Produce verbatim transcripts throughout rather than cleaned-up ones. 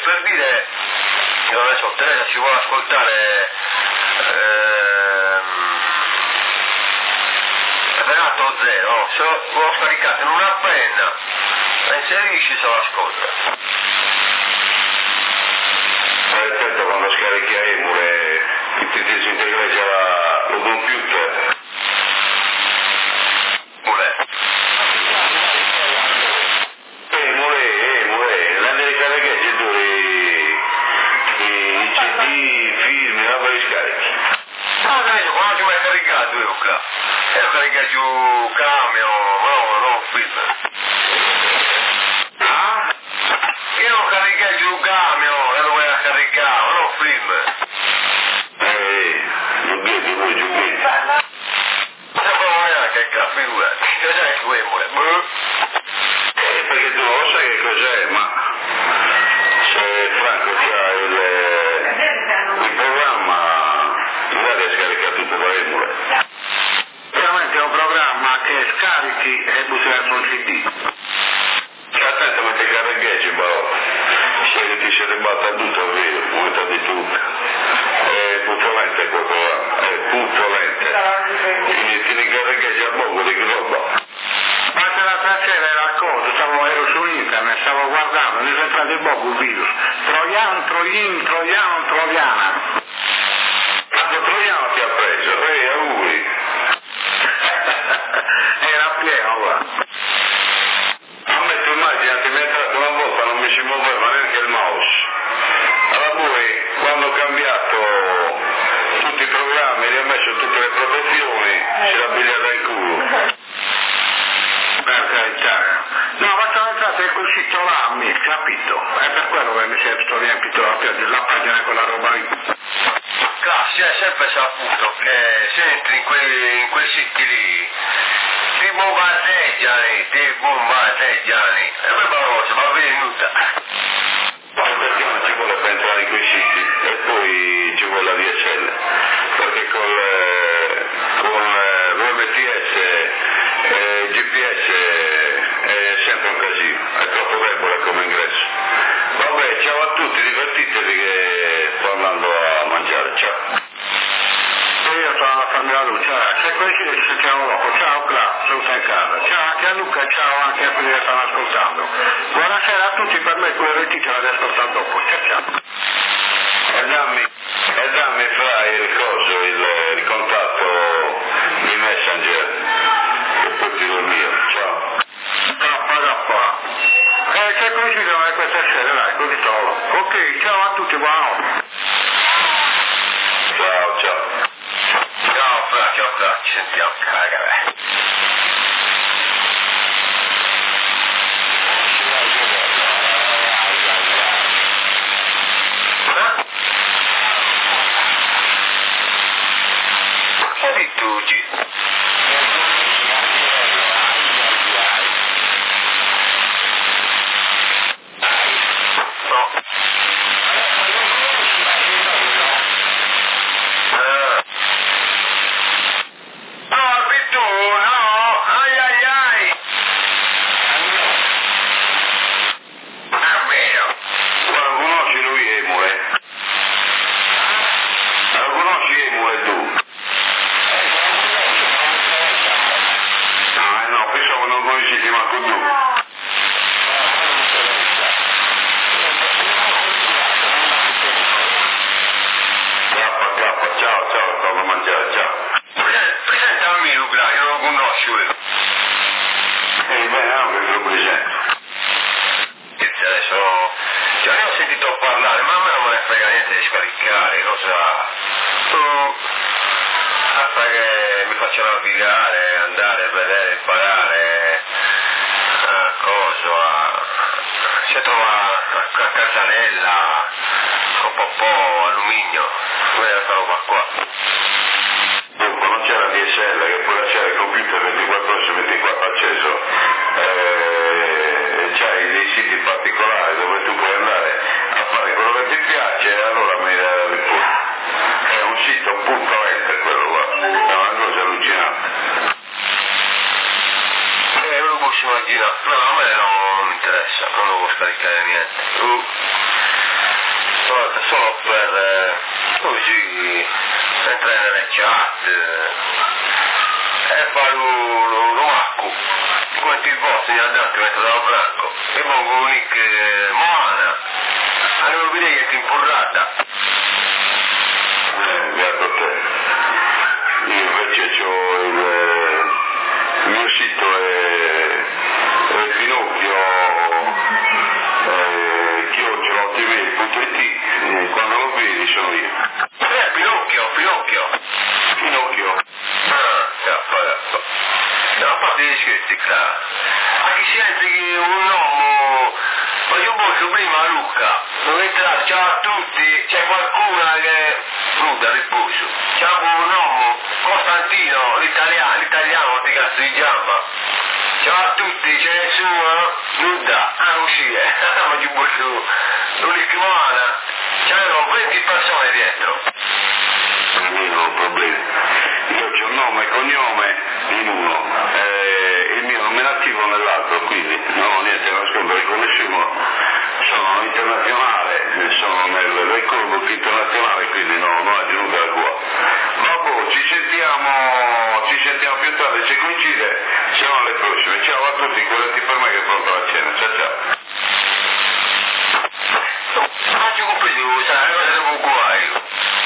per dire, io adesso Teresa ci vuole ascoltare, ehm, Renato Zero, se lo, lo scaricate in una penna, la inserisci se lo ascolta. Eh, certo, quando scarichi a Emule, ti disintegri già lo computer. Emule. Emule, Emule, l'hanno ricaricato due i C D, film, roba di scarichi. Ah, adesso quando ci mai caricato io qua? Io carico giù camion, no, no, film. Ah? Io non carico giù camion, e lo vuoi caricare, ma non film. Eh, giubbetti, voi giubbetti. Non sapevo neanche che caffè figura, che cos'è che Emule? Eh, perché tu non lo sai che cos'è, ma se Franco c'ha il, il programma, ti dà di scaricare tutto da Emule. Veramente è un programma che scarichi e butti dentro un C D. Cioè attento mentre carichi, ma se che ti si ribatta tutto, vero, come ti ha detto Luca. È puntualmente quel programma, è puntualmente. Quindi ti ricarichi al poco di che roba. Ma se l'altra sera era a cosa, stavo, ero su internet, stavo guardando, mi sono entrato il poco il virus. Troiano, Troian, Troiano, Troiana. Quando Troiano ti ha preso, ehi, auguri. Era pieno, guarda. A me tu immaginati, mi è entrato una volta, non mi si muoveva neanche il mouse. Allora poi, quando ho cambiato tutti i programmi, li ho messo tutte le protezioni, si l'ha pigliata in culo. Per carità. No, ma sono entrato in quel sito là, mi capito. È per quello che mi si è tutto riempito la, la pagina con la roba lì. Classi, è sempre saputo che se entri in quei, in quei siti lì, ti bombardeggiano, ti bombardeggiano. E poi parola, va venuta. Ma perché non ci vuole per entrare in quei siti? E poi ci vuole la D S L. Perché con, eh, con eh, V M T S e G P S è sempre un casino, è troppo debole come ingresso. Vabbè, ciao a tutti, divertitevi che sto andando a mangiare, ciao. E io sono alla famiglia Lucia, se coincide ci sentiamo dopo, ciao Cla, saluta in casa, ciao anche a Luca, ciao anche a quelli che stanno ascoltando. Buonasera a tutti, per me quelle retitele le ascoltare dopo, ciao ciao. E dammi, e dammi fra il coso, il, il contatto di Messenger, che poi ti do il mio, ciao. Tappa, tappa. Eh, che coincidono questa sera, dai, così solo. Ok, ciao a tutti, buonanotte. Ciao, ciao. Ciao Fra, ciao Fra, ci sentiamo. Cagare. Che di tu, G? No. Ah. No, Pitu, no! Ai ai ai! È vero. Guarda, conosci lui Emule? Lo conosci Emule tu? No, eh no, pensavo che non conoscissi manco tu. Cappa, cappa, ciao, ciao, stavo a mangiare, ciao. Presentami Luca, io non lo conosco io. E bene, no, che lo presento. Adesso, cioè, io ho sentito parlare, ma a me non me ne frega niente di scaricare, cosa... Tu... Basta che mi faccio navigare, andare a vedere, imparare, a coso, a... si trova a, a Casanella, con Popò, alluminio, questa roba qua. Dunque, non c'era D S L, che poi c'era il computer ventiquattro ore su ventiquattro acceso, eh, c'hai dei siti particolari dove tu puoi andare a fare quello che ti piace e allora mi dai la risposta. È un sito puntualmente quello, guarda, è una cosa allucinante. Eh, non lo posso immaginare, no, a me non, non mi interessa, non devo scaricare niente. Uh. solo per eh, così entrare nelle chat eh, e fare un, un macco quanti vostri ne ha dato mentre da Franco e pongo un nick eh, Moana avevo vedere che è impurrata eh, guarda te io invece ho il, il mio sito è, è Pinocchio eh, chiocciolottimail punto it quando lo vedi sono io eh Pinocchio Pinocchio Pinocchio ah cappa cappa no a parte gli scherzi qua a chi sente che un uomo ma io posso prima Luca non entrare ciao a tutti c'è qualcuna che nuda riposo ciao un uomo Costantino l'italiano l'italiano di cazzo di giamba ciao a tutti c'è nessuno nuda ah non si è ma io posso l'unica umana c'erano venti persone dietro per me non ho problemi io c'ho un nome e cognome in uno eh, il mio nominativo nell'altro quindi non ho niente da nascondere con nessuno sono internazionale sono nel, nel corpo internazionale quindi no, non è tenuta da qua dopo ci sentiamo ci sentiamo più tardi se coincide siamo alle prossime ciao a tutti guardate per me che è pronta la cena ciao ciao faccio compito sai cosa devo guai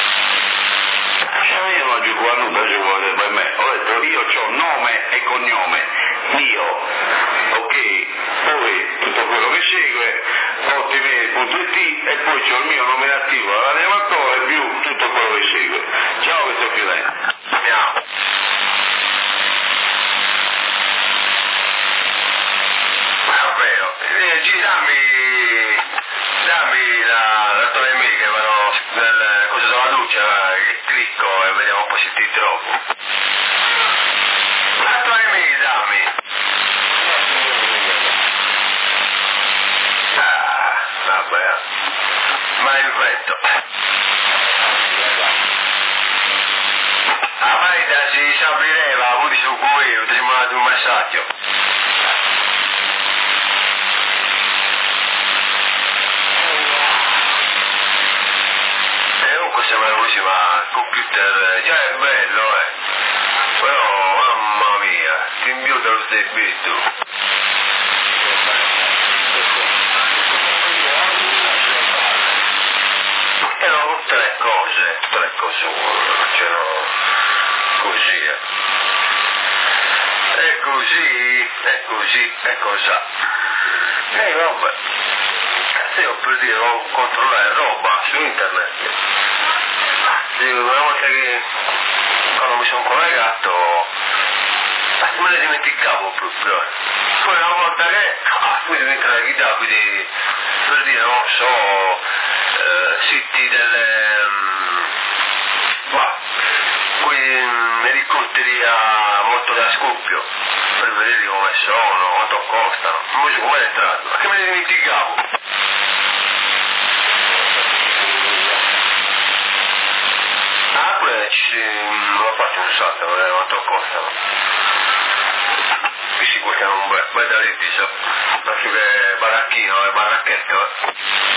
io non gioco a nulla ci vuole per me ho detto io ho nome e cognome mio ok poi tutto quello che segue hotmail punto it e poi c'ho il mio nominativo all'animatore più tutto quello che segue ciao che sto chiudendo ciao davvero eh, ci dammi dammi la, la tua email che vado nel coso della luce che clicco e vediamo un po' se ti trovo la tua email dammi ah vabbè ma invento ah vai da si aprireva avuti su cui ti ho mandato un messaggio sembra così ma il computer già è bello eh però mamma mia ti invio dallo stebetto erano tutte le cose tutte le cose c'erano così eh è così è così è cosa e vabbè io per dire devo controllare roba su internet una volta che quando mi sono collegato me ne dimenticavo proprio poi una volta che ah, poi devo entrare in chitarra quindi per dire non so eh, siti delle um, quei um, elicotteri a moto da scoppio per vedere come sono quanto costano non so come è entrato perché me ne dimenticavo ah pure ci lo faccio un salto non è quanto costano qui si costano un bel bel da letti so penso che è baracchino è baracchetto eh.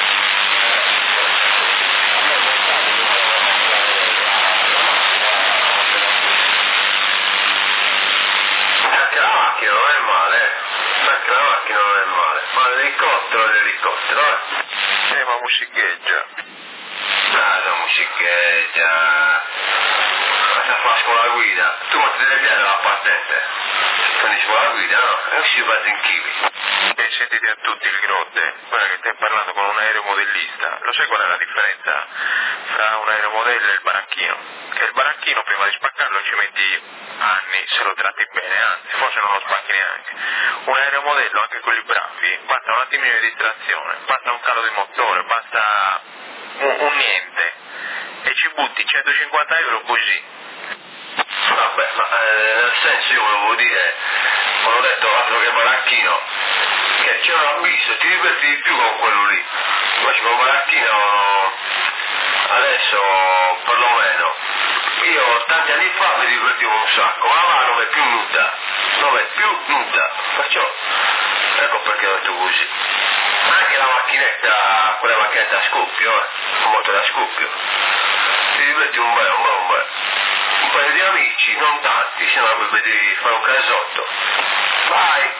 anche la macchina non è male anche la macchina non è male ma l'elicottero è l'elicottero eh eh ma musicheggia ah la musicheggia ma si fa con la guida tu ma ti devi dare la patente prendi con la guida no e non si va in chivi e sentite a tutti il grotte guarda che stai parlando con un aeromodellista lo sai qual è la differenza fra un aeromodello e il baracchino che il baracchino prima di spaccarlo ci metti anni se lo tratti bene anzi forse non lo spacchi neanche un aeromodello anche quelli bravi basta un attimino di distrazione basta un calo di motore basta un, un niente e ci butti centocinquanta euro così vabbè ma eh, nel senso io volevo dire quando ho detto altro che baracchino che c'è un abisso ti diverti di più con quello lì invece con baracchino adesso perlomeno io tanti anni fa mi divertivo un sacco ma la non è più nuda non è più nuda perciò ecco perché ho detto così anche la macchinetta, quella macchinetta a scoppio, eh, un motore a scoppio, ti diverti un bel, un bel, un bel, un paio di amici, non tanti, se no devi fare un casotto, vai,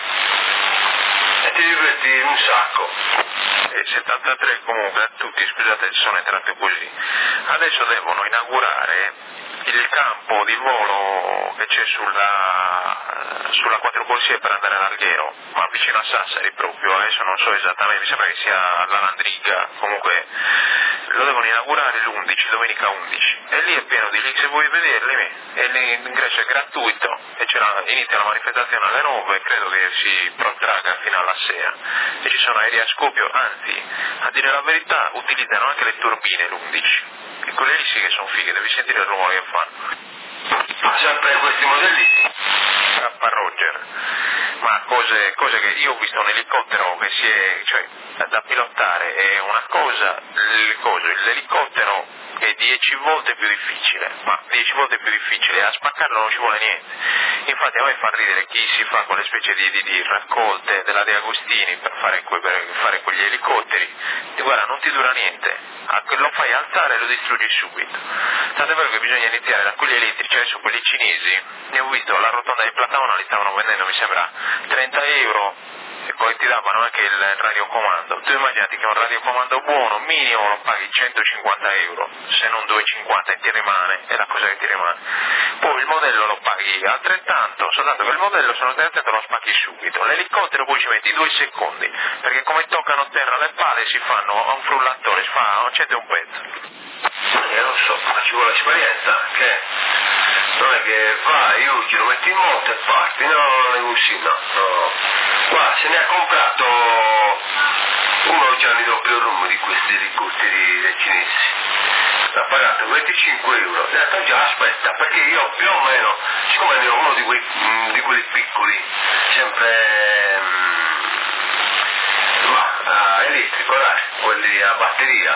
e ti diverti un sacco. E settantatré comunque a tutti, scusate se sono entrato così, adesso devono inaugurare il campo di volo che c'è sulla, sulla quattro corsie per andare all'Alghero, ma vicino a Sassari proprio, adesso non so esattamente, mi sembra che sia alla Landriga, comunque lo devono inaugurare l'undici, domenica undici, e lì è pieno di lì, se vuoi vederli, e l'ingresso è gratuito, e c'è la, inizia la manifestazione alle nove, credo che si protragga fino alla sera, e ci sono aerei a scoppio, anzi, a dire la verità, utilizzano anche le turbine l'undici. E quelle lì sì che sono fighe, devi sentire il rumore che fanno. Sempre questi modelli? K Roger, ma cose, cose che io ho visto un elicottero che si è, cioè, da pilotare è una cosa, il coso, l'elicottero è dieci volte più difficile, ma dieci volte più difficile, a spaccarlo non ci vuole niente. Infatti a me fa ridere chi si fa quelle specie di, di, di raccolte della De Agostini per fare, que, per fare quegli elicotteri, e guarda, non ti dura niente, lo fai alzare e lo distruggi subito. Tanto è vero che bisogna iniziare da quelli elettrici, adesso quelli cinesi, ne ho visto la rotonda di Platano, li stavano vendendo mi sembra trenta euro, e poi ti davano anche il radiocomando. Tu immaginati che un radiocomando buono, minimo lo paghi centocinquanta euro, se non duecentocinquanta, e ti rimane, è la cosa che ti rimane. Poi il modello lo paghi altrettanto, soltanto che il modello se non stai attento lo spacchi subito. L'elicottero poi ci metti due secondi, perché come toccano terra le pale si fanno a un frullatore, si fa a cento e un pezzo. Io non so, ma ci vuole esperienza, che non è che vai, io lo metti in moto e parti, no, non è così, no, no. Guarda, se ne ha comprato uno già di doppio rum di questi elicotteri dei cinesi, l'ha pagato venticinque euro, e ha detto già aspetta, perché io più o meno, siccome ne ho uno di, quei, di quelli piccoli, sempre mh, ma, elettrico, dai, quelli a batteria,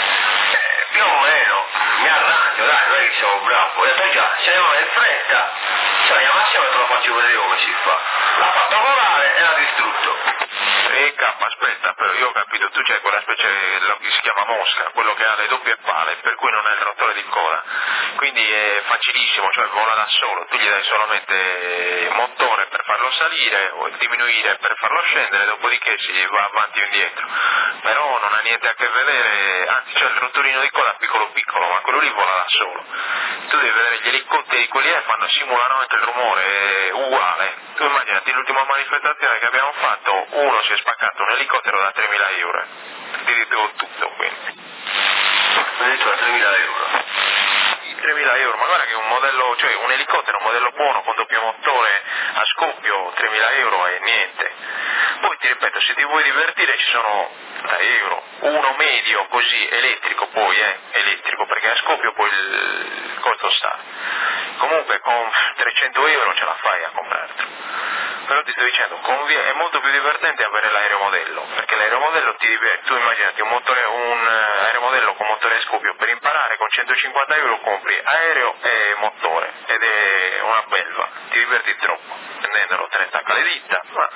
eh, più o meno mi arrangio, dai, non è che sono bravo, ho detto già, se ne va in fretta, cioè la massima te lo faccio vedere come si fa, l'ha fatto volare e l'ha distrutto. E K, aspetta, però io ho capito, tu c'hai quella specie che si chiama mosca, quello che ha le doppie pale, per cui non è il rotore di coda, quindi è facilissimo, cioè vola da solo, tu gli dai solamente motore per farlo salire o diminuire per farlo scendere, dopodiché si va avanti o indietro, però non ha niente a che vedere, anzi c'è il rotorino di coda piccolo piccolo, ma quello lì vola da solo. Tu devi vedere gli elicotteri, quelli là fanno, simulano anche il rumore, è uguale. Tu immaginati l'ultima manifestazione che abbiamo fatto, uno si è spaccato un elicottero da tremila euro, ti dico tutto quindi. Addirittura tremila euro. tremila euro, ma guarda che un modello, cioè un elicottero, un modello buono con doppio motore a scoppio, tremila euro è niente. Poi ti ripeto, se ti vuoi divertire ci sono trenta euro, uno medio così, elettrico poi, eh, elettrico, perché a scoppio poi il, il costo sta. Comunque con trecento euro ce la fai a comprartelo. Però ti sto dicendo, convie- è molto più divertente avere l'aeromodello, perché l'aeromodello ti diverte, tu immaginati un, motore, un uh, aeromodello con motore a scoppio, per imparare con centocinquanta euro compri aereo e motore, ed è una belva, ti diverti troppo, prendendolo te ne stacca le dita, ma...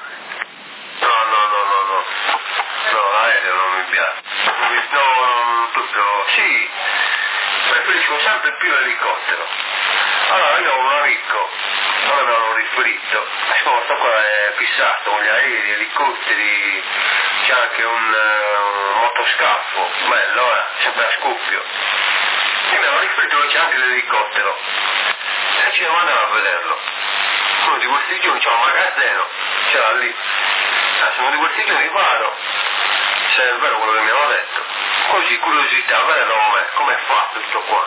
No, no, no, no, no, no, l'aereo non mi piace, no, no, proprio, sì, preferisco sempre più l'elicottero. Allora io ho un amico, non avevano riferito, siccome sto qua è fissato con gli aerei, elicotteri, c'è anche un, uh, un motoscafo, bello, eh, sempre a scoppio, e mi avevano riferito che c'è anche l'elicottero, e ci devo andare a vederlo. Uno di questi giorni c'è un magazzino, c'era lì, adesso uno di questi giorni vado, se è vero quello che mi hanno detto, così curiosità, vederlo com'è, com'è fatto tutto qua.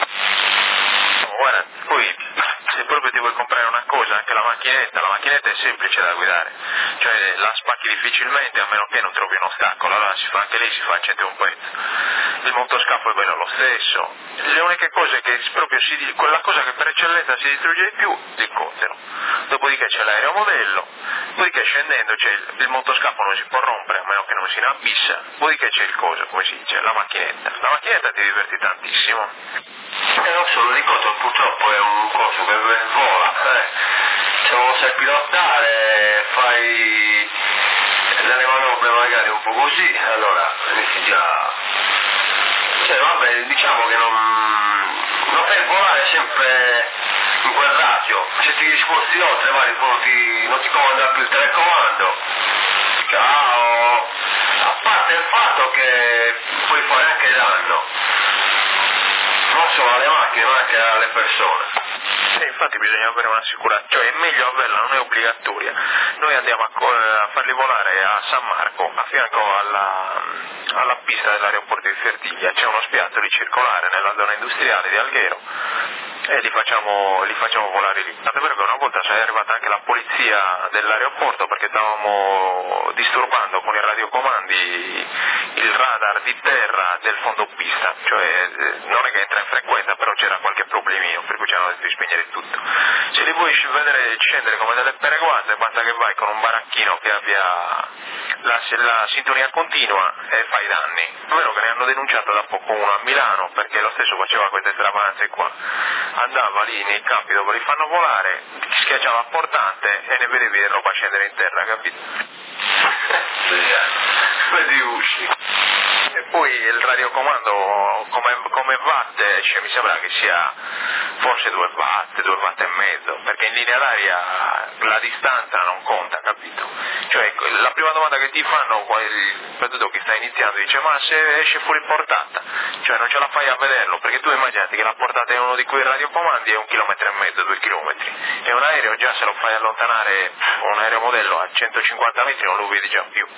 Guarda, poi se proprio ti vuoi comprare una cosa, anche la macchinetta, la macchinetta è semplice da guidare, cioè la spacchi difficilmente a meno che non trovi un ostacolo, allora si fa anche lì, si fa a cento e un pezzo. Il motoscafo è bello lo stesso, le uniche cose che proprio si, quella cosa che per eccellenza si distrugge di più, l'elicottero, dopodiché c'è l'aeromodello, dopodiché scendendo c'è il, il motoscafo non si può rompere a meno che non si inabissa, dopodiché c'è il coso, come si dice, la macchinetta, la macchinetta ti diverti tantissimo. E non solo, l'elicottero purtroppo è un coso che vola, eh. Se non lo sai pilotare fai delle manovre magari un po' così, allora inizi già, cioè vabbè, diciamo che non, non fai volare sempre in quel ratio, se ti sposti oltre magari non ti, non ti comanda più il telecomando, ciao, a parte il fatto che puoi fare anche danno, non solo alle macchine ma anche alle persone. E infatti bisogna avere un'assicurazione, cioè è meglio averla, non è obbligatoria. Noi andiamo a, a farli volare a San Marco, a fianco alla, alla pista dell'aeroporto di Fertiglia, c'è uno spiattolo circolare nella zona industriale di Alghero e li facciamo, li facciamo volare lì. Tanto è vero che una volta è arrivata anche la polizia dell'aeroporto perché stavamo disturbando con i radiocomandi il radar di terra del fondo pista, cioè non è che entra in frequenza, però c'era qualche problemino, per cui ci hanno detto di spegnere tutto. Se li vuoi vedere scendere come delle pereguate, basta che vai con un baracchino che abbia la, la sintonia continua e fai danni. È vero che ne hanno denunciato da poco uno a Milano perché lo stesso faceva queste stravanze qua, andava lì nei campi dove li fanno volare, schiacciava il portante e ne vedevi roba scendere in terra, capito? Vedi usci. E poi il radiocomando come, come watt, cioè, mi sembra che sia forse due watt, due watt e mezzo, perché in linea d'aria la distanza non conta, capito? Cioè la prima domanda che ti fanno il perduto che sta iniziando dice ma se esce fuori portata, cioè non ce la fai a vederlo, perché tu immaginati che la portata è uno di quei radiocomandi è un chilometro e mezzo, due chilometri, e un aereo già se lo fai allontanare, un aeromodello a centocinquanta metri non lo vedi già più.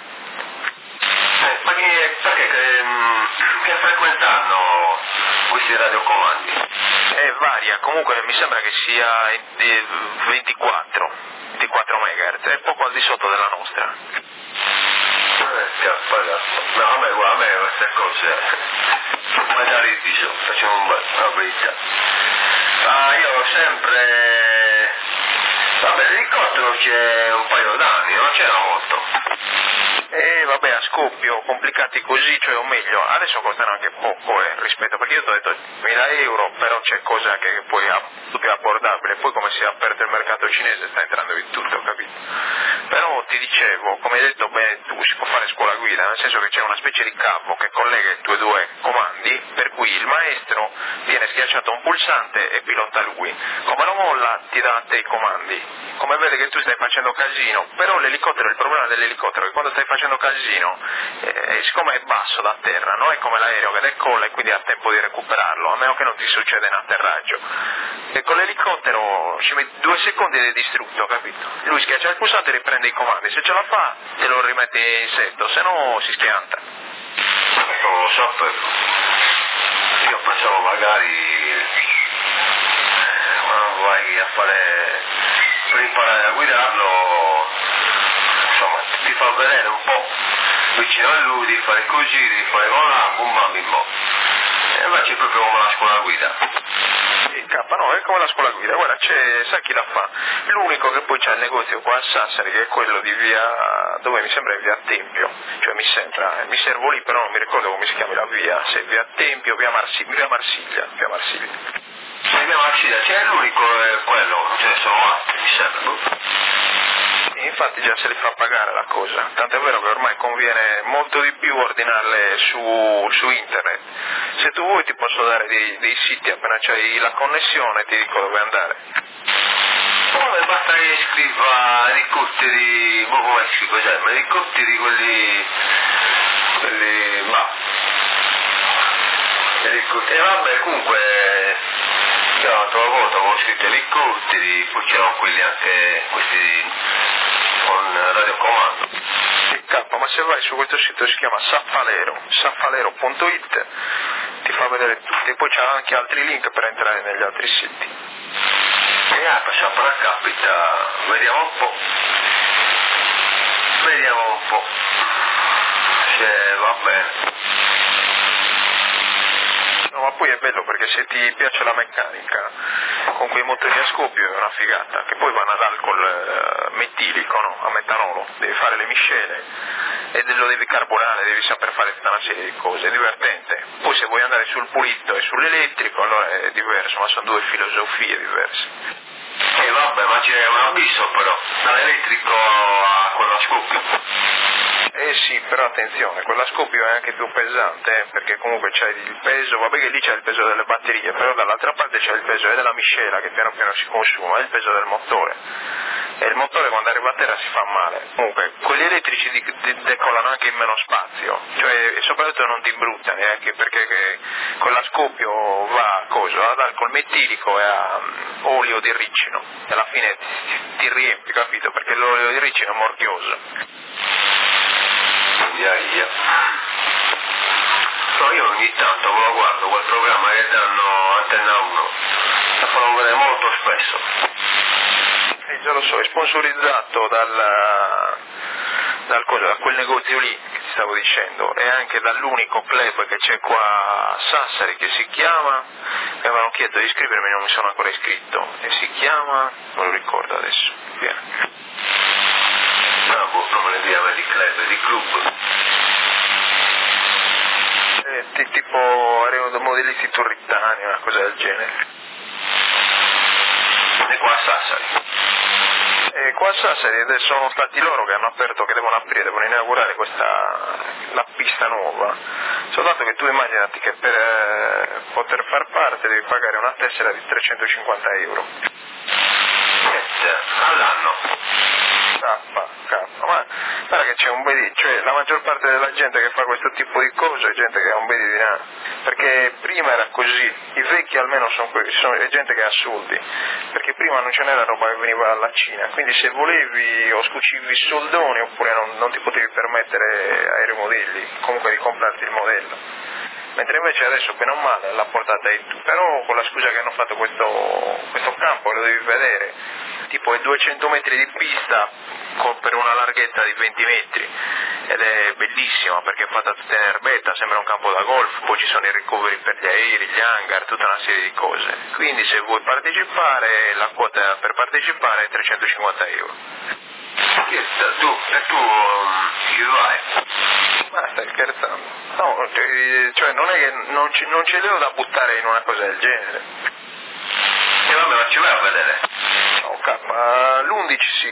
Eh, ma che, perché che, che frequenza hanno questi radiocomandi? Eh, varia, comunque mi sembra che sia ventiquattro megahertz, è poco al di sotto della nostra. Eh, no, a me, guarda, a me queste cose, magari dico, facciamo un bel, una verità. Ah, io ho sempre, vabbè, l'elicottero c'è un paio d'anni, non c'era molto. E vabbè, a scoppio, complicati così, cioè o meglio, adesso costano anche poco eh, rispetto, perché io ti ho detto mille euro, però c'è cosa che poi è più abbordabile, poi come si è aperto il mercato cinese sta entrando di tutto, capito? Però ti dicevo, come hai detto bene tu, si può fare scuola guida, nel senso che c'è una specie di cavo che collega i tuoi due comandi, per cui il maestro viene schiacciato un pulsante e pilota lui, come lo molla ti dà a te i comandi. Come vede che tu stai facendo casino, però l'elicottero, il problema dell'elicottero è che quando stai facendo casino, eh, siccome è basso da terra, non è come l'aereo che decolla e quindi ha tempo di recuperarlo, a meno che non ti succeda in atterraggio. E con l'elicottero ci metti due secondi ed è distrutto, capito? Lui schiaccia il pulsante e riprende i comandi, se ce la fa te lo rimette in setto, se no si schianta. Non lo so, però io pensavo magari quando vai a fare, per imparare a guidarlo, insomma ti fa vedere un po' vicino a lui, di fare così, di fare là, bum bam bim bom. E invece è proprio come la scuola guida. Il K no, è come la scuola guida, guarda, c'è, sa chi la fa? L'unico che poi c'ha il negozio qua a Sassari, che è quello di via, dove mi sembra è via Tempio, cioè mi sembra, mi servo lì, però non mi ricordo come si chiama la via, se via Tempio, via Marsiglia, via Marsiglia, via Marsiglia. Se via Marsiglia, c'è l'unico è quello, non ce ne sono altri, mi sembra. E infatti già se li fa pagare la cosa, tanto è vero che ormai conviene molto di più ordinarle su, su internet. Se tu vuoi ti posso dare dei, dei siti, appena c'hai la connessione ti dico dove andare. Come basta che scriva elicotteri, boh come scrivo, cioè, ma elicotteri quelli, quelli, ma, elicotteri, e vabbè comunque, io l'altra volta avevo scritto elicotteri, poi c'erano quelli anche, questi, con radiocomando. K, ma se vai su questo sito si chiama Saffalero, saffalero punto it, ti fa vedere tutti, e poi c'ha anche altri link per entrare negli altri siti. E ah, passiamo per la capita, vediamo un po', vediamo un po', se va bene. No, ma poi è bello perché se ti piace la meccanica, con quei motori a scoppio è una figata, che poi vanno ad alcol eh, metilico, no? A metanolo, devi fare le miscele e lo devi carburare, devi saper fare tutta una serie di cose, è divertente. Poi se vuoi andare sul pulito e sull'elettrico allora è diverso, ma sono due filosofie diverse. E vabbè, ma c'è un abisso però, dall'elettrico a quello a scoppio. sì, però attenzione, quell'ascopio è anche più pesante, eh, perché comunque c'è il peso, vabbè che lì c'è il peso delle batterie, però dall'altra parte c'è il peso della miscela che piano piano si consuma, e il peso del motore. E il motore quando arriva a terra si fa male. Comunque, quelli elettrici di, di, decollano anche in meno spazio, cioè, e soprattutto non ti bruttano, neanche perché che, con l'ascopio va a cosa? Ad alcol metilico e a um, olio di ricino, e alla fine ti, ti riempi, capito? Perché l'olio di ricino è morchioso. Ia, ia. No, io ogni tanto me lo guardo quel programma che danno Antenna uno, lo fanno vedere molto spesso. Sì, già lo so, è sponsorizzato dal, dal, da quel negozio lì che ti stavo dicendo, e anche dall'unico club che c'è qua a Sassari che si chiama, mi avevano chiesto di iscrivermi, non mi sono ancora iscritto, e si chiama, non lo ricordo adesso, via. No, boh, non me ne dire di club, di club. Eh, t- tipo aeromodellisti turritani, una cosa del genere. E qua a Sassari? E qua a Sassari sono stati loro che hanno aperto, che devono aprire, devono inaugurare questa, la pista nuova, soltanto che tu immaginati che per eh, poter far parte devi pagare una tessera di trecentocinquanta euro. Niente, all'anno. K, K, ma guarda che c'è un bel, cioè la maggior parte della gente che fa questo tipo di cose è gente che ha un bel di dinaro, perché prima era così, i vecchi almeno sono, sono è gente che ha soldi, perché prima non ce n'era roba che veniva dalla Cina, quindi se volevi o scucivi soldoni oppure non, non ti potevi permettere aeromodelli, comunque di comprarti il modello. Mentre invece adesso bene o male alla portata è tu, però con la scusa che hanno fatto questo, questo campo lo devi vedere, tipo è duecento metri di pista con, per una larghezza di venti metri, ed è bellissima perché è fatta tutta in erbetta, sembra un campo da golf, poi ci sono i ricoveri per gli aerei, gli hangar, tutta una serie di cose, quindi se vuoi partecipare la quota per partecipare è trecentocinquanta euro. Tu, e tu um, ci vai? Ma stai scherzando? No, cioè non è che non, ci, non ce l'ho da buttare in una cosa del genere. E vabbè, ma ci vai a vedere? No, K, l'undici sì.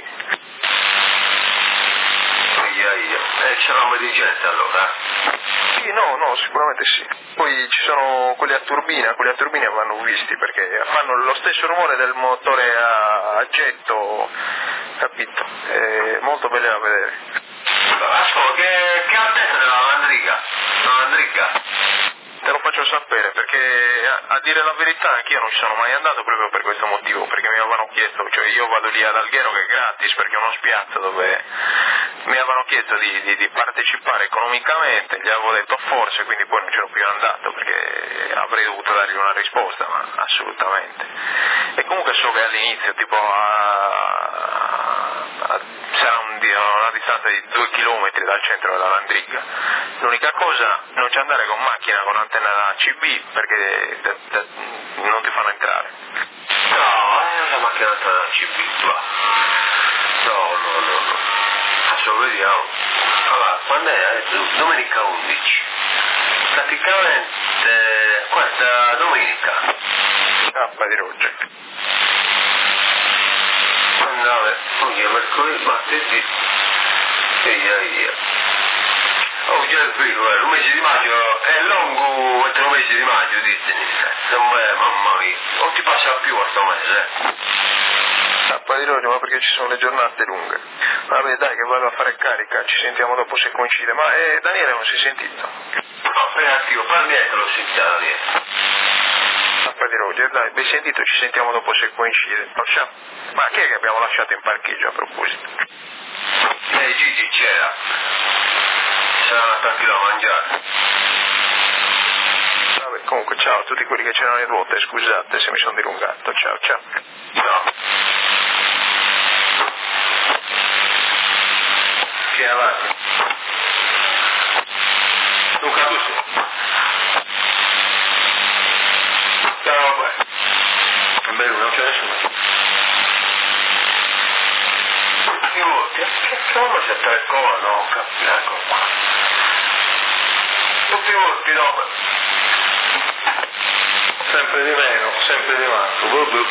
Ia, ia. E c'eravamo di gente allora? Sì, no, no, sicuramente sì. Poi ci sono quelli a turbina, quelli a turbina vanno visti perché fanno lo stesso rumore del motore a, a getto, capito? È molto bello da vedere. Ascolta, che, che altezza della lavandriga? La lavandriga? Te lo faccio sapere perché a, a dire la verità anch'io non ci sono mai andato proprio per questo motivo, perché mi avevano chiesto, cioè io vado lì ad Alghero che è gratis perché è uno spiazzo dove mi avevano chiesto di, di, di partecipare economicamente, gli avevo detto forse, quindi poi non c'ero più andato perché avrei dovuto dargli una risposta, ma assolutamente. E comunque so che all'inizio tipo a, a, sarà un, una distanza di due chilometri dal centro della Landriga. L'unica cosa, non c'è andare con macchina con antenna da C B perché te, te, non ti fanno entrare. No, è la macchina da C B qua. No, no, no, no. Adesso vediamo. Allora, quando è? Domenica undici. Praticamente questa domenica. K di Roger. Andare, oggi è mercoledì, martedì. Eia, eia. Oh, già è vero, eh, il mese di maggio è lungo, questo è il mese di maggio, ditemi. Eh, mamma mia, non ti passa più questo mese, eh. K di Roger, ma perché ci sono le giornate lunghe. Vabbè dai che vado a fare carica, ci sentiamo dopo se coincide. Ma eh, Daniele non si è sentito? No, per attimo, per niente l'ho sentito, Daniele. K di Roger, dai, ben sentito, ci sentiamo dopo se coincide. Facciamo? Ma chi è che abbiamo lasciato in parcheggio a proposito? Eh, Gigi c'era. Sarà tranquillo a mangiare. Vabbè, comunque ciao a tutti quelli che c'erano in ruota, scusate se mi sono dilungato, ciao ciao. Ciao. Vieni avanti. Luca, tu sei. Ciao, vabbè. È bello, non c'è nessuno. Che vuoi? Che come si attaccò? No, capisco, ecco qua. Tutti i volti, no? Sempre di meno, sempre di manco. Buh,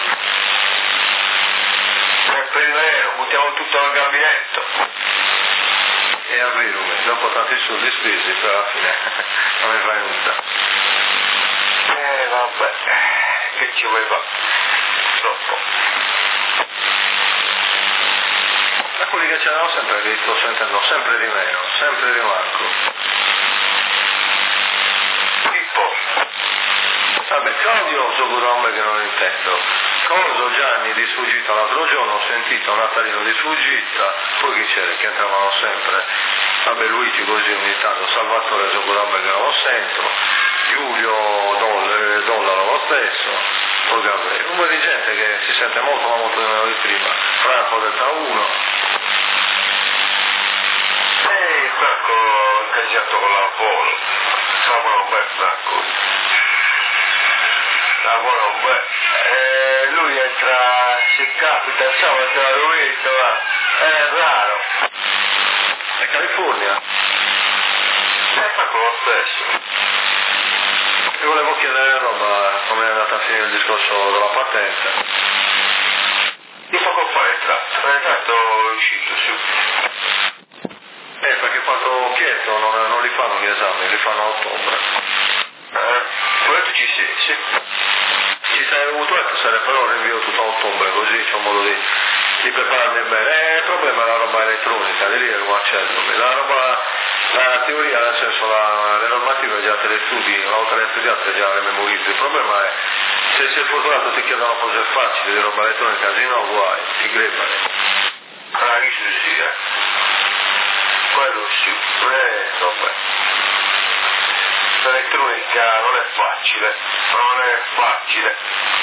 Sempre di meno, buttiamo tutto nel gabinetto. e a Virumi, dopo tanti soldi spesi, però alla fine non ne fai nulla. Eh vabbè, che ci vuoi fare? Troppo. Ma quelli che c'erano sempre lì, sto sentendo sempre di meno, sempre di manco. Vabbè, Claudio so pure nome che non intendo. Coso Gianni di sfuggita l'altro giorno, ho sentito Natalino di sfuggita, poi chi c'era? Che entravano sempre. Vabbè, Luigi così ogni tanto, Salvatore so pure nome che non lo sento, Giulio Doll- Dollaro lo stesso, poi Gabriele. Un po' di gente che si sente molto ma molto di meno di prima. Franco Delta uno. Ehi, Franco incaggiato con l'avvolo, lavora un bel Franco. Lavora un bel, eh, lui entra, si capita, il sabato la rovetta, va, è raro. È California? E fa con lo stesso. Ti volevo chiedere roba, come è andata a finire il discorso della patente. Ti fa con fare il tratto, il tratto è uscito su. Eh, perché quando ho chiesto non, non li fanno gli esami, li fanno a ottobre. Eh, quello tu ci sei, sì. Ci sei venuto e se ne però rinvio tutto a ottobre, così c'ho modo di, di prepararmi bene. Eh, il problema è la roba elettronica, di lì è come accendermi. La roba, la teoria, nel senso la, le normative già te le studi, una volta le studiate già le memorizzi. Il problema è se sei fortunato ti chiedono cose facili di roba elettronica, se no guai, ti greppano. Ah, che ci sì, eh. Quello sì, eh, vabbè. L'elettronica non è facile, non è facile.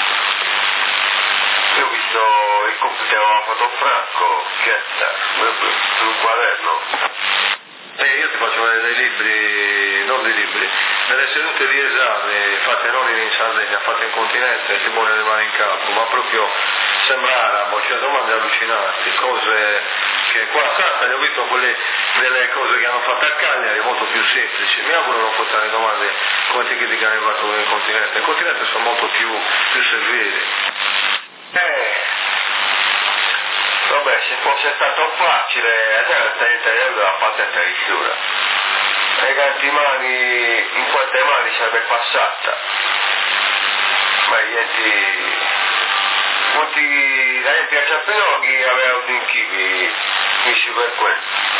Io ho visto il compito che aveva fatto Franco, che è sul quaderno. E io ti faccio vedere dei libri, non dei libri, delle sedute di esame fatte non in Sardegna, fatte in continente, Simone Le Mani in Campo, ma proprio sembra arabo, cioè domande allucinanti, cose che qua a Sassari ho visto quelle delle cose che hanno fatto a Cagliari molto più semplici, mi auguro non fossero domande come ti che hanno fatto nel continente, il continente sono molto più, più severi. Eh, vabbè, se fosse stato facile, adesso il italiano della patente di chiusura. E quanti mani, in quante mani sarebbe passata? Ma niente, molti, la gente a Ciampinoghi aveva un inchini, finisci per quello.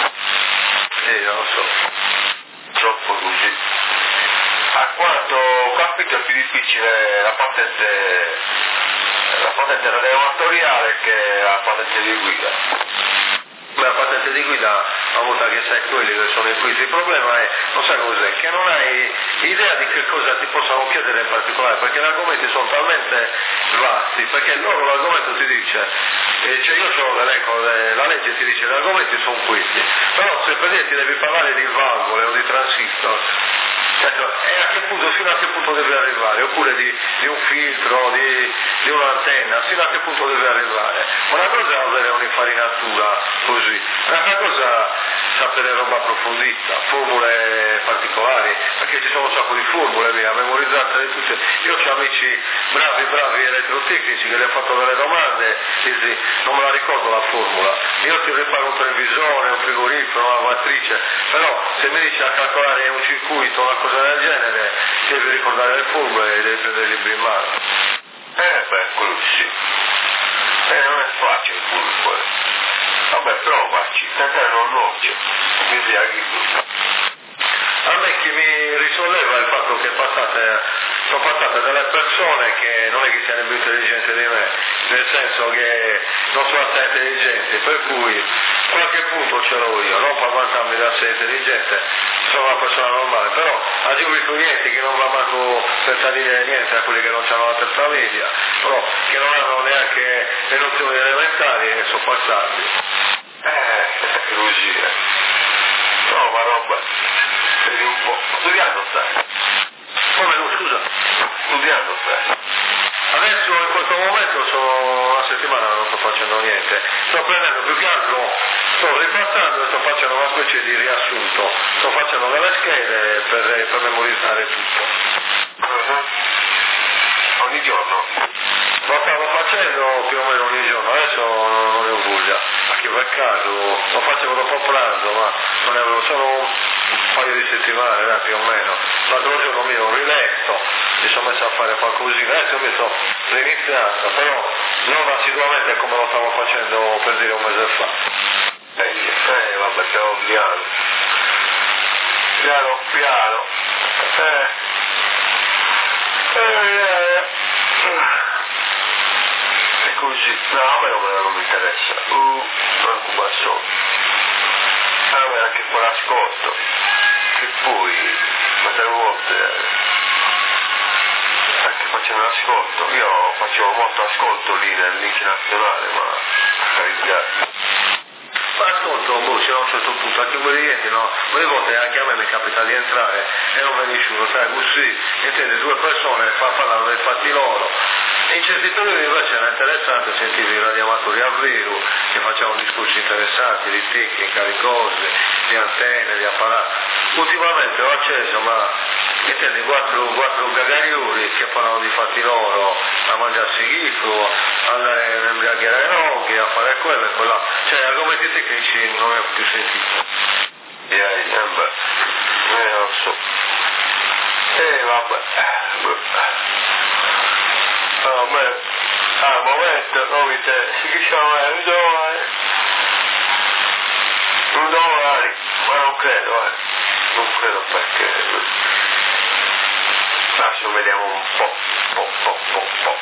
Sì, non lo so. Troppo così. A quanto ho capito è più difficile la patente, la patente radioamatoriale che la patente di guida. La patente di guida, una volta che sai quelli che sono i quiz, il problema è, non sai cos'è, che non hai idea di che cosa ti possano chiedere in particolare, perché gli argomenti sono talmente vasti, perché loro l'argomento ti dice, eh, cioè io ho l'elenco, la legge ti dice gli argomenti sono questi, però se per dire ti devi parlare di valvole o di transistor, e a che punto, fino a che punto deve arrivare, oppure di, di un filtro, di, di un'antenna, fino a che punto deve arrivare. Una cosa è avere un'infarinatura così, un'altra cosa sapere roba approfondita, formule particolari, perché ci sono un sacco di formule via, memorizzate tutte. Io ho amici bravi, bravi elettrotecnici che gli hanno fatto delle domande, dici, non me la ricordo la formula, io ti riparo un televisore, un frigorifero, una lavatrice, però se mi dici a calcolare un circuito, una cosa del genere, devi ricordare le formule e devi prendere i libri in mano. Eh beh, quello sì. Eh, non è facile pure quello. Vabbè, provaci, tentare non noce, mi via A me che mi risolleva il fatto che passate, sono passate delle persone che non è che siano più intelligenti di me, nel senso che non sono assai intelligenti, per cui qualche punto ce l'ho io, non per vantarmi da essere intelligente, sono una persona normale, però aggiungo i clienti che non va manco senza dire niente a quelli che non hanno la terza media, però che non hanno neanche le nozioni elementari e sono passati. Eh, così, eh. No, ma roba, vedi un po'. Studiando stai? Come no, scusa? Studiando stai? Adesso in questo momento sono una settimana non sto facendo niente, sto prendendo più che altro, sto ripassando e sto facendo una specie di riassunto, sto facendo delle schede per, per memorizzare tutto. Uh-huh. Ogni giorno? lo stavo facendo più o meno ogni giorno, adesso non, non ne ho voglia, anche per caso, lo facevo dopo pranzo, ma non ne avevo solo un paio di settimane, eh, più o meno. L'altro giorno mi ero riletto, mi sono messo a fare qualcosina, adesso mi sto riniziando, però non assiduamente come lo stavo facendo per dire un mese fa. Eh, eh vabbè, piano piano, piano piano, eh, eh, eh. E così, no, a me non, non mi interessa, uh, preoccupazione, a me anche qua l'ascolto, che poi, quante volte, anche facendo l'ascolto, io facevo molto ascolto lì nel link nazionale, ma a carità. Ma ascolto, boh, c'è a un certo punto, anche quelli clienti, no? Ogni volta anche a me mi capita di entrare e non me nessuno, sai, così, intende due persone parlano dei fatti loro. E in certi periodi invece era interessante sentire i radioamatori a vero, che facevano discorsi interessanti di tecnica, di cose, di antenne, di apparati. Ultimamente ho acceso, ma intendi quattro, quattro gagarioli che parlano di fatti loro, a mangiarsi schifo, andare a imbriagare i noghi, a fare quello e quella, cioè argomenti tecnici non ne ho più sentito. Eh, eh, vabbè, eh, non so. Eh, vabbè. Vabbè, al momento, come te, si chiamano un domani, un domani, ma non credo, eh, non credo perché, adesso vediamo un po', po', po', po', po'.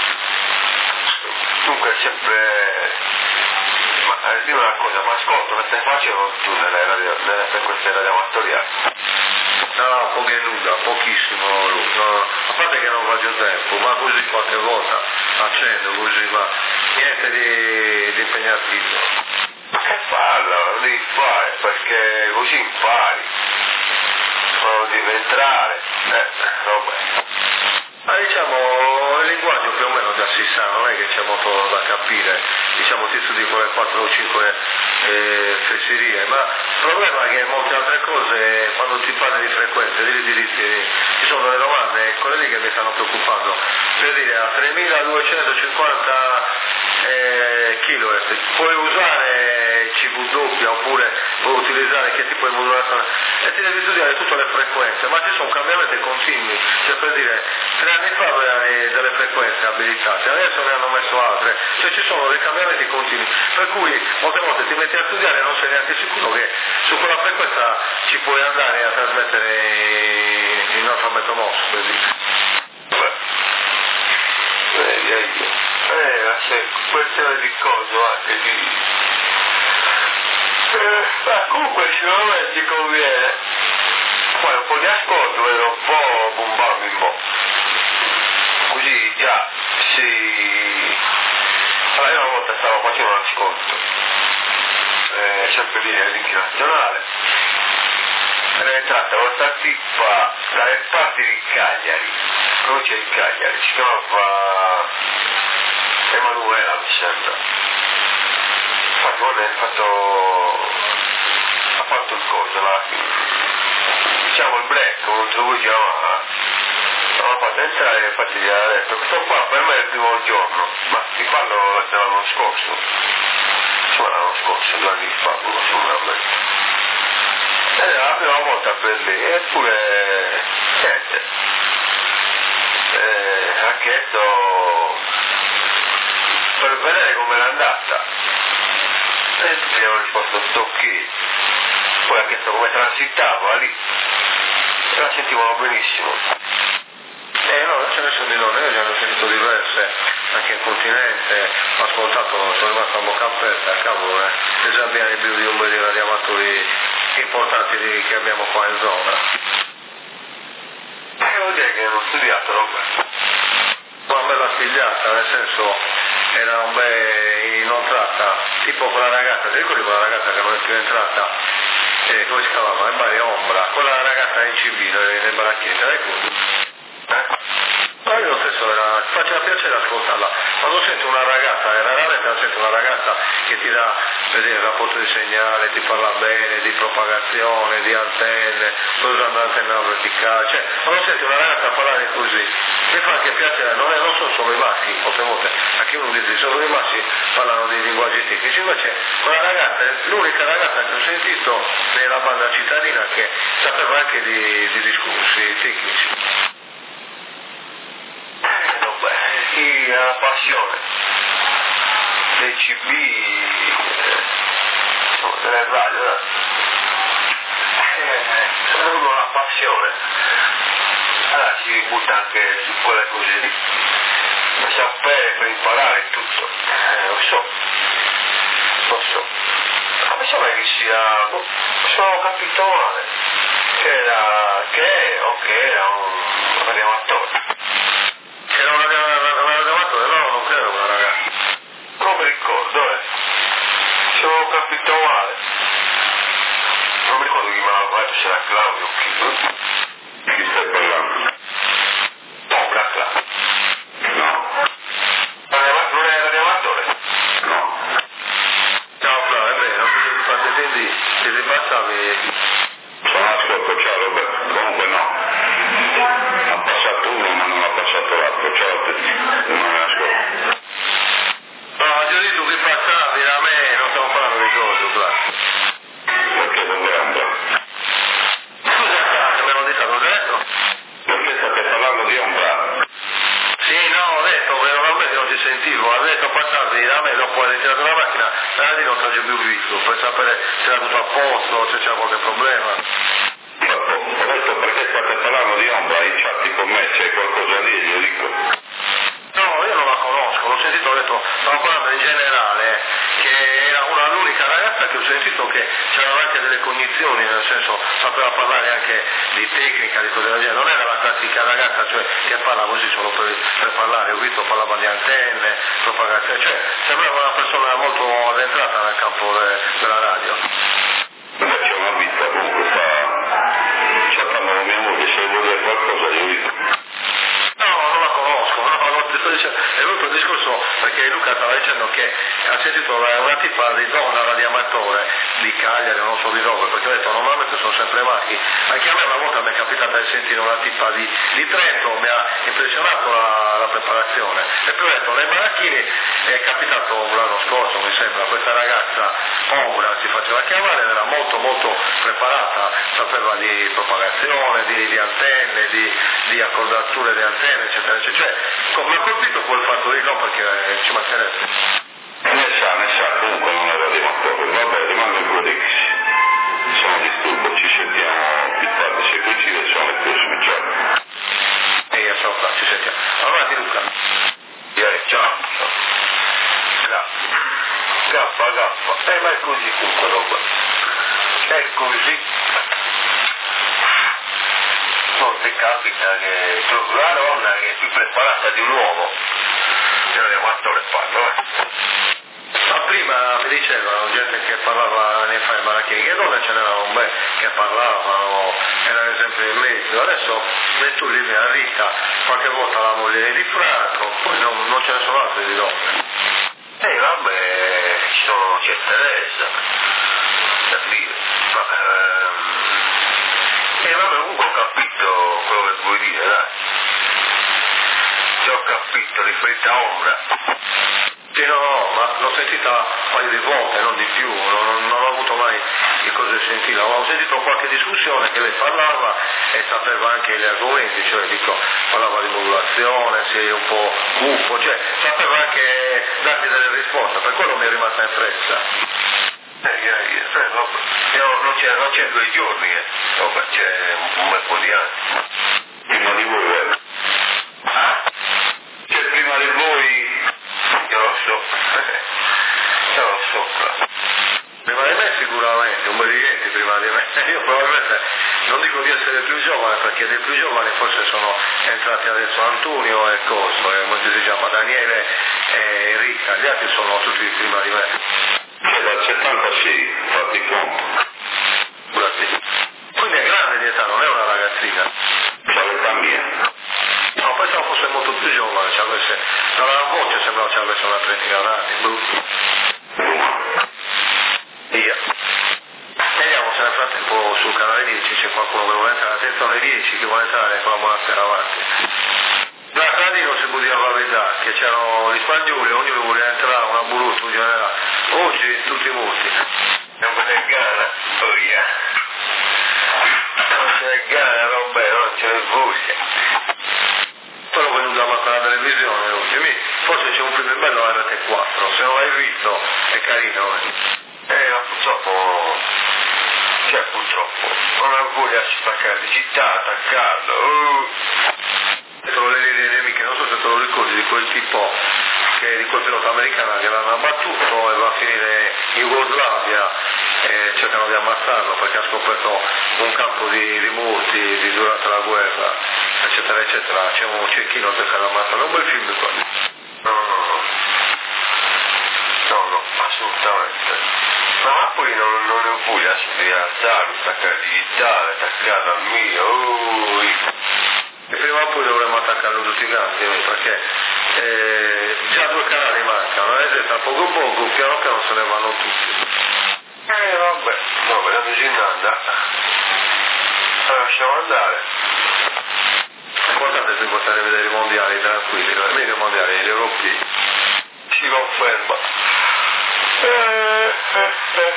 Dunque sempre, ma eh, dimmi una cosa, ma ascolto che stai facendo tu nelle, radio, nelle frequenze radioamatoriali? No, poco e nulla, pochissimo, no, a parte che non faccio tempo, ma così qualche volta accendo così, ma niente di, di impegnativo. Ma che farlo, lo devi fare, perché così impari, non devi entrare, eh, vabbè. Ma diciamo, il linguaggio più o meno già si sa, non è che c'è molto da capire, diciamo ti studi quelle quattro o cinque eh, fesserie, ma il problema è che molte altre cose, quando ti parli di frequenze, devi diritti, ci sono delle domande, quelle lì che mi stanno preoccupando, per dire a tremiladuecentocinquanta eh, kHz, puoi usare C V doppia oppure puoi utilizzare che tipo di modulazione, e ti devi studiare tutte le frequenze, ma ci sono cambiamenti continui, cioè per dire, tre anni fa avevi delle frequenze abilitate, adesso ne hanno messo altre, cioè ci sono dei cambiamenti continui, per cui molte volte ti metti a studiare e non sei neanche sicuro che su quella frequenza ci puoi andare a trasmettere in alfabeto morse, per dire. Vedi, vedi, eh, ma c'è questione di coso anche di... Eh, ma comunque sicuramente ti conviene, poi un po' di ascolto, vedo un po' bomba bimbo, così già si... Allora io una volta stavo facendo un ascolto, eh, sempre lì nel link nazionale, ed è entrata questa tipa dalle parti di Cagliari, provincia di Cagliari, si chiamava Emanuela mi sembra, infatti non è fatto, ha fatto il coso, la, diciamo il break, come tu vuoi chiamare, l'hanno fatto entrare e infatti gli ha detto, questo qua per me è il primo giorno, ma ti parlo dell'anno scorso, insomma l'anno scorso, due anni fa, sicuramente. Ed era la prima volta per lei, eppure niente, eh, ha chiesto per vedere come era andata, e gli hanno risposto tocchi, poi ha chiesto come transitava lì, e la sentivano benissimo. Eh no, ce ne sono di loro, io già ne ho sentito diverse, anche in continente, ho ascoltato, sono rimasto a bocca aperta, cavolo, eh, e già abbiamo i brividi un bel di radioamatori importanti di, che abbiamo qua in zona. Eh, vuol dire che non ho studiato, no? Una bella figliata, nel senso, era un bel inoltrata, tipo quella ragazza, ti ricordi quella ragazza che non è più entrata, eh, come si chiamava? In Bari Ombra, quella ragazza in civile, nel baracchietto, ricordi? Eh? Ma io stesso era, faceva piacere ascoltarla, quando sento una ragazza, e raramente sento una ragazza che ti dà, per dire, il rapporto di segnale, ti parla bene, di propagazione, di antenne, poi usando l'antenna verticale, cioè quando senti una ragazza parlare così, mi fa anche piacere, non, è, non sono solo i maschi, molte volte, anche uno dice solo i maschi parlano di linguaggi tecnici, invece quella ragazza è l'unica ragazza che ho sentito nella banda cittadina che sapeva anche di, di discorsi tecnici. Eh, vabbè, chi ha la passione dei C B, eh, delle radio, eh, uno ha la passione, allora si butta anche su quelle cose lì, per sapere, per imparare tutto, eh, lo so, lo so, ma mi sembra che sia, se ho capito male, che era, che è, o che era un radioamatore. Era una ragazza, no, non credo una ragazza. Non mi ricordo, eh. Se ho capito male. Non mi ricordo chi mi ha parlato, se era Claudio o chi. Chi stai parlando? Ombra, Claudio. No. Non è radioamatore? No. Ciao Flavio, è vero, ti fate sentire, se ti passavi... Sono ascolto, ciao Roberto. Comunque no. Ha passato uno ma non ha passato l'altro. Ciao a tutti. Non mi ascolto. No, ti ho detto che passavi da me, non stiamo parlando di cose, Flavio. Perché non grande? Scusa, abbiamo detto, l'ho detto? Perché state parlando di ombra? Sì, no, ho detto, veramente non ti sentivo, ha detto passavi da me, dopo hai ritirato la macchina, da lì non ti ho più visto, per sapere se era tutto a posto, se c'era qualche problema. Ho detto perché state parlando di ombra, in chat con me c'è qualcosa lì, glielo dico. No, io non la conosco, l'ho sentito, ho detto, stavo parlando in generale, che era una l'unica ragazza che ho sentito che c'erano anche delle cognizioni, nel senso sapeva parlare anche di tecnica, di cose del genere, non era la classica ragazza cioè, che parla così solo per, per parlare, ho visto parlava di antenne, propagazione, cioè sembrava una persona molto addentrata nel campo de, della radio. C'è una vita, comunque sta chattando mia moglie, se vuol dire qualcosa glielo dico. No, non la conosco, no, non ti sto dicendo, è venuto il discorso perché Luca stava dicendo che ha sentito una tipa di donna radioamatore di Cagliari, non so di dove, perché ho detto normalmente sono sempre maschi, anche a me una volta mi è capitata di sentire una tipa di, di Trento, mi ha impressionato la, la preparazione, e poi ho detto nei Maracchini è capitato l'anno scorso mi sembra, questa ragazza Ombra si faceva chiamare, era molto molto preparata, sapeva di propagazione, di, di antenne, di, di accordature di antenne, eccetera, eccetera. Cioè, mi ha colpito quel fatto lì, no, perché ci mancherebbe. Ne sa, ne sa, comunque non era di mattore, vabbè, rimango in godexi. Sono disturbo, ci sentiamo più tardi, se coincide sono le prossime, ciao. E io so, ci sentiamo. Avanti Luca. Eh, ciao. Grazie. Gaffa, gaffa. Eh, ma è così comunque roba. È così. Non ti capita che la donna che è più preparata di un uomo, ce l'abbiamo fatto le fatto, eh. Ma prima mi dicevano gente che parlava nei fai maracchini, che donne ce n'erano un bel che parlavano, erano sempre in mezzo, adesso se tu lì a Rita, qualche volta la moglie di Franco, poi non, non ce ne sono altre di donne. Eh vabbè, ci sono, c'è Teresa, per dire, ma ehm, eh vabbè comunque ho capito quello che vuoi dire, dai. Ci ho capito, riferita a Ombra. Sì, no, no, ma l'ho sentita un paio di volte, non di più, non, non ho avuto mai di cose sentite, ho sentito qualche discussione che lei parlava e sapeva anche gli argomenti, cioè dico, parlava di modulazione, sei un po' buffo, cioè sapeva anche darti delle risposte, per quello mi è rimasta impressa. Eh, eh, eh, no, no, non c'è, non c'è due giorni, eh, no, c'è un bel po' di anni. Prima di voi, eh. C'è prima di voi. Io lo so, io lo so, però. Prima di me sicuramente, un po' di gente prima di me, io probabilmente non dico di essere più giovane perché dei più giovani forse sono entrati adesso Antonio e Costo, e come si chiama Daniele e Ricca, gli altri sono tutti prima di me. Cioè dal settantasei, fatti conto. Quindi è grande di età, non è una ragazzina. C'è l'età mia. No, pensavo fosse molto più giovane, ci avesse, dalla voce sembrava ci avesse una trentina d'anni, brutto. Via. Vediamo se nel frattempo sul canale dieci c'è qualcuno che vuole entrare, attenzione dieci che vuole entrare con la buonasera avanti. Dai, lì non si poteva vedere, che c'erano gli spagnoli, ognuno voleva entrare, una burrutta, un generale. Oggi tutti morti. Non me ne gana, oh yeah. Non ce ne gana, roba, non ce ne Russia. Però venuto a con la televisione oggi, forse c'è un film bello a R T quattro, se non l'hai visto è carino. Eh, eh ma purtroppo, cioè purtroppo, non ho voglia di spaccare di città, attaccarlo. Uh. Sono le linee nemiche, non so se te lo ricordi di quel tipo che di quel pilota americano che l'hanno abbattuto e va a finire in Jugoslavia e cercano di ammazzarlo perché ha scoperto un campo di, di morti di durante la guerra, eccetera eccetera. C'è un cecchino che sarà ammazzato, è un bel film quello. No, no, no, no, no, assolutamente. Ma poi non, non ho voglia di alzarlo, staccare il digitale, attaccato al mio. Uh. E prima o poi dovremmo attaccarlo tutti quanti, perché eh, già due canali mancano, e tra poco poco, piano piano se ne vanno tutti. Eh vabbè, no, me la avvicinando. La lasciamo andare. L'importante è portare a vedere i mondiali tranquilli, non mica i mondiali, gli europei. Si conferma. Eh, eh, eh.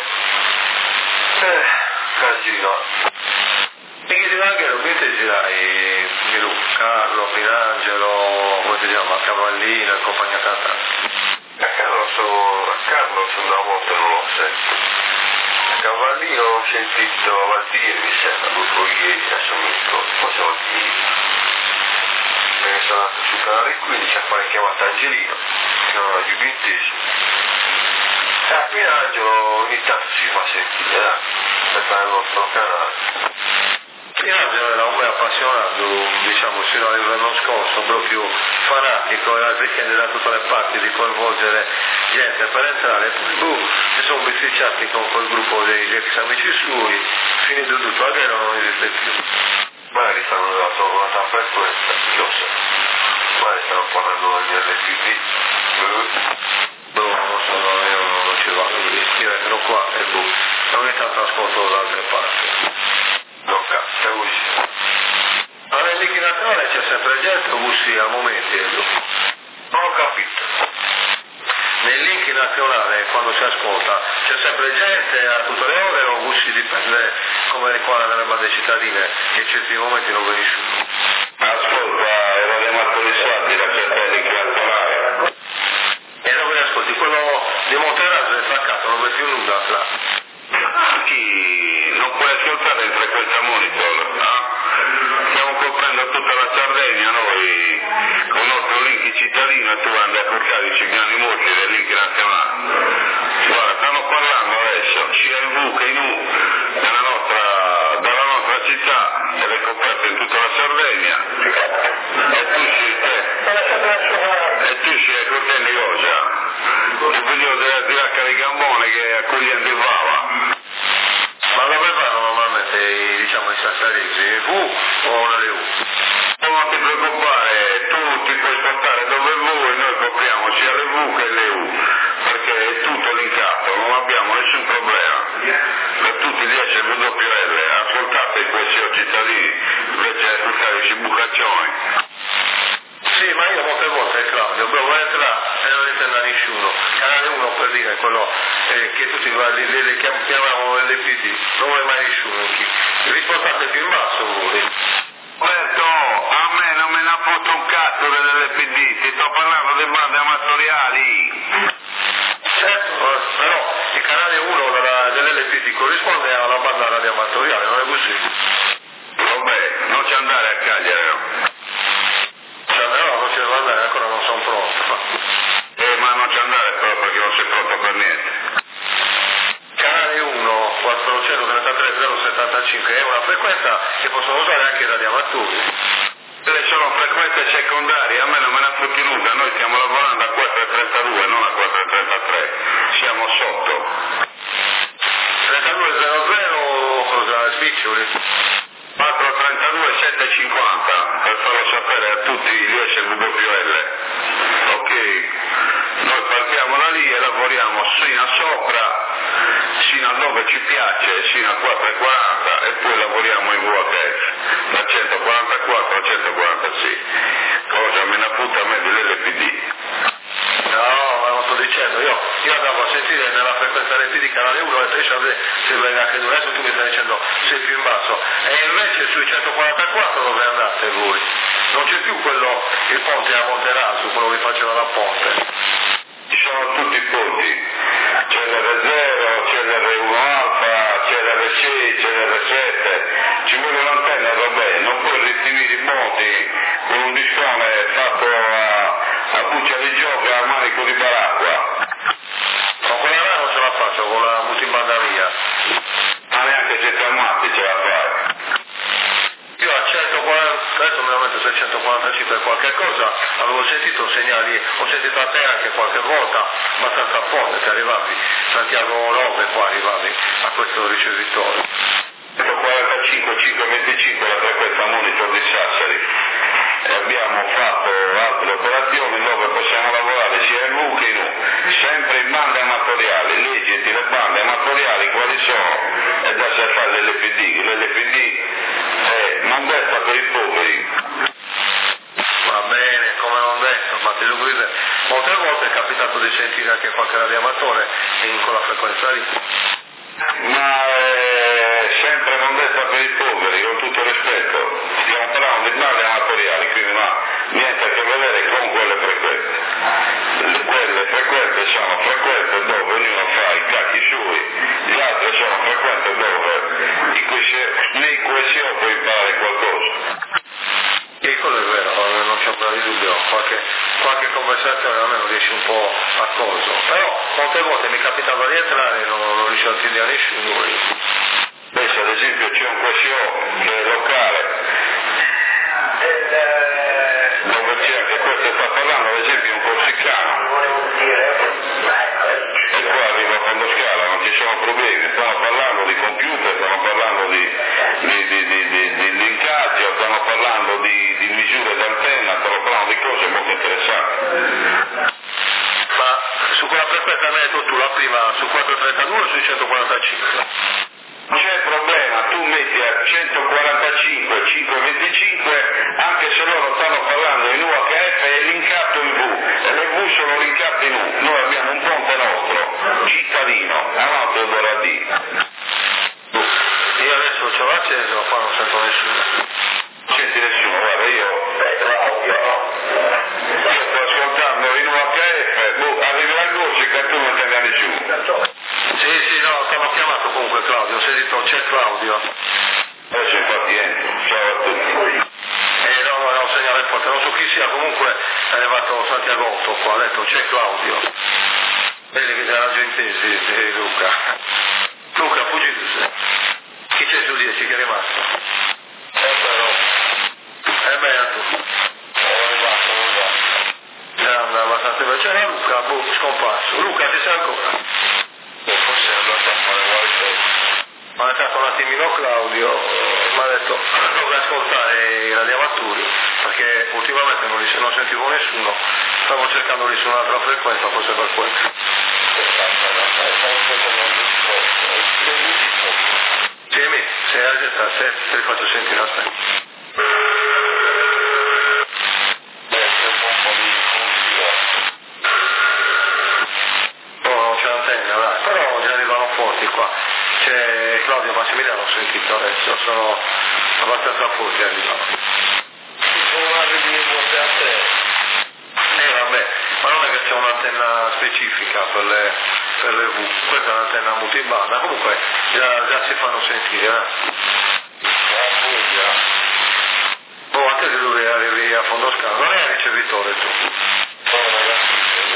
Eh, casino. E chi ti va anche non mi te girai Milu, Carlo, Pinangelo, come si chiama, Cavallino e compagnia cantante. A Carlo sono, a Carlo sono da molto non l'ho sentito. A Cavallino ho sentito Valtieri, mi sembra, l'ultimo ieri, adesso mi ricordo, forse Valtieri. Me ne sono andato sul canale quindici a fare chiamata Angelino, che non ho giubintesi. E a Pinangelo ogni tanto si fa sentire, dai, per fare il nostro canale. Pinangelo era un bel appassionato, diciamo, fino all'anno scorso, proprio fanatico, era weekend da tutte le parti di coinvolgere gente per entrare, poi boh, si sono bisticciati con quel gruppo degli ex amici suoi, finito tutto, la guerra non esiste più. Magari stanno nella sua volontà frequenza, lo so. Magari stanno parlando degli R P D. No, non lo so, no, io non ci vado, io entro qua e boh, ogni tanto ascolto da altre parti. Non cazzo, è così. Ma nel link nazionale c'è sempre gente o bussi a momenti? Non ho capito. Nel link nazionale, quando si ascolta, c'è sempre gente a tutte le ore o bussi dipende come qua nelle bande cittadine, che in certi momenti non viene nessuno. Ascolta, era dei mattoni soldi da cercare link nazionale. E dove ascolti? Quello di Monterrazzo è staccato, non vede più nulla là. Chi non puoi ascoltare in frequenza monitor, no? Stiamo coprendo tutta la Sardegna noi con il nostro link cittadino e tu andi a portare i cigani morti del link nazionale. Guarda, stanno parlando adesso sia in V che in U dalla nostra, dalla nostra città ed è coperto in tutta la Sardegna e tu sei te e tu sei ai Cortelli Rosa, il figlio di Racca di Gambone che è accogliente in Vava. Ma dove vanno normalmente, diciamo, i sassaresi? V o nelle U? Non ti preoccupare, tu ti puoi spostare dove vuoi, noi copriamo sia le V che le U, perché è tutto linkato, non abbiamo nessun problema. Per tutti gli S W L, ascoltate questi cittadini, invece di ascoltare questi bucaccioni. Sì, ma io molte volte, Claudio, devo entrare e non intenda nessuno. Canale uno per dire quello eh, che tutti li, li, li chiamavano L P D, non vuole mai nessuno. Riportate più in basso voi. Roberto, a me non me ne ha fatto un cazzo dell'L P D, ti sto parlando dei bande amatoriali. Certo, però il canale uno dell'L P D corrisponde alla banda radioamatoriale, non è possibile. Vabbè, non ci andare a Cagliari. Cioè, no, non ci devo andare, ancora non sono pronto. Eh, ma non ci andare però perché non sei pronto per niente. Canale uno quattrocentotrentatré zero settantacinque è una frequenza che possono usare anche i radioamatori. Le sono frequenze secondarie, a me non me ne ha fottenuta, noi stiamo lavorando a quattrocentotrentadue, non a quattrocentotrentatré, siamo sotto. trentadue zero zero cosa spiccioli? quattrocentotrentadue settecentocinquanta, per farlo sapere a tutti gli S W L. Ok? Noi partiamo da lì e lavoriamo sino a sopra, sino a dove ci piace, sino a quattrocentoquaranta e poi lavoriamo in V H F, da centoquarantaquattro a centoquarantasei. Cosa? Me ne appunta a me dell'L P D? No, ma non sto dicendo, io, io andavo a sentire nella frequenza L P D canale uno e tre se vai anche tu, adesso tu mi stai dicendo sei più in basso, e invece sui centoquarantaquattro dove andate voi? Non c'è più quello, il ponte a Montenaso, quello che faceva da ponte. Ci sono tutti i ponti, c'è l'R zero, c'è l'R uno alfa, c'è l'R sei, c'è l'R sette, ci vuole un'antenna, vabbè, non puoi rifinire i ponti con un discone fatto a, a buccia di gioca a manico di baracqua. Con quella là non ce la faccio, con la multibandaria. Ma neanche se ti ammazzi ce la fai. Io a centoquaranta, adesso me lo metto se centoquarantacinque qualche cosa, avevo sentito segnali, ho sentito a te anche qualche volta, abbastanza a fondo, che arrivavi, Santiago nove qua arrivavi a questo ricevitore. centoquarantacinque cinquecentoventicinque la frequenza monitor di Sassari. E abbiamo fatto altre operazioni dove possiamo lavorare sia in V che in U, sempre in bande amatoriali, leggiti le bande amatoriali quali sono, e da sé fare l'L P D, l'L P D è non detta per i poveri. Va bene, come non detto, ma ti devo dire, molte volte è capitato di sentire anche qualche radioamatore in quella frequenza lì. Ma è sempre non detta per i poveri, con tutto rispetto, stiamo parlando di bande amatoriali, quindi non ha niente a che vedere con quelle frequenze. Quelle frequenze sono frequenze dove ognuno fa i cacchi suoi, gli altri sono frequenze dove in cui si, nei cui si può imparare qualcosa. E quello è vero, non c'è ombra di dubbio, qualche, qualche conversazione almeno riesci un po' a coso, però molte volte mi capitava di entrare e non, non riuscivo a sentire nessuno. Adesso ad esempio c'è un Q S O che è locale, dove c'è che questo sta parlando, ad esempio un corsicano, e qua arriva a fondo scala, non ci sono problemi, stanno parlando di computer, stanno parlando di, di, di, di, di, di linkaggio, stanno parlando di, di misure d'antenna, stanno parlando di cose molto interessanti. Ma su quella frequenza mi hai detto tu la prima, su quattrocentotrentadue o sui centoquarantacinque? Non c'è problema, tu metti a centoquarantacinque cinquecentoventicinque anche se loro stanno parlando in U H F e linkato in V, e le V sono linkate in U. Noi abbiamo un ponte nostro, cittadino, a notte d'ora D. Io adesso ce l'ho acceso, qua non sento nessuno. Non senti nessuno, guarda, io, io sto ascoltando in U H F, boh, arrivi al Corsica e tu non te ne andi giù. Sì, sì, no, stanno chiamato comunque Claudio, ho sentito, c'è Claudio. Adesso infatti entro, ciao a tutti. Eh no, no, è un segnale forte, non so chi sia, comunque è arrivato Santiago otto qua, ha detto c'è Claudio. Vedi che era già intesi, sì, Luca. Luca, fuggi tu. Chi c'è su dieci che è rimasto? Eh però. Eh beh, a tu. Sono arrivato, non va. Già andava abbastanza bene. C'era Luca, boh, scomparso. Luca, ci sei ancora? Forse è andato a fare qualcosa. Mi ha entrato un attimino Claudio, mi ha detto dovrei ascoltare i radioamatori perché ultimamente non, li, non sentivo nessuno, stavo cercando lì su un'altra frequenza, forse per quello. Sì, mi, se aspetta, se te li faccio sentire, aspetta. C'è Claudio Massimiliano, ho sentito adesso, sono abbastanza forti arrivano. Sono arrivato a te. Eh vabbè, ma non è che c'è un'antenna specifica per le, per le V, questa è un'antenna multibanda, comunque già, già si fanno sentire, eh. Oh, a te che dovevi arrivare a fondo scala, non è il ricevitore tu. Oh ragazzi,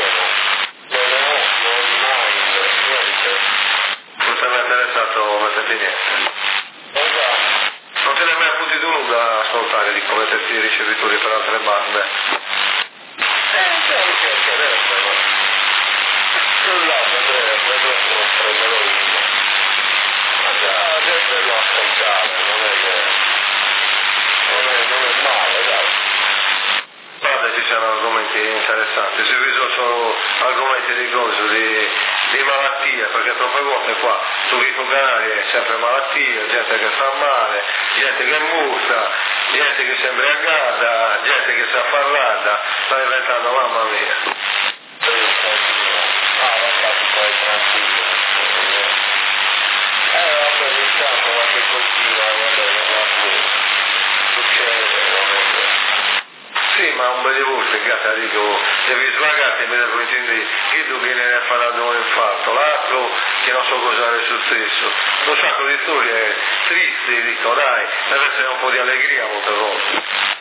Non ti è mai interessato metterti niente? Non te ne hai mai appuntito nulla a ascoltare di come metterti i ricevitori per altre bande? Eh, anche adesso, no? Sul lato, vedrò se lo prenderò uno. Ma già, già è bello ascoltare, non è che... non è, non è male, dai. Guarda, ci sono argomenti interessanti, se vi sono solo argomenti di cose, di, di malattie, perché troppe volte qua su Vico Canaria è sempre malattie, gente che sta male, gente che muta, gente che si è imbriagata, gente che si è affarrata, sta diventando mamma mia. Ah, vabbè, poi tranquillo. Eh, vabbè, diciamo, qualche cosina, vabbè, non ha succede, non sì, ma un bel di volte, che dico, devi svagare e vedere come intendi, chi tu che ne ha fatto un infarto, l'altro che non so cosa è successo. Un sacco di storie tristi, dico, dai, deve essere un po' di allegria molte volte.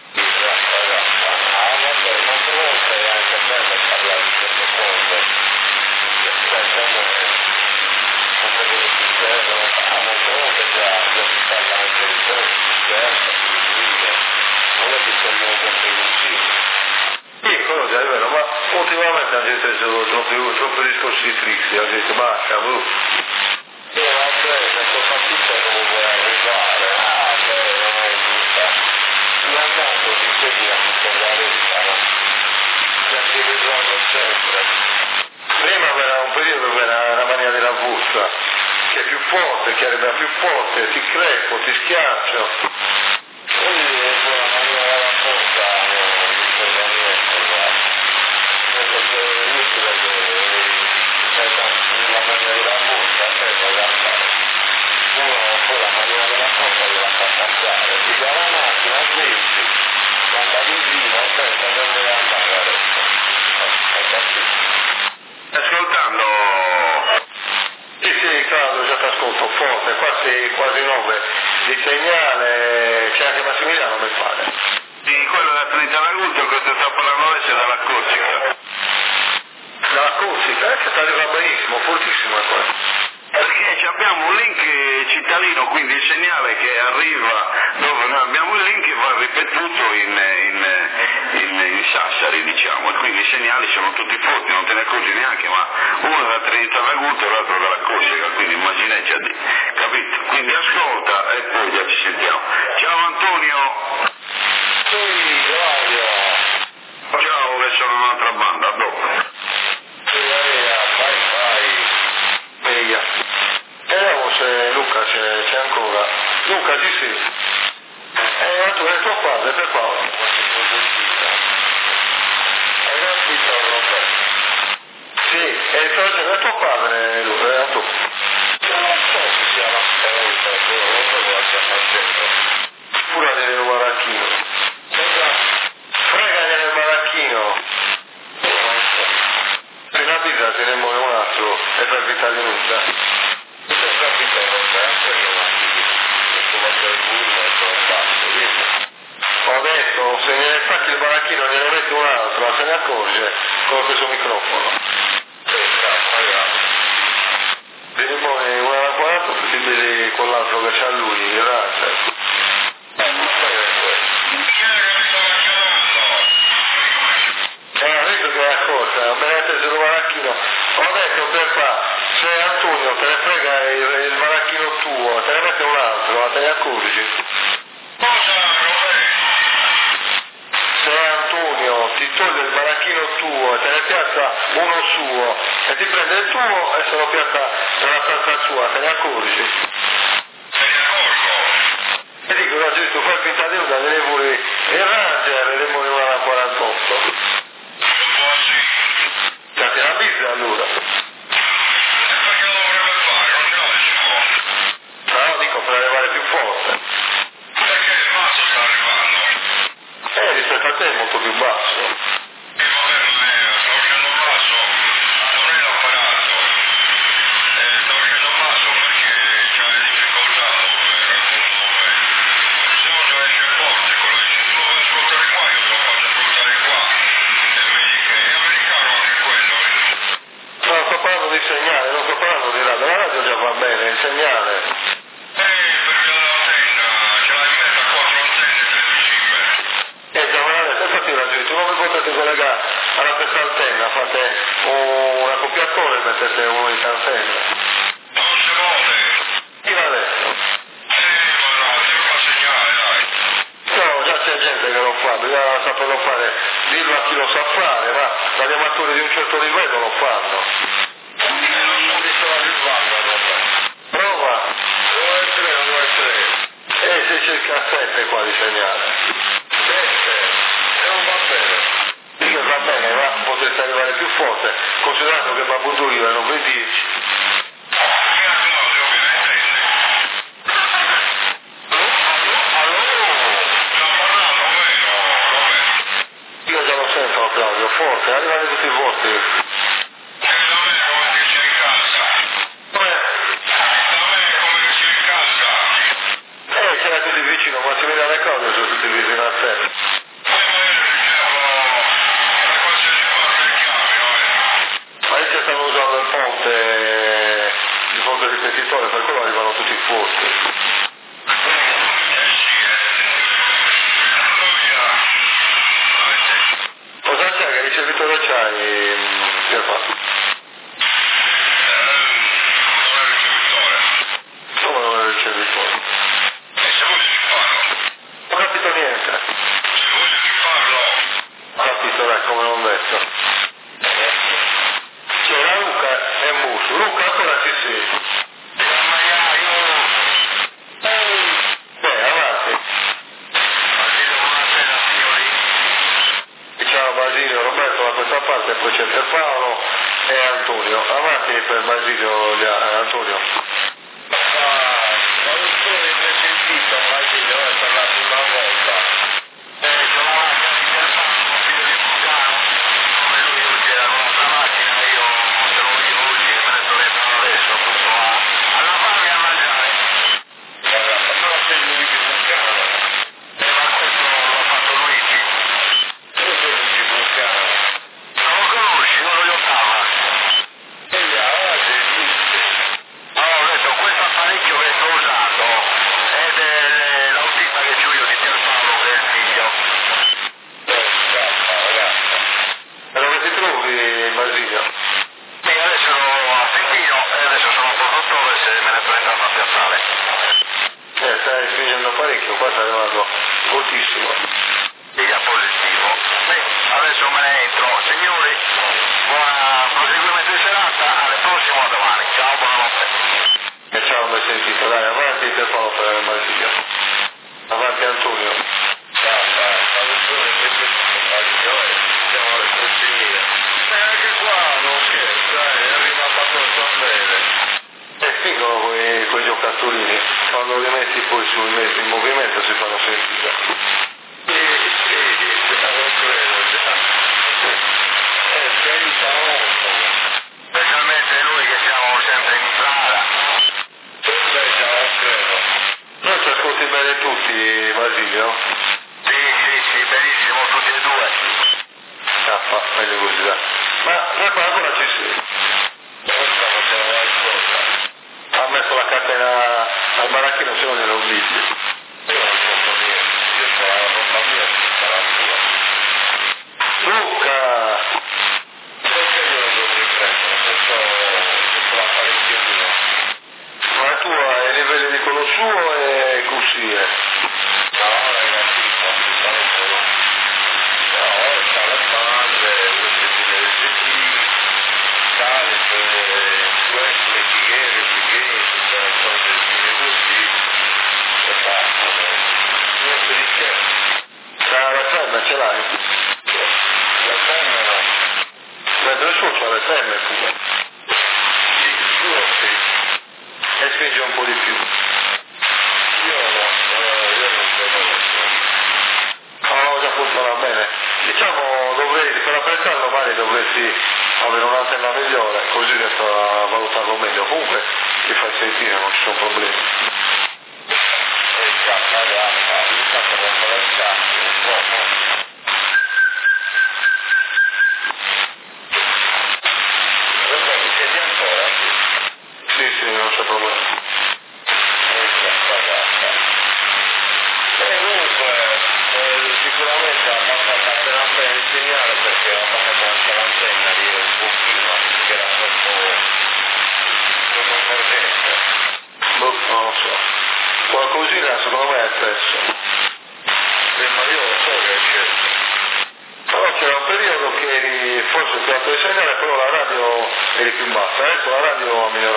Ah, vabbè, molte volte è anche bello parlare di queste cose. Non so cosa succede, ah, molte volte già si parla anche di questo, certo, di guida. Non è che siamo sempre vicini. Sì, quello già è vero, ma ultimamente la gente ha troppi, troppi discorsi tristi, ha detto basta, bro. Io vabbè, questo partito dove vuoi arrivare? Ah, beh, non è giusta. Mi ha dato di seguire a tutta la verità, no? Già si risolve sempre. Prima era un periodo dove era una mania della busta, che è più forte, che arriva più forte, ti crepo, ti schiaccio. Quindi è una mania della forza, non mi serve a niente, guarda. Penso che è inutile che c'è la mania della forza, c'è da fare. Uno poi la mania della forza gliela fa passare, ti dà la macchina, smetti, quando avvicina, aspetta, dove deve andare adesso? Hai capito? Ascoltando, Sì, sì, Claudio, già ti ascolto, forte, quasi, quasi nove, di segnale, c'è anche Massimiliano mi pare. di quello da Trentino Agosto, questo sta parlando adesso dalla Corsica. La Corsica, eh, che sta arrivando benissimo, fortissimo è quello. Perché abbiamo un link cittadino, quindi il segnale che arriva dove noi abbiamo il link va ripetuto in, in, in, in Sassari, diciamo, e quindi i segnali sono tutti forti, non te ne accorgi neanche, ma uno da Trinità d'Agosto e l'altro dalla Corsica, quindi immagineggiati, capito? Quindi ascolta e poi già ci sentiamo. Ciao Antonio! Sì, Claudio! Ciao, che sono un'altra banda, a dopo. Sì, vai, vai! Via. Vediamo se Luca c'è, c'è ancora. Luca, sì sì. Eh, tu è tuo padre, per qua. Hai capito, Roberto? Sì, è il fratello è tuo padre, Luca, è tu. Non so se sia la speranza, però non so cosa sta facendo. Pure nel maracchino. Fregane nel maracchino. Non so. Appena birra te ne muore un altro e per vita di nuda. Ho capito, Roberto, che non è come il burro e poi basta, vedi? Ho detto, se ne stacchi il maracchino gliene mette un altro, se ne accorge con questo microfono. Sì, bravo, ragazzi. Te ne muore una alla quaranta tutti vedi con l'altro che c'ha lui, il Ranger. Eh, non so che è questo. Eh, ho detto che è una cosa, appena preso il maracchino, ho detto per qua, se Antonio te ne frega il, il maracchino tuo, te ne mette un altro, ma te ne accorgi? Se Antonio ti toglie il maracchino tuo e te ne piazza uno suo e ti prende il tuo e se lo piazza nella stanza sua, te ne accorgi? E dico, no, giusto, qua finta di nuda, ne vuole il Ranger e ne vuole una alla quarantotto. Date la birra allora. No, dico per arrivare più forte. Eh, rispetto a te è molto più basso. No, sto parlando di segnale, non sto parlando di radio, la radio già va bene, il segnale. Eh, già, ma adesso infatti raggiunto, non vi potete collegare alla stessa antenna, fate una coppiatore e mettete un'unica antenna. Chi l'ha detto? No, già c'è gente che lo fa, bisogna saperlo fare, dirlo a chi lo sa fare, ma gli animatori di un certo livello lo fanno. Prova. Eh, se c'è il cassetto, sette qua di segnale. sette, e non va bene. Io va bene, ma potreste arrivare più forte, considerando che Babbo Giulio erano per dieci. Io già lo sento, Claudio, forte, arrivate tutti forti. Eh, c'era tutti vicino, Massimiliano e Claudio sono tutti vicino a te. Ma lì stanno usando il ponte, il ponte ripetitore, per quello arrivano tutti forti. Cosa c'è? Che ricevitore c'hai, Pierpaolo? Come non è il ricevitore? Non ho capito niente. Ho capito, dai, come non detto. C'era Luca e Musu. Luca ancora ci sei. Beh, avanti. Ciao Basilio, Roberto da questa parte, poi c'è Pierpaolo e Antonio. Avanti per Basilio e Antonio.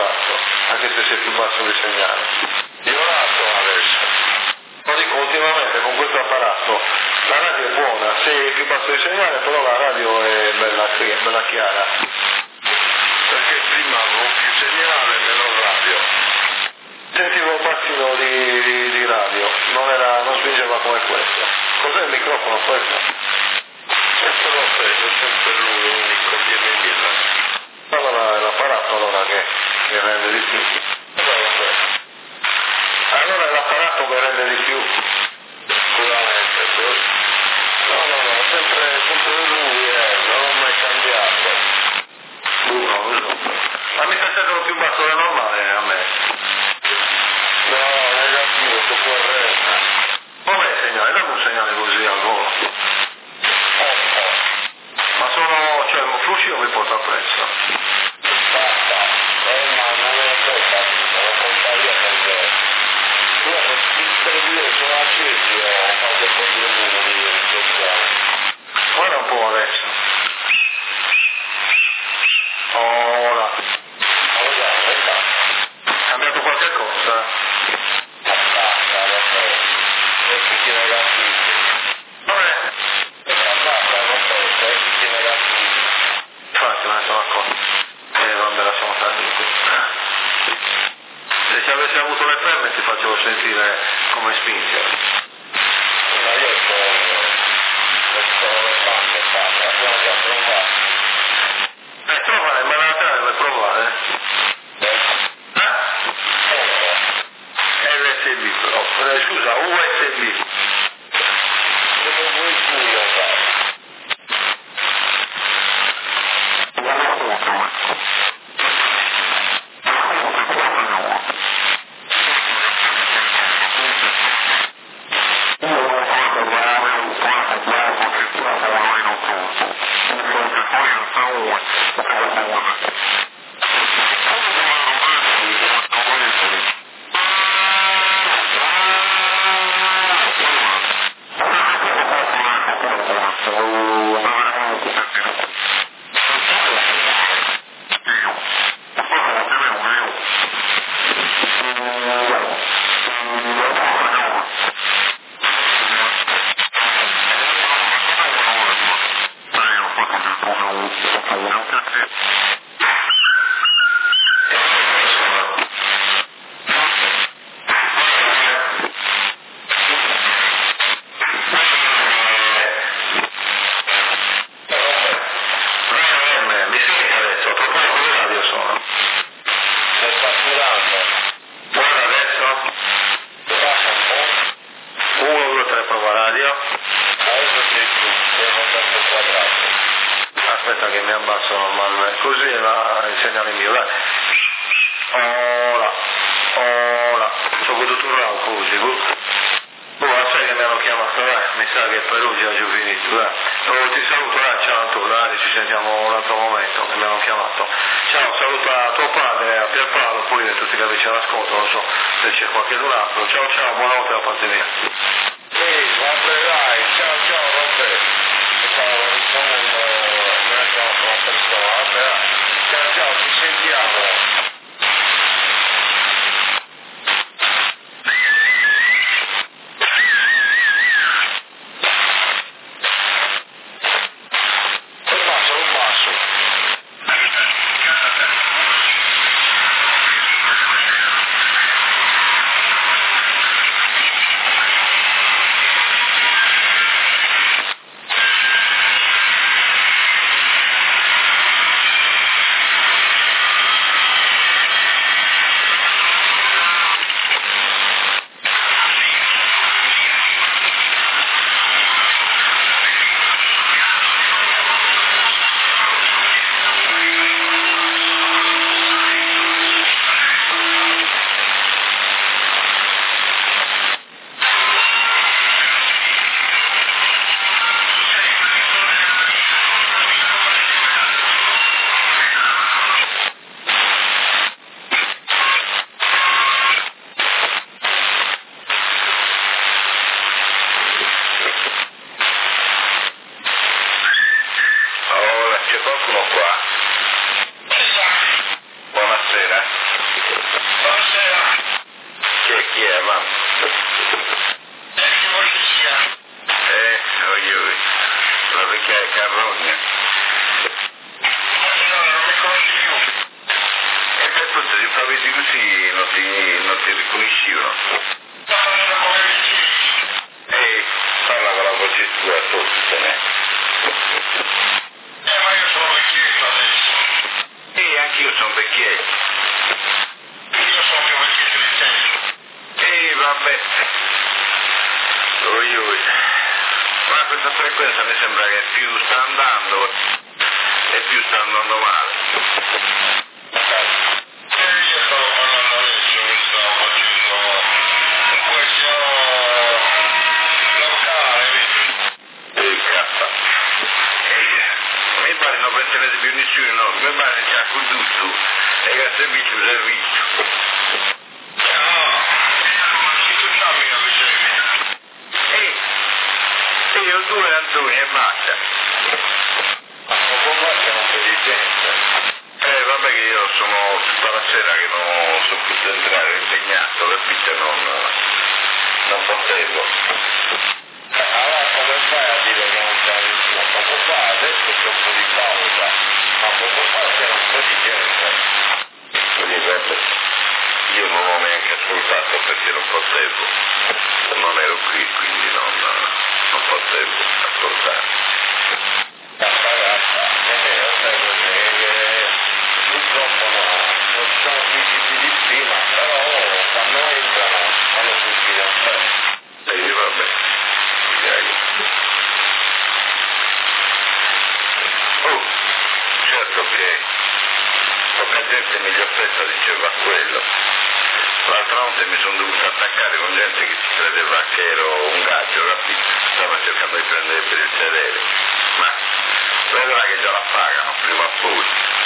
Ultimamente questo apparato, la radio è buona, se è più basso il segnale, però la radio è bella, bella chiara. Perché prima avevo più segnale meno radio. Sentivo il battino di, di, di radio, non, era, non spingeva come questo. Cos'è il microfono questo? Questo l'ho preso, sempre lui, unico, viene mille. Allora è l'apparato allora che, che rende di più. Allora è l'apparato che rende di più. Sicuramente, no, no, no, sempre, sempre lui, eh, non ho mai cambiato. Uno, uno. Ma mi sta sentendo più basso del normale a me. No, negativo, sto correndo. Com'è il segnale? Dammi un segnale così al volo. Ma sono, cioè il fluscio mi porta appresso. Basta, eh, ma non è aspetta, non lo conta io perché io per dire sono accesi e ho fatto un po' di rumore di ricezione. Guarda un po' adesso. Ora. Ora, ora. Ha cambiato qualche cosa? Basta, lo so. E tutti negativi. Vabbè. Basta, lo so, e tutti negativi. Infatti me ne sono accorto. E vabbè, lasciamo stare qui. Se ci avessi avuto le ferme ti facevo sentire come spingere. Ma io sto, sto restando, basta, abbiamo già provato. Eh, provare, ma in realtà deve provare. Eh? L S B però. Eh, scusa, U S B. Come vuoi tu io fare? Aspetta che mi abbasso normalmente, così è la, il segnale mio, dai. Ora, ora, ci ho goduto un rauco così, oh, sai che mi hanno chiamato, dai, mi sa che per oggi ho già finito, dai. Oh, ti saluto, dai, ciao, dai, ci sentiamo un altro momento, che mi hanno chiamato. Ciao, saluta tuo padre, a Pierpaolo, poi a tutti che amici all'ascolto, non so se c'è qualche altro. Ciao, ciao, buonanotte da parte mia. Sì, vabbè, dai, ciao, ciao, vabbè. Stavo rispondendo a una persona, vabbè, ciao, ciao, ci sentiamo. vicino. Ehi, parla con la voce tua, ascoltatene. Eh, ma io sono vecchietto adesso. Ehi, anch'io sono vecchietto. Io sono più vecchietto di te. Ehi, vabbè. Ui, ui. Ma questa frequenza mi sembra che più sta andando e più sta andando male. Eh, io stavo parlando adesso, mi stavo facendo un questo locale, vedi? Ehi, cazzo. Ehi, mi pare non prendete più nessuno, mi pare che ha condotto e che ha servito il servizio. No, se tu dammi la vicenda. Ehi, e io due Antoni e basta. Ma non può essere un po' di gente. Eh, vabbè che io sono tutta la sera che non sono più centrale, impegnato, capite, non, non potevo. Allora come fai a dire che non c'è nessuno? Poco fa, adesso c'è un po' di pausa, ma poco fa c'era un po' di gente. Quindi vabbè, io non ho neanche ascoltato perché non potevo, non ero qui, quindi non, non potevo ascoltare. Purtroppo no, non ci sono fisici di prima, però quando entrano fanno sentire un po'. E io vabbè, direi. Oh, certo che poca gente mi aspetta diceva quello. L'altra notte mi sono dovuto attaccare con gente che si credeva che ero un gaggio, capito? Stava cercando di prendere per il sedere. Ma vedrà che già la pagano prima o poi.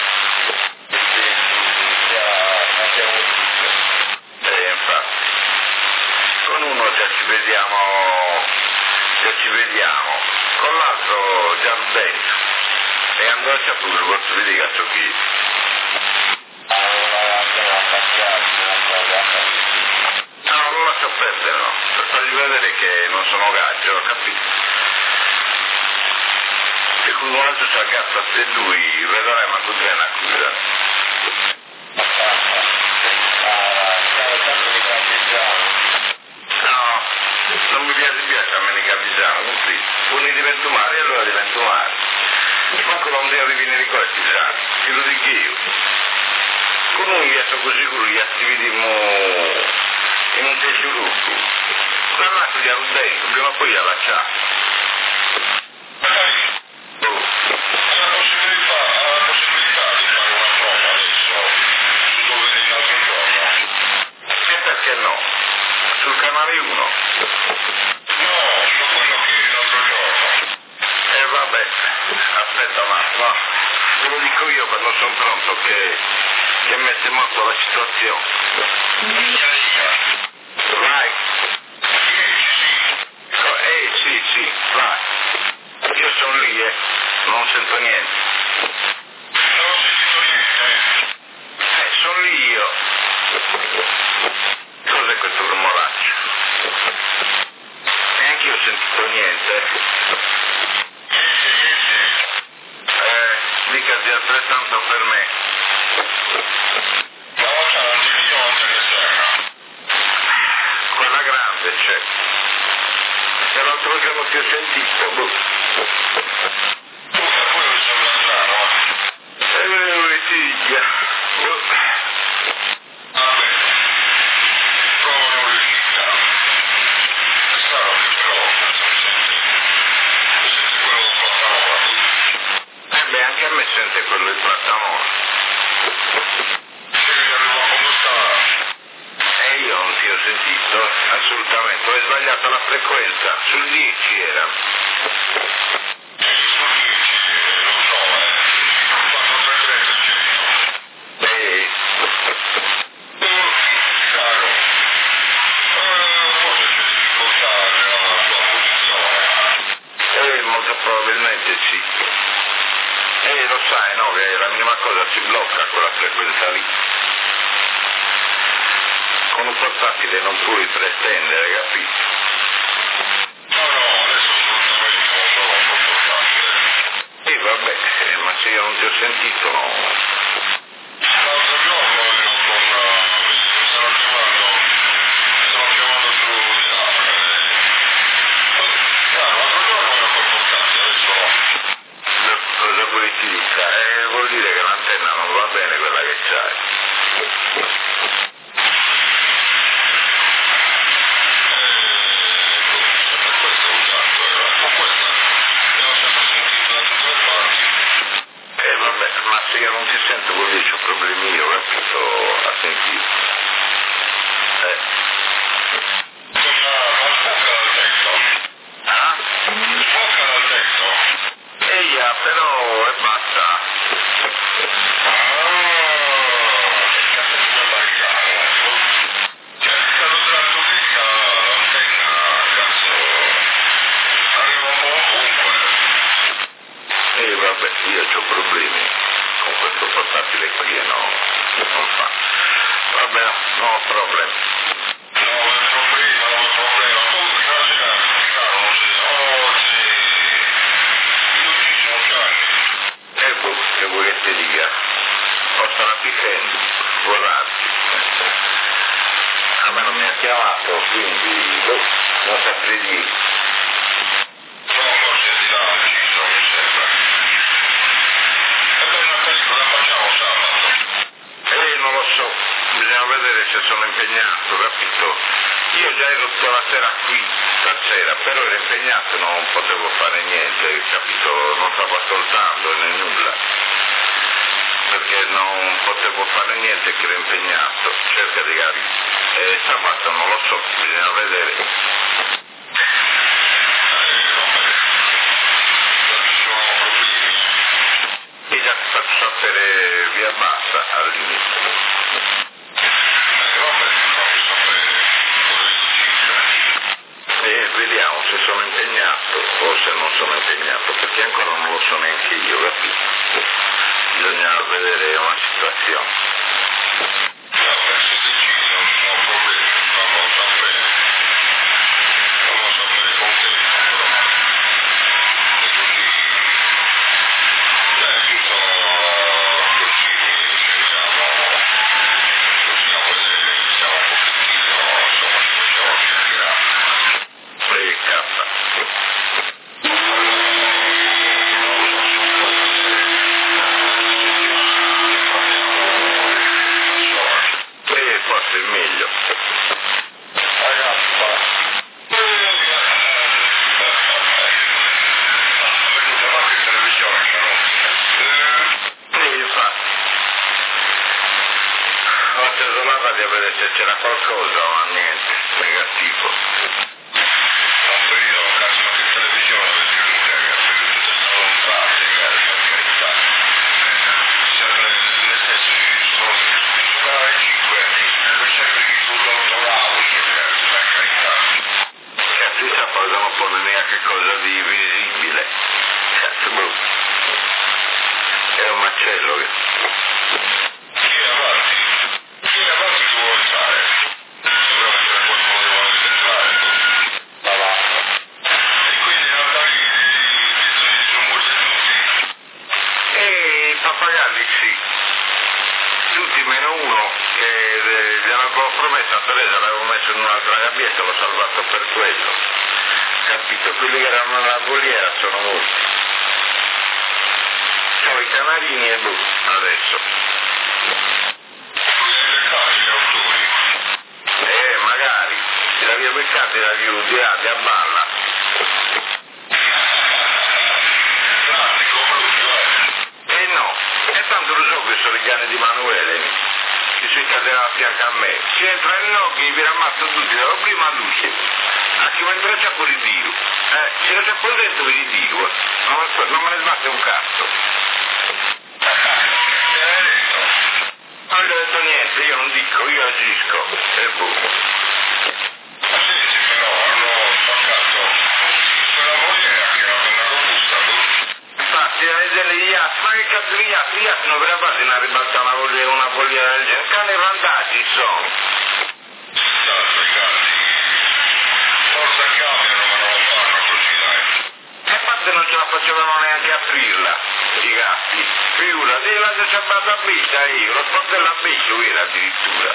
Eh, infatti. Con uno già ci vediamo, già ci vediamo. Con l'altro già dentro. E andrà pure, posso vi dica so chi. No, non lascio perdere, no. Per fargli vedere che non sono gaggio, capito? E con un altro si aggatta se lui, vedrai ma tu viene a chiudere. No, non mi piace, piace a me di capitano, così. Uno divento male e allora divento male. Manco non devo rivenire con i artigiani, te lo dico io. Con noi io sono così con gli attivitimmo in un testo gruppo. La lascio di dentro, prima o poi la lasciamo. Oh. La possibilità, la possibilità di fare una prova adesso, su dove è il altro giorno? E perché no? Sul canale uno. No, su quello che è l'altro giorno. E vabbè, aspetta un attimo, te lo dico io quando sono pronto che, che mette molto la situazione. Mica, mica. Vai. Dieci, sì. Oh, eh sì, sì, vai. Io sono lì, eh, non sento niente. Non ho sentito niente. Eh, sono lì io. Cos'è questo rumoraccio? Neanche io ho sentito niente. Eh, dicasi altrettanto per me. Ma c'è un divisione che serra. Quella grande c'è. E l'altro giorno ti ho sentito, boh. Tu per quello sembra strano. Eh, figlia. Boh. Vabbè. Provo a riuscire. È strano che però mi sente. Mi sente quello del platano. Eh beh, anche a me sente quello del platano. Dice che gli arriva come sta. E io non ti ho sentito, assolutamente, ho sbagliato la frequenza, sul dieci era. Sì, sul dieci, non so, eh. quattro tre tre c'è. E Caro. Eh, forse c'è difficoltà nella tua posizione. eh, molto probabilmente sì. E lo sai, no, che la minima cosa si blocca quella frequenza lì. Con un portatile non puoi pretendere, capito? No, no, adesso assolutamente non sono un portatile. E vabbè, eh, ma se io non ti ho sentito, no. L'altro giorno ero con... mi stanno chiamando, mi stanno chiamato, quindi boh, non saprei dire. No, forse di là ho deciso, mi sembra. E poi Natale cosa facciamo sabato? Eh, non lo so, bisogna vedere se sono impegnato, capito? Io già ero tutta la sera qui, stasera, però ero impegnato, non potevo fare niente, capito? Non stavo ascoltando né nulla, perché non potevo fare niente che ero impegnato, cerca di capire. E sabato non lo so, bisogna vedere. E già ti faccio sapere via bassa all'inizio. E vediamo se sono impegnato o se non sono impegnato, perché ancora non lo so neanche io, capito? Bisogna vedere una situazione. C'era qualcosa ma niente, negativo. Non so io, caso che televisione avete venuto a lontane, per carità. Nel senso che sono giocare cinque, poi sempre che tu lo trovavo, per carità. Cazzo, io sapevo che non pone neanche cosa di visibile. Cazzo, boh. È un macello che... Chi è avanti? Chi è avanti tu vuoi fare? Sicuramente c'è qualcuno che vuole entrare. Ma va. E quindi in realtà i sono molti tutti. E i pappagalli sì. Tutti meno uno che gliel'avevo promesso a Teresa, l'avevo messo in un'altra gabbietta, l'ho salvato per quello. Capito? Quelli che erano nella voliera sono morti. C'ho i canarini e boh, adesso. Eh, magari, se la via beccati la aiuti a di a balla. Eh no, e tanto lo so che sono i cani di Manuele, che si cadenano a fianco a me. Si entra in occhio, vi ammazzo tutti, dalla prima luce. A chi mi entra c'è pure il Dio. Eh, se lo c'è pure dentro vi dico, non, so, non me ne sbatte un cazzo. Non gli ho detto niente, io non dico, io agisco, e boh. Ma senti però, hanno spaccato quella voliera che era bella robusta, Infatti, delle iatti, ma che cazzo di iatti? Gli iatti non ve la fate una ribalta una voliera, una voliera del genere, cane vantaggi sono. tanto i gatti, forza cambiano ma non lo fanno così, dai. E infatti non ce la facevano neanche aprirla, i gatti. Figurati, la c'è ciabato a biccia io, lo sportello a biccio era addirittura.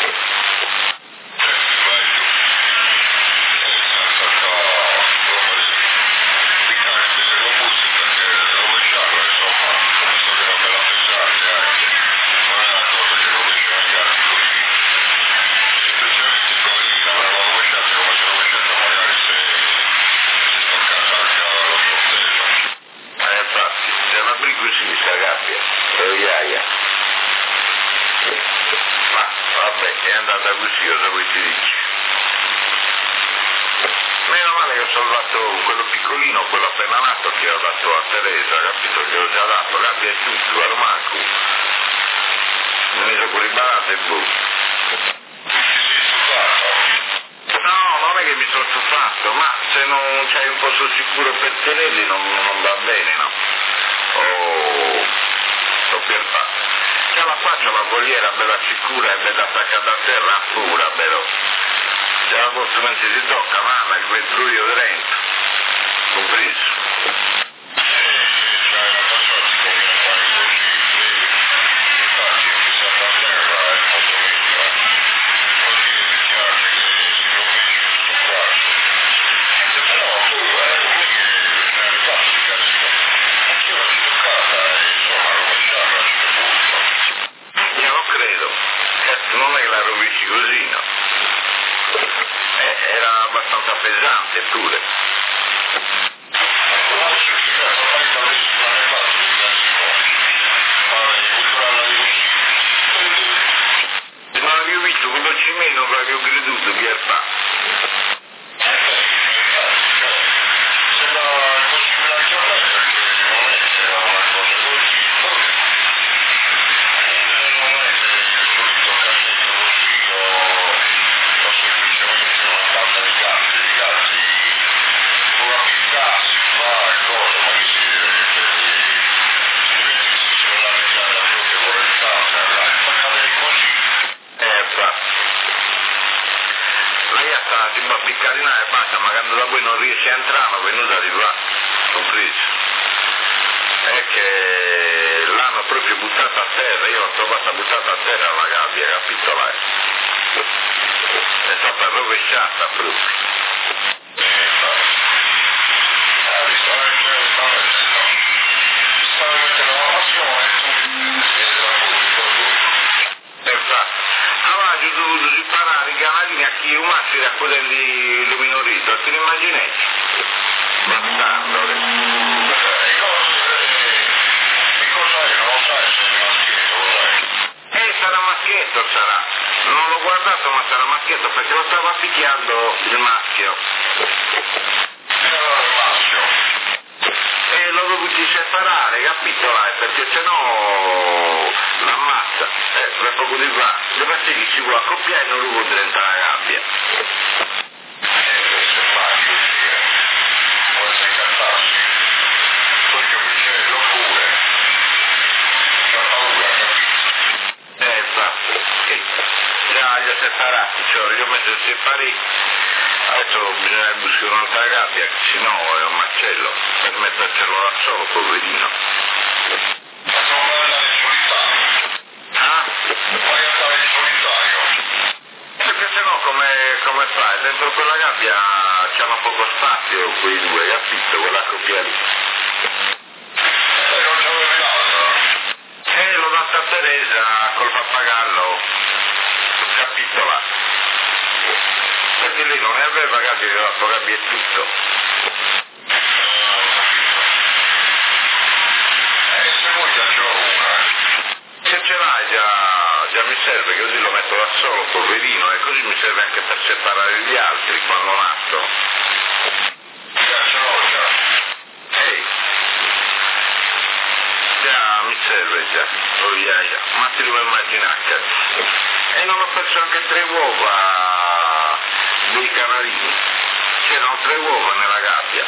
Eh, infatti, se la apri così si agabbia, e iaia. Ma vabbè, è andata così, cosa vuoi ti dici? Meno male che ho salvato quello piccolino, quello appena nato che ho dato a Teresa, capito? Che ho già dato, gabbia e tutto, guarda manco. Mi ho messo pure i barate e boh. No, non è che mi sono stufato, ma se non c'hai un posto sicuro per tenerli non, non va bene, no? Oh, sto per fare. Ce la faccio la voliera bella sicura e bella attaccata a terra, pura, però. Se la posto non si tocca, mamma, il vetruio dentro. Compreso. Infatti, se a terra è molto meglio, eh. Vuol dire che abbastanza pesante pure. Non avevo visto velocemente, non avevo creduto, Pierpa. Piccarinare e basta, ma quando da voi non riesce a entrare, non venuta di qua, compreso. È che l'hanno proprio buttata a terra, io l'ho trovata buttata a terra la gabbia, capito? Là? È stata rovesciata proprio. Avete dovuto riparare i canalini a chi umani raccogliendo i luminoriti, ti immagini? Bastardo. E cos'è? Non lo sai se è maschietto, lo sai? Eh, sarà maschietto, sarà. Non l'ho guardato, ma sarà maschietto perché lo stava picchiando il maschio. E allora il maschio? E l'ho dovuto separare, capito? Perché sennò l'ammazza. Eh, per poco di qua. Deve essere che si vuole accoppiare e non lo vuole dentro la gabbia. Eh, questo è facile, può essere cattarsi. Perché ucciderlo pure. C'ha paura, capito? Eh, infatti. Eh, già, li ho separati, cioè, li ho messo a separare. Adesso bisogna buscare un'altra gabbia, se no è un macello, per mettercelo da solo, poverino. Ma non vuoi andare in solitario? Ah? Vuoi andare in solitario? Perché se no come, come fai? Dentro quella gabbia c'hanno poco spazio quei due, capito? Quella coppia lì. E non c'avevi l'altro? Eh, l'ho data a Teresa col pappagallo, capito là? Perché lei non ne aveva gabbia, che l'ha fatto gabbia e tutto. E se vuoi già ce l'ho una. Se ce l'hai già, già mi serve, che così lo metto da solo, poverino, e così mi serve anche per separare gli altri quando nascono. Già ce l'ho già. Ehi. Già, mi serve già. Oh, yeah, yeah. Ma ti devo immaginare. E non ho perso anche tre uova dei canarini, c'erano tre uova nella gabbia.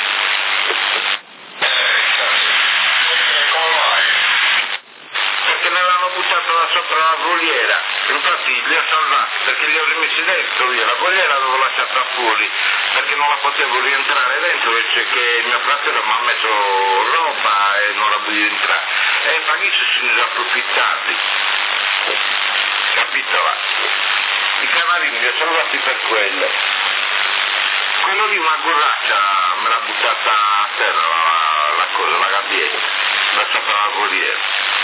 Eh, come mai? Perché me l'hanno buttato da sopra la voliera, infatti li ho salvati, perché li ho rimessi dentro io, la voliera l'avevo lasciata fuori, perché non la potevo rientrare dentro, perché mio fratello mi ha messo roba e non la volevo entrare. E i paghici si sono approfittati, capito là? I canarini li ho salvati per quello. Quello lì una gorraccia me l'ha buttata a terra la, la cosa, la gabbietta, l'ha sopra la voliera.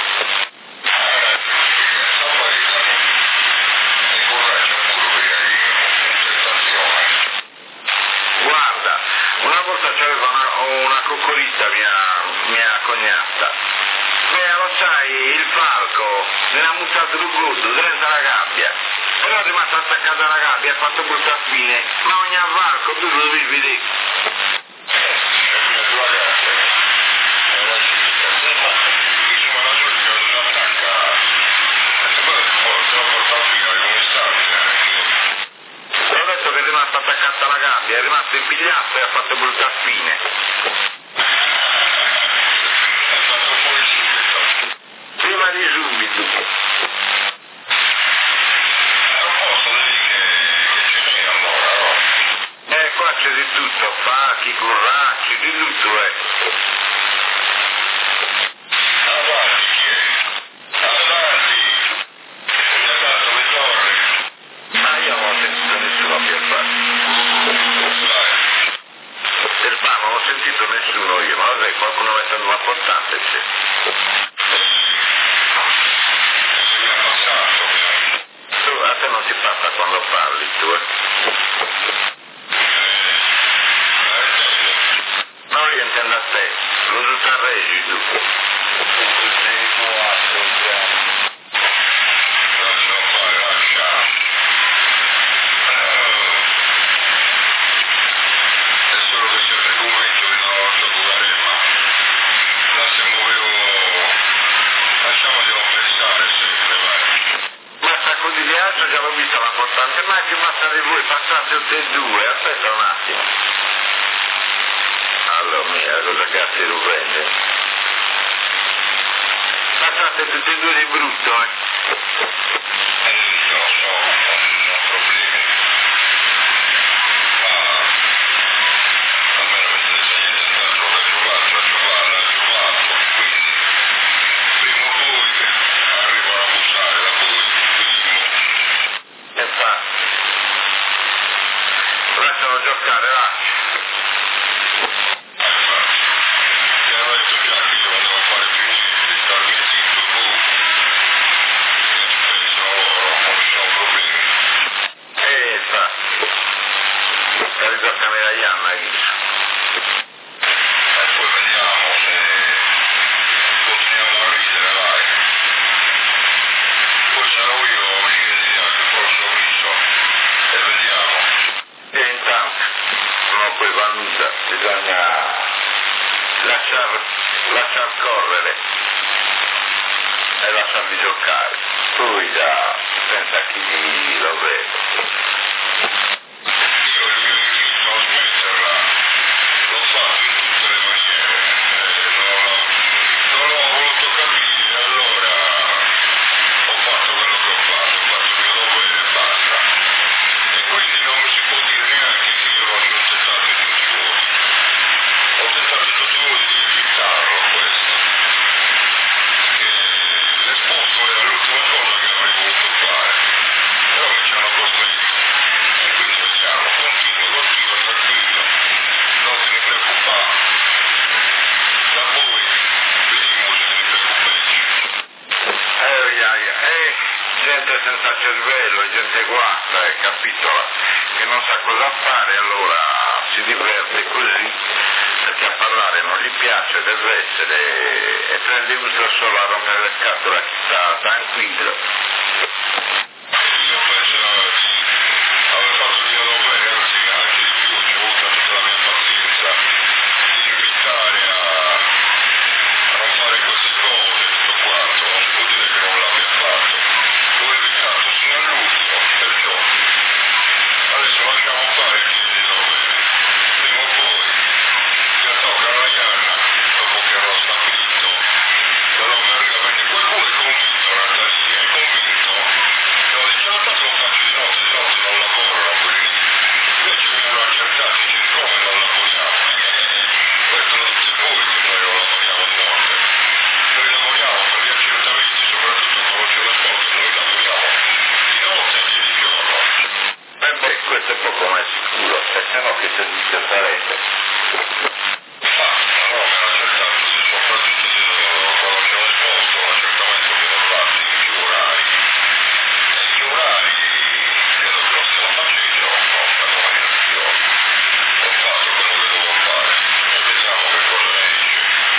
Guarda, una volta c'aveva una, una coccolita mia, mia cognata. Eh, lo sai, il falco me l'ha buttato il brutto dentro la gabbia. Però è rimasto attaccato alla gabbia e ha fatto brutta fine, ma ogni avvalco tu lo devi vedere. L'ho detto che è rimasto attaccato alla gabbia, è rimasto impigliato e ha fatto brutta fine. Prima di subito. C'è di tutto, pacchi, gorracci, di tutto è. Avanti, chi è? Avanti! Mi ha dato le torri. Ma io non ho sentito nessuno per fare. Per fare non ho sentito nessuno io, ma vabbè, qualcuno mette una portante c'è. Tu, a te non ti passa quando parli, tu, eh? mai che passate voi, passate tutte e due, aspetta un attimo. Allora mia, cosa cazzo lo prende? Passate tutte e due di brutto, eh? Eh, lo so, non ho problemi. Ma almeno mi stai dicendo che sta giocando, a giocare, a giocare, quindi prima o poi arrivano a bussare da voi, E infatti, lasciano giocare, lascia. ti avevo detto già che io andavo a fare più niente, starmi zitto, boh, e pensano loro, non ci sono problemi. E infatti, la ritorcami da Ianna, Chiccio. E poi vediamo se continuiamo a ridere, vai. Poi sarò io lì e lì anche col sorriso e vediamo. E intanto, non puoi fare nulla, bisogna lasciar, lasciar correre e lasciarli giocare. Poi già pensa a chi lo vede. Io il mio invito a smetterla l'ho fatto in tutte le maniere, eh, non, l'ho, non l'ho voluto capire, allora ho fatto quello che ho fatto, ho fatto il mio dovere e basta. E quindi non mi si può dire neanche che io non ci ho tentato tutti voi. Ho tentato tutti voi di evitarlo questo. Che l'esposto era l'ultima cosa che avrei voluto fare. Però mi ci hanno costretto. E quindi vediamo, continua, continua, tranquillo. Non te ne preoccupare. Da voi vediamo se te ne preoccupate. Eh, ia, ia, eh, gente senza cervello, gente guasta, eh, capito? Che non sa cosa fare, allora si diverte così, perché a parlare non gli piace, deve essere, e prende uso solo a rompere le scatole a chi sta tranquillo. Io penso di aver fatto il mio dovere, anzi anche di più, ci ho avuto tutta la mia pazienza di invitare a, a non fare queste cose, tutto quanto, non si può dire che non l'abbia fatto. L'ho invitato sino all'ultimo, perciò adesso lasciamo fare chi gli dovere. Prima o poi io tocca alla Ianna, dopo che ero stabilito, però mi arriva perché qualcuno è convinto, Natalini, è convinto. No, dice la tanto lo faccio di notte, di notte non lavorano quelli. Invece mi hanno accertato, dice come non lavoriamo? Eh, questo lo dite voi che noi non lavoriamo di notte. Noi lavoriamo per gli accertamenti, soprattutto con lo sporto, noi lavoriamo di notte e di giorno. Eh beh, questo è poco ma è sicuro, e se no che servizio sarebbe? Ah, no, mi hanno accertato, soprattutto quando c'è un esposto, l'accertamento viene fatto in più orari. E in più orari credo che lo stiamo facendo, no, per la io ho fatto quello che dovevo fare e vediamo che cosa ne esce.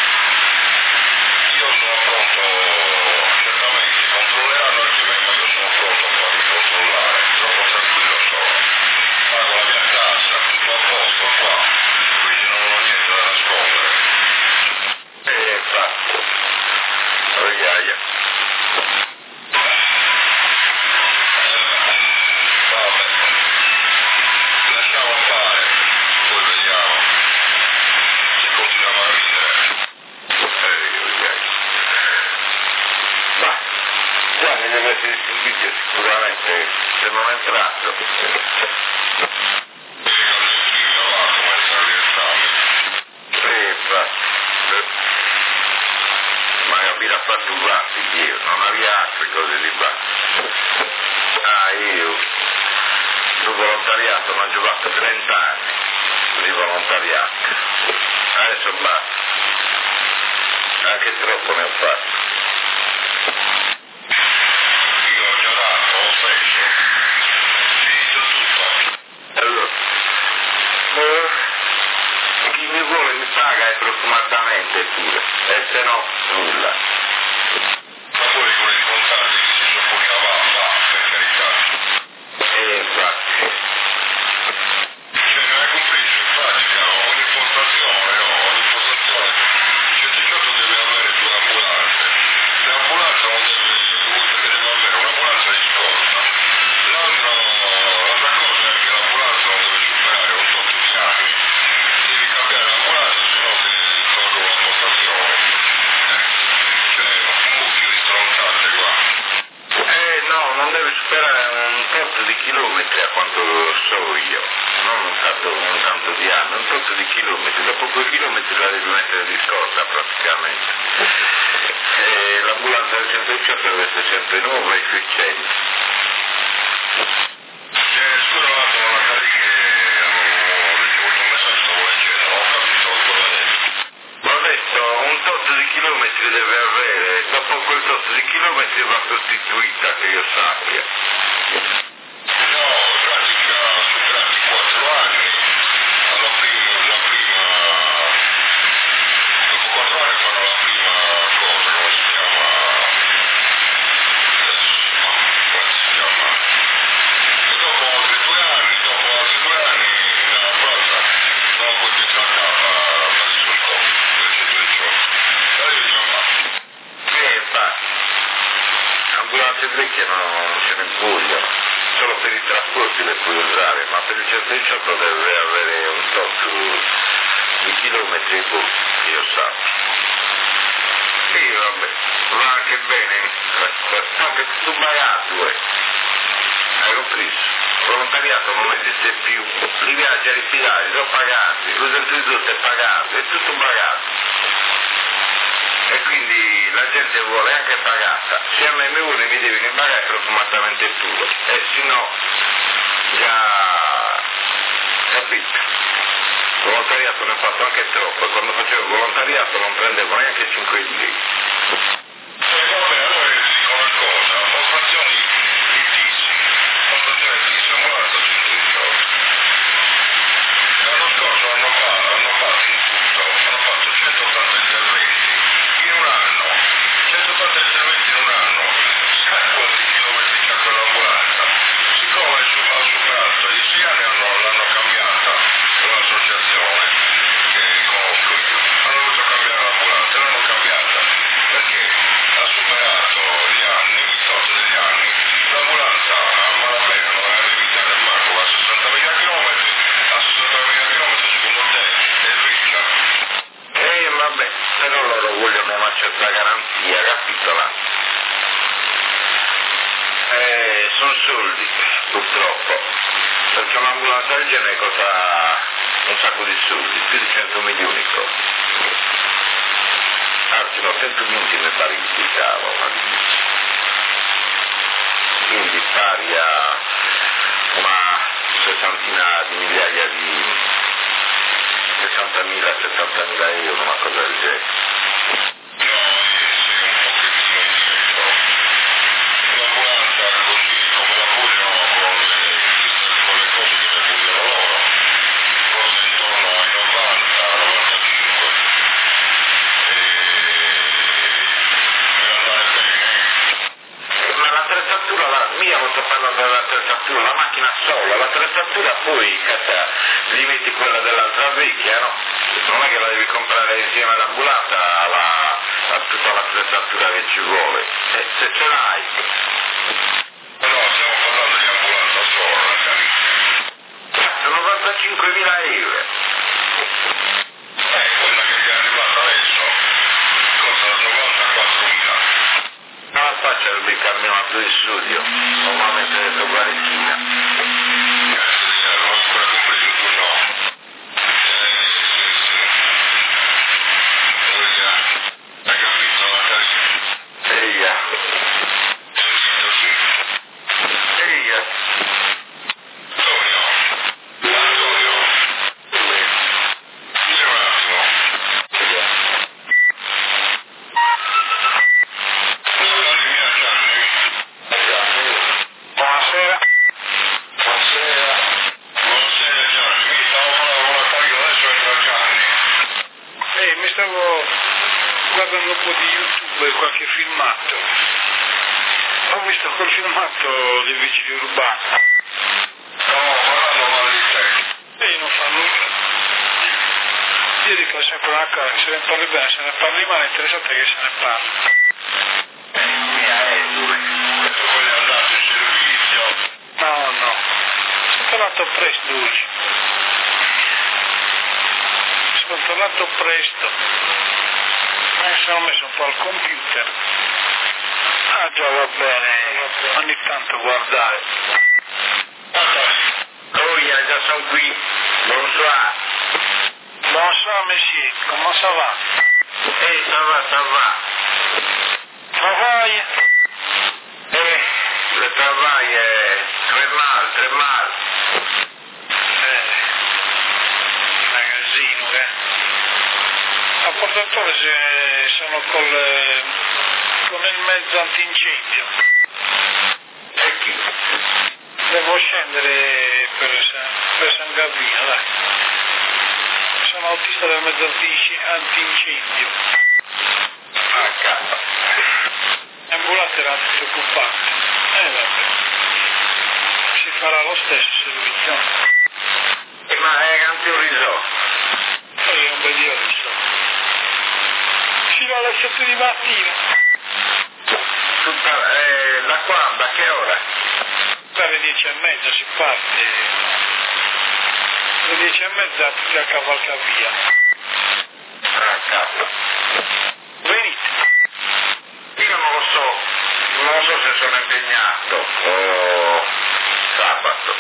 Io sono pronto, certamente controlleranno anche me, ma io sono pronto a farli controllare, troppo tranquillo sono. Pago la mia tassa, tutto a posto qua, quindi non ho niente da nascondere. Eh, infatti, oh, ia, ia. Vabbè, lasciamo fare, poi vediamo se continuiamo a ridere. Eh, ia, ia. Ma, già mi deve essere distribuito sicuramente, se non è entrato. Va a cominciare l'esame. Eh, infatti. Eh. Ma capire a fare due bassi io, non aveva altre cose di bassi. Ah, io, sul volontariato, non ci ho fatto trenta anni di volontariato. Adesso basta. Anche troppo ne ho fatto. Io ho già dato, ho preso, finito tutto. Allora, eh, chi mi vuole mi paga approssimatamente pure, e se no, nulla. Ma poi con i contatti che si sono pure va, per carità. E infatti, Cioè non hai compreso, in pratica un'impostazione, no, un'impostazione, il centrodestra deve avere due ambulanze, non un tanto, un tanto di anni, un tot di chilometri, dopo quei chilometri la devi mettere di scorta praticamente. E l'ambulanza del centodiciotto deve essere sempre nuova e efficiente. Eh, scusa un attimo, magari che avevo ricevuto un messaggio, stavo leggendo, non ho capito cosa è. Ho detto un tot di chilometri deve avere, dopo quel tot di chilometri va sostituita, che io sappia. No, in pratica su trentaquattro anni, alla prima, la prima, dopo quattro anni fanno la prima cosa, come si chiama? Come si chiama? E dopo altri due anni, dopo altri due anni, nella pratica non puoi più trattare la discussione del centodiciotto. E io dico, ma Eh, infatti, ambulanze vecchie non ce ne vogliono, solo per i trasporti le puoi usare, ma per il centodiciotto deve avere un tot di chilometri e più, che io sappia. Sì, vabbè, va anche bene, anche tutto pagato, eh. Hai compreso? Volontariato non esiste più, i viaggi ai ritirati sono pagati, l'uso di tutto è pagato, è tutto pagato. E quindi la gente vuole anche pagata, se a me mi vuole mi devi pagare profumatamente tutto, e se no già capito. Volontariato ne ho fatto anche troppo, e quando facevo il volontariato non prendevo neanche cinque lire. Eh, vabbè, allora ti dico una cosa, postazioni di Tisi, postazioni di Tisi, ambulanza centodiciotto. L'anno scorso hanno fatto, hanno fatto in tutto, hanno fatto centottanta interventi in un anno, centottanta interventi in un anno, sai quanti chilometri c'ha quell'ambulanza? Siccome ha superato i sei anni hanno, l'hanno cambiata, l'associazione che conosco io, hanno dovuto cambiare l'ambulanza, l'hanno cambiata, perché ha superato gli anni, il tot degli anni, l'ambulanza a malapena non è arrivata nel Marco a sessantamila chilometri, a sessantamila chilometri secondo te è ricca? Eh vabbè, però loro vogliono una certa garanzia, capito là? Eh, sono soldi, purtroppo, perché un'ambulanza del genere costa un sacco di soldi, più di cento milioni proprio. Anzi no, centoventi mi pare che si cavo, quindi pari a una sessantina di migliaia di sessantamila, settantamila euro, una cosa del genere. No, sì, un pochettino indietro. L'ambulanza così come la vogliono con le, con le cose che le vogliono loro, cose intorno ai novanta, novantacinque. E per andare bene. Ma l'attrezzatura, la mia non sto parlando dell'attrezzatura, la macchina sola, l'attrezzatura poi cazzo, gli metti quella dell'altra vecchia, no? Non è che la devi comprare insieme all'ambulanza, la, la, tutta l'attrezzatura che ci vuole, se, se ce l'hai. No, stiamo parlando di ambulanza sola, ragazzi. Sono novantacinquemila euro. Eh, quella che è arrivata adesso costa novantaquattromila. Non la faccio il bicarbionato di studio, normalmente è sopra in Cina. Cazzo di euro, non ho ancora compreso tu no. Eh, sì, sì. Eia, hai capito, Natale? Eia, Sentito sì. eia. Antonio, Antonio, dimmi un attimo. Natale mia Gianni. Buonasera. Buonasera. Buonasera Gianni, mi stavo parlando con la taglia, adesso entra Gianni. Eh, mi stavo guardando un po' di YouTube e qualche filmato. Ho visto quel filmato dei vigili urbani. Stavamo parlando male di te. E non fa nulla. Io dico sempre una cosa, se ne parli bene, se ne parli male, interessante che se ne parli. Mia esule. Questo poi è andato in servizio. No, no. Sono tornato presto oggi. Sono tornato presto. Mi sono messo un po' al computer. Ah già, va bene. Ogni tanto guardare. Oh, yeah, già sono qui. bonsoir. Bonsoir monsieur, comment ça va? Eh, ça va, ça va. Travail? Eh, le travail è très mal, très mal. Eh, magazzino, eh. A portatore se sono col, eh, con il mezzo antincendio. E chi? Devo scendere per, San- per San Gavino, dai. Sono autista del mezzo antinci- antincendio. Ah, cazzo. L'ambulante era preoccupante. Eh vabbè. Si farà lo stesso servizio. Eh, ma è anche un riso. Poi non vedi io so. Fino alle sette di mattina. Tutta, eh, da quando? Da che ora? Alle dieci e mezza si parte. Alle dieci e mezza tutti a cavalca via. Ah, cazzo. Venite. Io non lo so, non so se sono impegnato o sabato.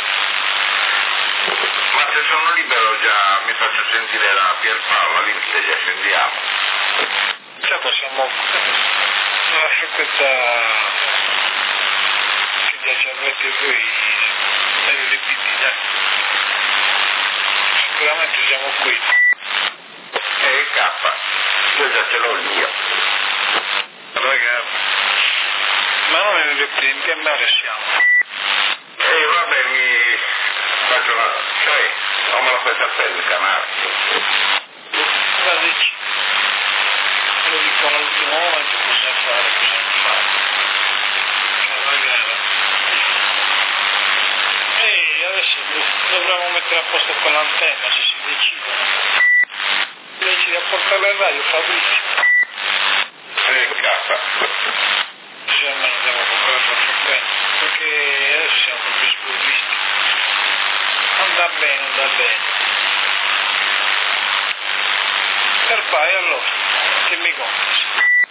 Ma se sono libero già mi faccio sentire la Pierpaola, lì se ci scendiamo. Cioè possiamo lascio questa che già avete voi nelle ripetite. Sicuramente siamo qui. E il K, io già ce l'ho il mio. Raga, ma noi nelle ripetite in che mare siamo? E vabbè, mi faccio una... cioè, non me lo fai sapere il canale. La dici? Lo dico all'ultimo momento cosa fare, cosa non fare. Cioè, raga. E adesso dovremmo mettere a posto quell'antenna se si decidono. Decidi a portarla in radio, Fabrizio. E il K. Così almeno andiamo a comprare la frequenza, perché adesso siamo proprio sprovvisti. Andà bene, andà bene. Per poi allora, che mi compri?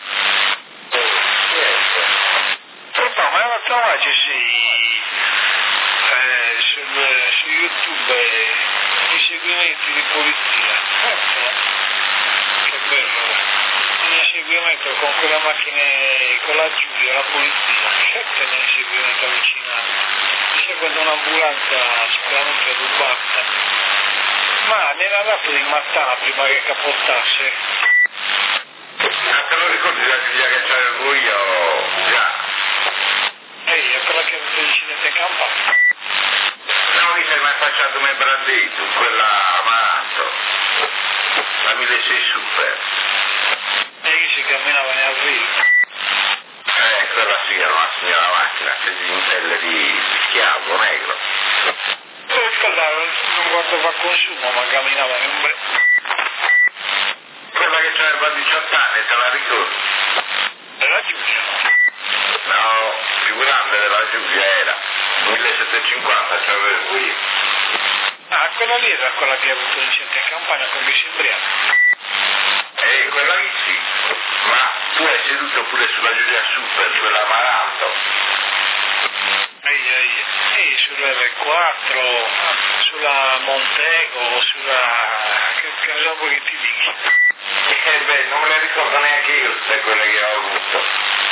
Per poi, ma la tua oggi sei eh, sul, su YouTube eh, i seguimenti di polizia. Ecco. Che bello. Un inseguimento con quella macchina, con la Giulia, la polizia. Certo è un inseguimento avvicinato. Seguendo un'ambulanza sicuramente rubata. Ma nella data di Mattana prima che capottasse. Ma te lo ricordi la figlia che c'avevo io? Già. Ehi, è quella che ha avuto l'incidente in campagna. Non mi sei mai facciato mai brandito, quella Amaranto. La milleseicento Super. E che si camminava ne avril. Eh, quella sì era una signora macchina, che in pelle di schiavo negro. Poi quella non guardava il consumo, ma camminava in un bel... Quella che c'aveva diciotto anni, te la ricordi? Era Giulia. No, più grande della Giulia era. millesettecentocinquanta c'avevo io. Ah, quella lì era quella che ha avuto l'incidente in campagna con Luis Imbriano. E quella lì sì, ma tu hai seduto pure sulla Giulia Super, quella Amaranto. Ehi, ehi, ehi, sull'R quattro, sulla Montego, sulla... che cosa vuoi che ti dica? E beh, non me le ricordo neanche io tutte quelle che ho avuto.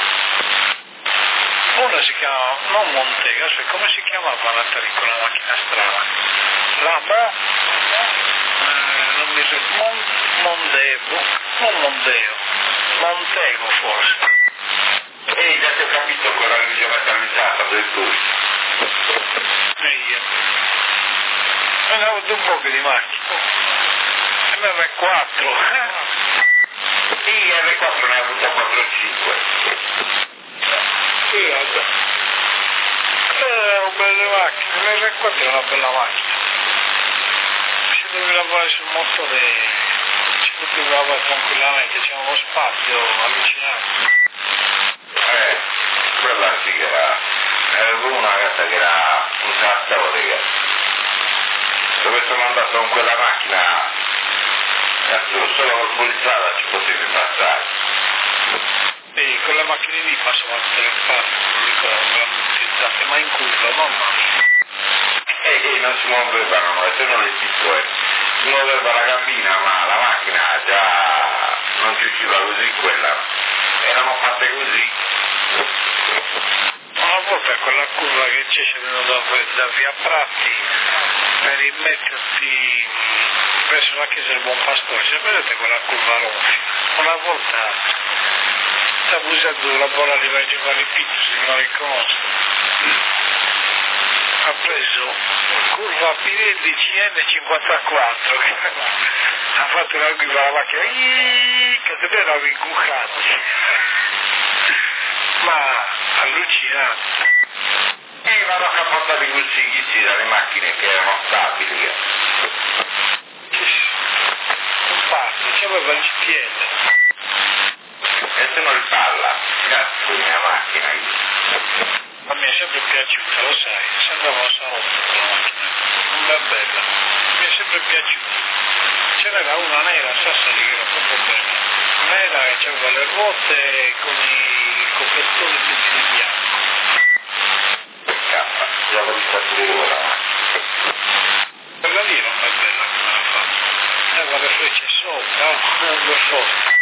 Una si chiama, non Montego, cioè come si chiamava la quella macchina strana? La Mo... Eh, non mi ricordo, Mon, Mondego, non Mondeo, Montego forse. Ehi, già ti ho capito quella grigia metallizzata del tuo. Ehi, me ne ho avuto un po' di macchina. M R quattro. Sì, R quattro ne ha avuto quattro o cinque. Sì, vabbè. Erano belle macchine, l'R quattro è una bella macchina. Si deve lavorare sul motore, si poteva lavorare tranquillamente, c'è uno spazio allucinante. Eh, quella sì che era, era una ragazza che era un trattore. Dove sono andato con quella macchina, cazzo, solo col fuoristrada ci potevi passare. E con le macchine lì passano tutte le parti, non ricordo, non le hanno utilizzate, ma in curva, mamma mia. E, e non si muovevano, e se non le tipo, eh. muoveva la cabina, ma la macchina già non ci usciva così quella, erano fatte così. Una volta quella curva che c'è scendendo da, da via Pratti per rimetterti verso la chiesa del Buon Pastore, cioè, vedete quella curva ronfia? Una volta stavo usando la bolla di Giovanni Pitto, se non riconosco, ha preso curva Pirelli C N cinquantaquattro, ha fatto una guida alla macchina, che te ne erano incucati, ma allucinante. E vanno capotati questi chizzi dalle macchine che erano stabili. Un passo, c'aveva il G P L. E se non ripalla, cazzo di mia macchina. A me è sempre piaciuta, lo sai, se andavo a salotto con la macchina, non è bella, mi è sempre piaciuta. Ce n'era una nera a Sassari che era proprio bella, nera e c'aveva le ruote con i copertoni tutti di bianco. Peccato, già l'ho vista pure ora. Quella lì non è bella come la fa, aveva le frecce sopra, non lo so.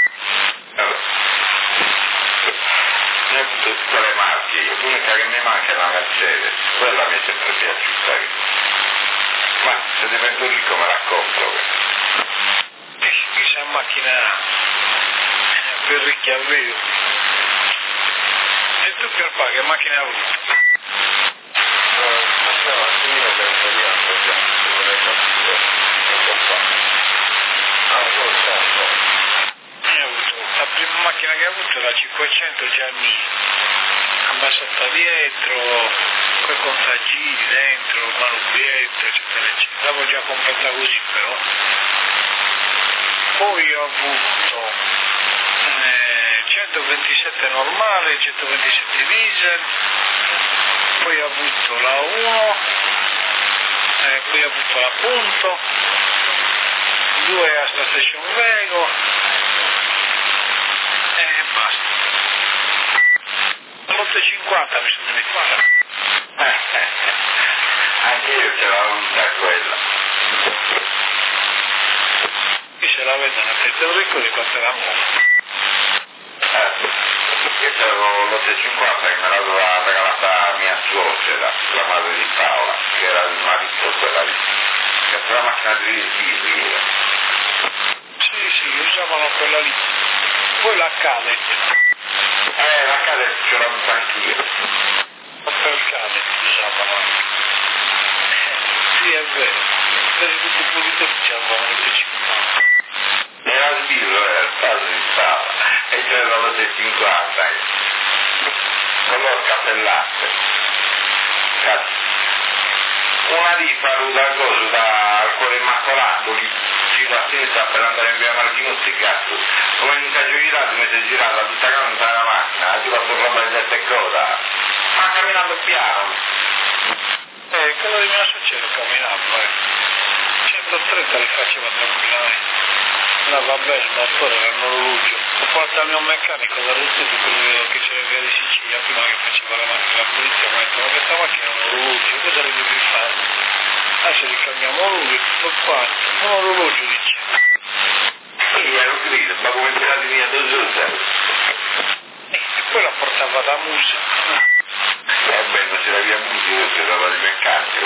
Ne ho avuto tutte le marche, l'unica che mi manca è la Mercedes, quella mi è sempre piaciuta. Ma se divento ricco me la compro. E questa è una macchina per ricchi a vero. E tu Pierpa che macchina hai avuto? La prima macchina che ho avuto era la cinquecento Gianni, ambassata dietro, con i contagiri dentro, manubietto, eccetera, eccetera. L'avevo già comprata così però. Poi ho avuto eh, centoventisette normale, centoventisette diesel, poi ho avuto la uno, eh, poi ho avuto la Punto, due a Station Vego, e basta. l'otto cinquanta mi sono dimenticato. Anche io ce l'avevo avuta quella. Qui se la vedono, te lo ricordi quanto era nuova? Eh, io c'avevo l'otto cinquanta che me l'aveva regalata mia suocera, la madre di Paola, che era il marito quella lì, che era la macchina di diesel. Sì, sì, usavano quella lì. Poi la Cadet. Eh, la Cadet ce l'ho avuta anch'io. Per il Cadet usavano anche. Sì, è vero. Per tutti i produttori c'avevano l'otto cinquanta. Era sbirro, era il padre di Paola, e c'era l'otto cinquanta. Con l'orca per latte. Cazzo. Una lì paruta cosa da cuore immacolato lì, giro a sinistra per andare in via Marchinucci, cazzo. Come non si è girato, mi si è girata tutta canta la macchina, ha girato roba di testa e coda. Ma camminando piano. Eh, quello di mia suocera camminava, eh. centotrenta li faceva tranquillamente. No, vabbè, il motore era un orologio. Ho portato il mio meccanico da Ruzzeti, quello che c'era in via di Sicilia, prima che faceva la macchina della polizia, mi ha detto, ma questa macchina è un orologio, cosa le devi fare? Adesso li cambiamo orologio, tutto quanto. Un orologio, dice. Sì, ero grido, ma come tirati via da Zuzza. E poi la portava da Musa. Eh beh, non c'era via musica, perché era di meccanico.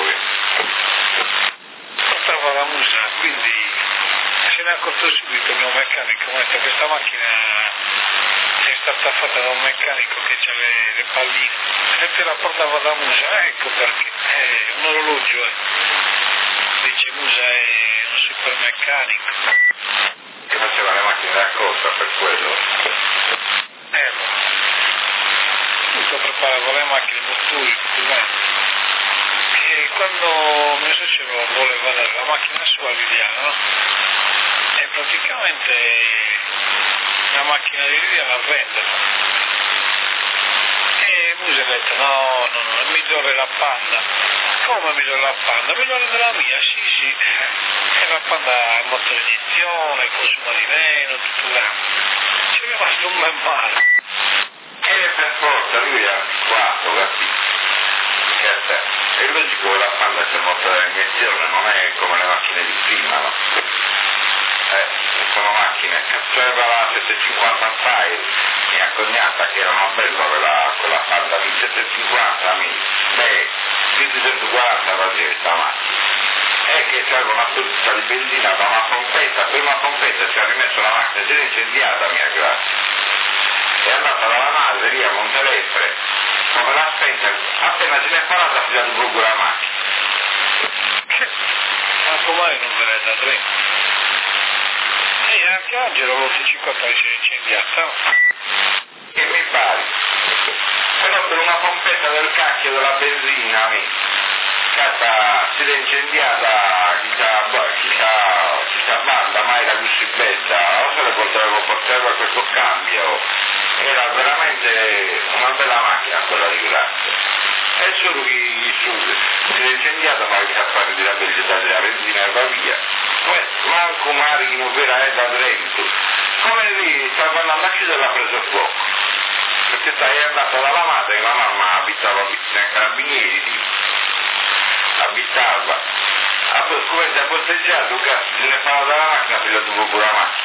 Portava da Musa, quindi se ne è accorto subito il mio meccanico, mi ha detto questa macchina è stata fatta da un meccanico che c'ha le, le palline, e te la portava da Musa, ecco perché, è un orologio, eh. Dice Musa è un super meccanico. Che faceva le macchine da corsa per quello. Eh, tutto preparavo le macchine, i motori, tutto quanto. E quando mio suocero voleva dare la macchina sua a Liliana, no? E praticamente la macchina di Liliana a venderla. E Musa ha detto no, no, no, è migliore la Panda. Come migliore la Panda? Migliore della mia, sì, sì. E la Panda ha il motore di iniezione, consuma di meno, tutto quanto. Ci è rimasto un bel male. E per forza lui ha quattro, capito? È logico che la Panda c'è il motore di iniezione, non è come le macchine di prima, no? Eh, sono macchine, c'era la settecentocinquanta Style, mia cognata che era una bella quella, quella Honda lì, settecentocinquanta, beh, più di centoquaranta faceva questa macchina. È che c'era una pozza di benzina da una pompetta, per una pompetta ci ha rimesso la macchina, si è incendiata mia grazia. È andata dalla madre lì a Montelefre, come l'ha spenta, appena se ne è parata ha tirato proprio la macchina. Ma come non ve ne da tre? E anche Angelo l'otto cinquanta si è incendiata, no? Che mi pare. Però per una pompetta del cacchio della benzina, cazzo, si è incendiata, chissà, chissà, chissà banda, mai la così bella, o se le portava, portava questo cambio. Era veramente una bella macchina quella di Grazia. È solo che si è incendiata ma che a fare di la benzina della benzina e va via. Poi manco marino vera è da dentro. Come lì stava andando a chiudere l'ha preso fuoco. Perché stai andata dalla madre che la mamma abitava nei carabinieri lì. Abitava. Ah, come si è posteggiato, cazzo, se ne fa dalla macchina, si è dato proprio la macchina.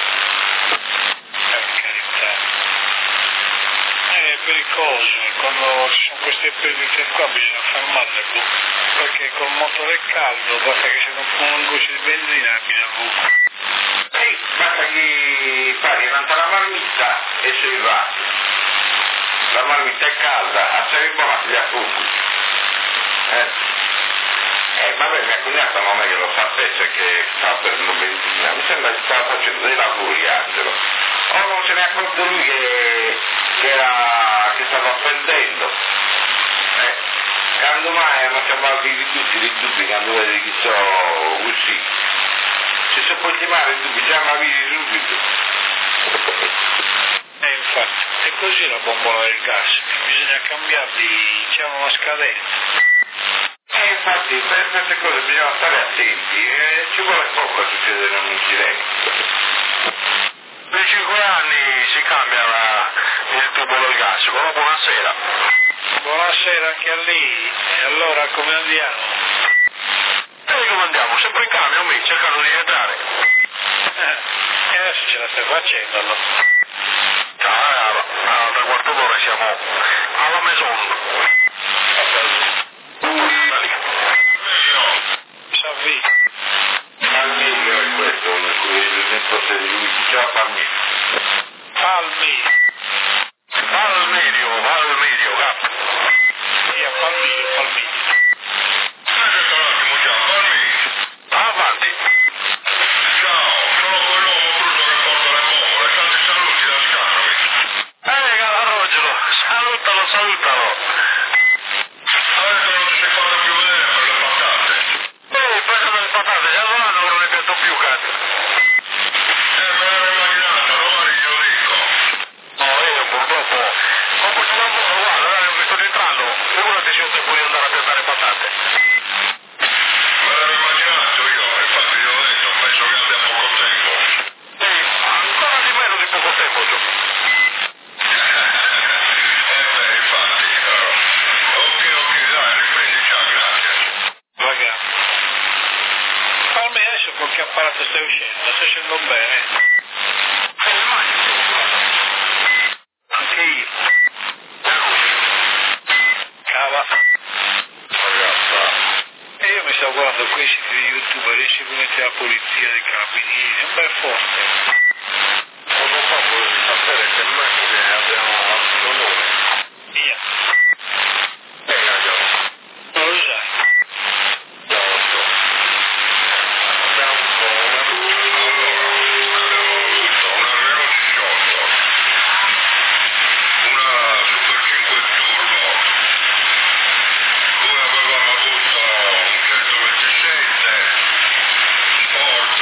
Pericoloso, quando ci sono queste perdite qua bisogna fermarle, perché col motore caldo basta che c'è un goccio di benzina e bisogna buco. Sì, basta che fai innanzi la marmitta e si va. La marmitta è calda, a sei buona si ha fuoco. Eh. Eh, vabbè, mia cognata non è che lo sapesse che stava prendendo benzina, mi sembra che stava facendo dei lavori, Angelo. O non se ne è accorto lui che, che, era, che stava perdendo. Eh, quando mai non siamo vivi tutti dei dubbi, quando vedi che sono così. Se si può chiamare i dubbi, già ma vivi subito. Eh, infatti, è così la bombola del gas, bisogna cambiargli, diciamo, una scadenza. E infatti per queste cose bisogna stare attenti, eh, ci vuole poco a succedere un incidente. Per cinque anni si cambia la, il tubo del gas, però buonasera. Buonasera anche a lei, e allora come andiamo? E come andiamo? Sempre in camion, mi cercando di entrare. Eh, e adesso ce la stai facendo allora? Ah, a tre quarto d'ora siamo alla Maison. Savvi. Palmiglio è questo, il nipote di lui, si chiama Palmiglio. Palmi. Palmiglio, Palmiglio, capo. Sì, a Palmiglio, Palmiglio. Aspetta un attimo, già, Palmiglio. Avanti. Ciao, sono quell'uomo brutto che porta le bombole, tanti saluti da Scano. Eh, Calarogelo, salutalo, salutalo. Adesso non ti sei fatto più vedere per le patate. Eh, preso delle patate, già da l'anno che non ne pianto più, cazzo. Eh, me l'ero immaginato, domani glielo dico. No, io purtroppo ho questo lavoro, guarda, adesso che sto entrando, figurati se ho tempo di andare a piantare patate. Me l'ero immaginato io, infatti glielo ho detto, penso che abbia poco tempo. Sì, ancora di meno di poco tempo, Gio. Eh beh, infatti, però. Ok, ok, dai, riprendici, grazie. Raga. Palmi adesso con che apparato stai uscendo? Stai uscendo bene? Eh, immagino. Anche io. Cava. Ragazza. E io mi stavo guardando quei siti di YouTube, gli inseguimenti della polizia, dei carabinieri, è un bel forte. Poco fa volevo sapere che mezzo che abbiamo al nome. Via. Eh, ragazzi. Non lo sai. Già lo so. Abbiamo un po' una abbiamo avuto una Renault diciotto, una Super cinque Turbo, poi avevamo avuto un centoventisette Sport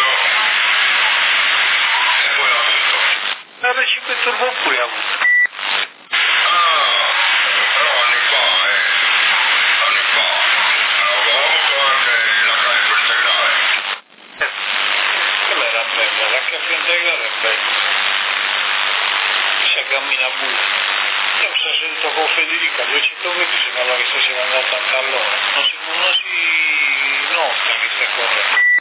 e poi l'ha avuto. La cinque Turbo pure ha avuto. Ah, però anni fa, eh, anni fa, avevo avuto anche la carica integrale. Quella era bella, la caffè integrale è bella. Si cammina pure. Io mi sono seduto con Federica a duecentoventi, sembrava che stesse andando a ottanta all'ora. Non si, non si nota che stai correndo.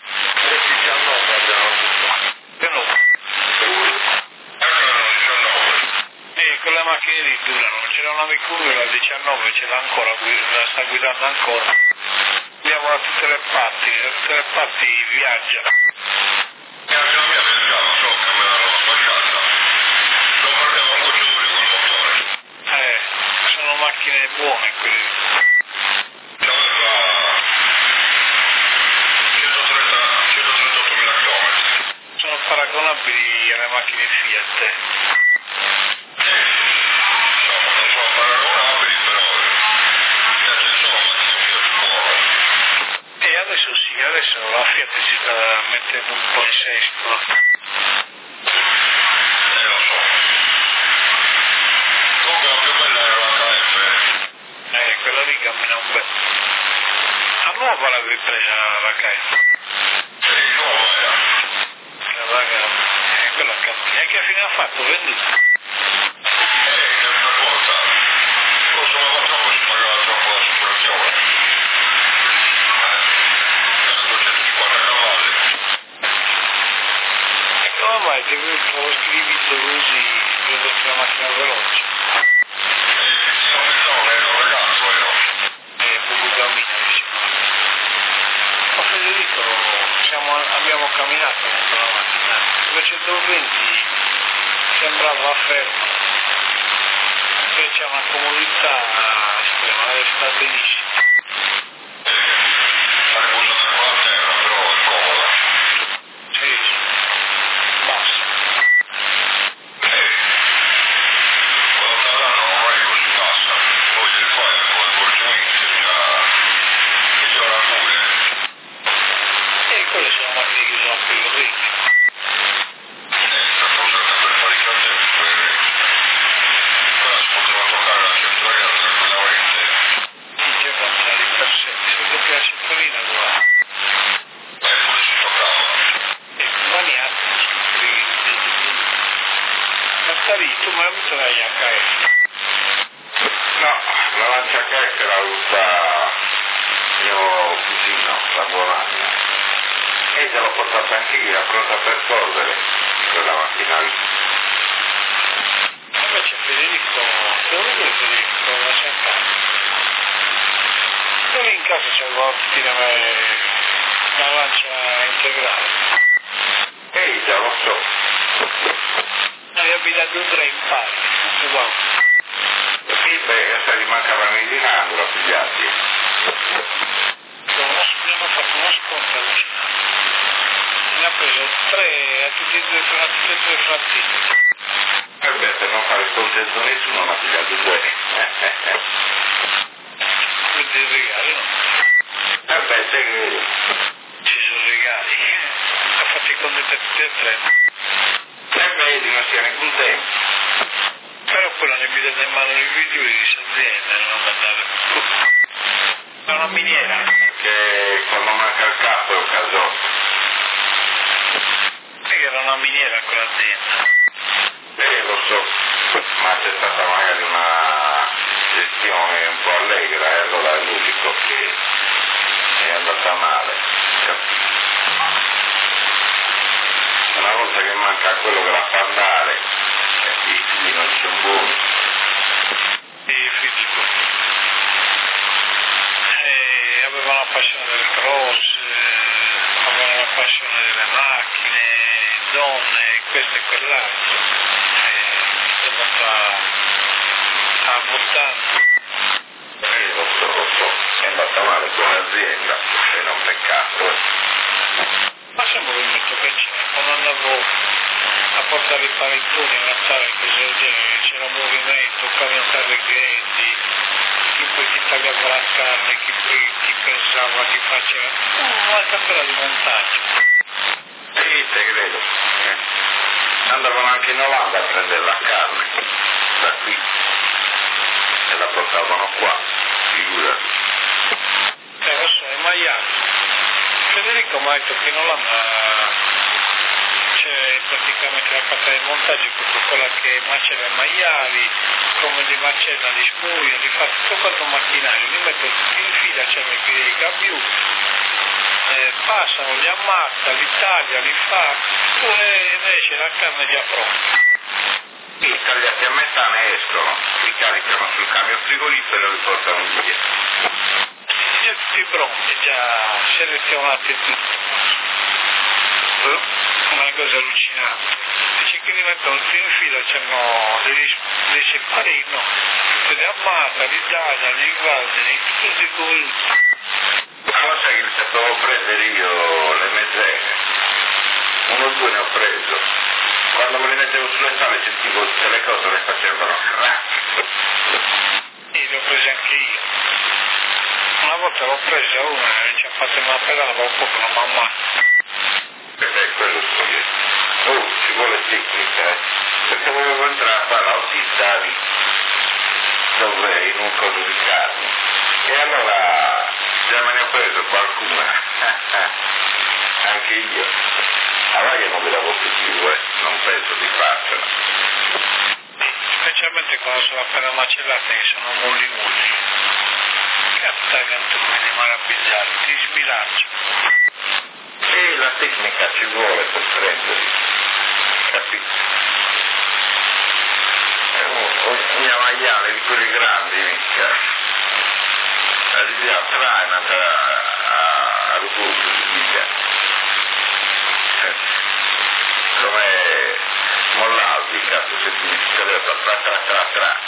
un amico mio, la diciannove, ce l'ha ancora, la sta guidando ancora. Andiamo da tutte le parti, da tutte le parti viaggia. E anche la mia viaggiava, so che me l'hanno lasciata. Non parliamo un gocciolino con il motore. Eh, sono macchine buone quelle. C'aveva centotrentottomila chilometri. Sono paragonabili alle macchine Fiat. Insomma, non sono paragonabili, però eh, sono macchine Fiat buone. E adesso sì, adesso la Fiat si sta mettendo un po' in sesto. Eh, lo so. Comunque la più bella era la K F. Eh, quella lì cammina un bel. A nuova l'avevi presa la K F. Sì, nuova era. La raga, eh, quella cammina. E che fine ha fatto? Venduta? Eh, che una volta. Costava troppo, si pagava troppo l'assicurazione. Eh, era duecentocinquanta cavalli. E come mai ti avevo scritto così, credo che una macchina veloce? Eh, no, ero un ragazzo, ero. E poco cammina, diciamo. Ma Federico, siamo, abbiamo camminato dentro la macchina. duecentoventi sembrava ferma. Perché c'è una comodità estrema, sta benissimo. Sarei usata con la terra, però è comoda. Sì, sì. Basta. Eh, quando t'avranno non è così bassa. Poi se fai con i porcimenti già migliora pure. E quelle sono macchine che sono più ricche. Eh, stanno usate per fare i cancelli, per... Quella si poteva toccare la centralina tranquillamente. Già cammina di per sé. Se ti piace Torino, guarda. E pure si toccava. E maniaco, ma sta lì, tu mi hai avuto la H F. No, la Lancia Cat l'ha avuta mio cugino, la Buonanima. E se l'ho portata anche io, era pronta per correre, quella mattina lì. Invece Federico, dove è Federico? La c'è a casa. Dove in casa c'è la la lancia integrale. Ehi, già lo so. Hai abitato tre in parte, non si può. Sì, beh, se gli mancavano i dinari, l'ho pigliati. Abbiamo fatto uno sconto allucinante. Ne ha preso tre a tutti e due, a tutti e due frattini. E beh, per non fare contento nessuno, mi ha pigliato due. Quindi regali, no? E beh, sai che... Ci sono regali. Ha fatto i contenti a tutti e tre. E vedi, non siamo contenti. Però poi non mi date in mano i video di questa azienda, non andate. È una miniera. Che quando manca il capo è un casotto. Sai che era una miniera quell'azienda? Eh, lo so, ma c'è stata magari una gestione un po' allegra e allora è l'unico che è andata male. Una volta che manca quello che la fa andare, eh, i figli non ci sono buoni. E fisico. E aveva la passione del cross, eh, aveva la passione delle macchine, donne, questo e quell'altro. E è andata a buttare. Eh, lo so, lo so, è andata male con l'azienda, e non peccato. Ma sempre venuto che c'è, quando andavo a portare i panettoni a Natale, cose del genere, c'era movimento, camion carreghetti, chi poi ti tagliava la carne, chi poi ti pensava, chi faceva un'altra quella di montaggio. Sì, te credo. Eh. Andavano anche in Olanda a prendere la carne, da qui, e la portavano qua, figurati. Eh, lo so, è maiale. Federico mi ha detto che in Olanda c'è praticamente la parte del montaggio, proprio quella che macella i maiali, come li macella, li smuia, li fa tutto quanto macchinario, li mettono tutti in fila, c'è i gabiù, eh, passano, li ammazza, li taglia, li fa, e esce la carne già pronta. Sì, tagliati a metà ne escono, li caricano sul camion frigorifero e lo riportano via. Già tutti pronti, già selezionati tutto. Una cosa allucinante. Dice che li mettono tutti in fila, c'hanno dei, dei separino, tutte le ammate, li tagliano, li guardano, tutti con... Ma lo sai che li sapevo prendere io le mezzene? Uno o due ne ho preso. Quando me le mettevo sulle spalle sentivo tutte le cose le facevano crack. Sì, le ho prese anche io. Una volta l'ho presa una e ci ha fatto una pedana per un po' con la mamma. Perché è quello sto Oh, ci vuole tecnica, eh? Perché volevo entrare a fare l'autista lì, dove in un coso di carne. E allora già me ne ho preso qualcuna. Anche io. A voglia non ve l'avevo più, eh? Non penso di farcela. Specialmente quando sono appena macellate che sono molli molli. Catta quanto me ne maravigliare, ti sbilancio. E la tecnica ci vuole per prenderli, capito? È un, un maiale di quelli grandi, mica. La via trae, un'altra a Rubuto, via. Come Mollaldi, cazzo, se ti scrive tra tra tra tra tra.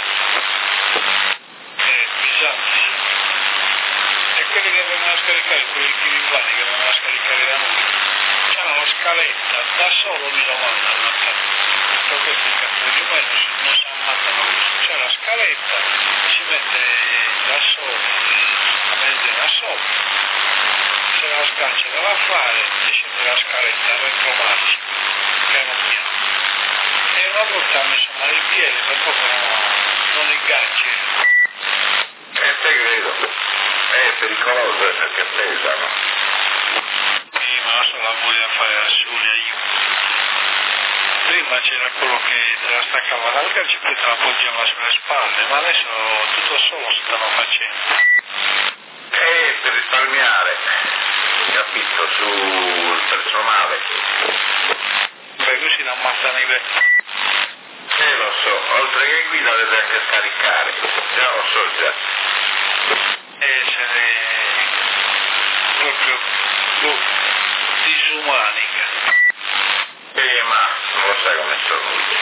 Eh, pesanti. E quelli che vengono a scaricare, quelli chirivani che vengono a scaricare da noi, c'hanno una scaletta, da solo mi lo mandano a casa. Perché questi cazzo di umani non si ammazzano così. C'è la scaletta, si mette da solo, la mette da sopra, se la sgancia da fare e scende la scaletta dentro marcia, piano piano. E una volta ha messo male il piede, ma proprio non il ganci. E te credo, è pericoloso eh, perché pesano. Sì, ma non so la voglia fare da soli io. Prima c'era quello che te la staccava dal gancio e poi te la poggiava sulle spalle, ma adesso tutto solo si stanno facendo. E per risparmiare, capito, sul personale. Beh, così non ammazzano i vecchi. Eh lo so, oltre che guida deve anche scaricare, già lo so già. Essere proprio boh, disumani. Eh ma non lo sai come sono io.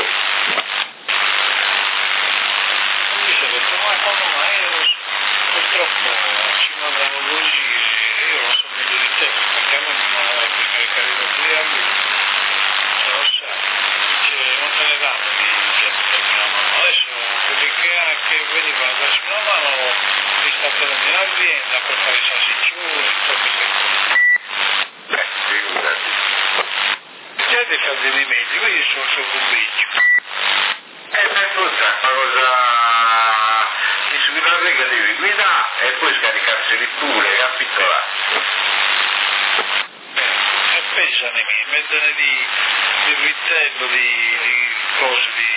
Mi sono detto, ma come mai io purtroppo ci mandano così e io non so meglio di te, perché a me mi mandano per caricare i due anni, ce lo sai, cioè, non te ne danno di gente darmi una mano. Adesso quelli che, che venivano a darci una mano li sta prendendo in azienda per fare i salsiccioni e tutte queste cose. Eh, figurati. Già dei falsi di mezzi, quindi sono sopra un bici. E per tutta una cosa di subire che devi guidare e poi scaricarseli pure, capito là? Eh, e pesano i miei, mettono di, di vitello, di, di cose, di,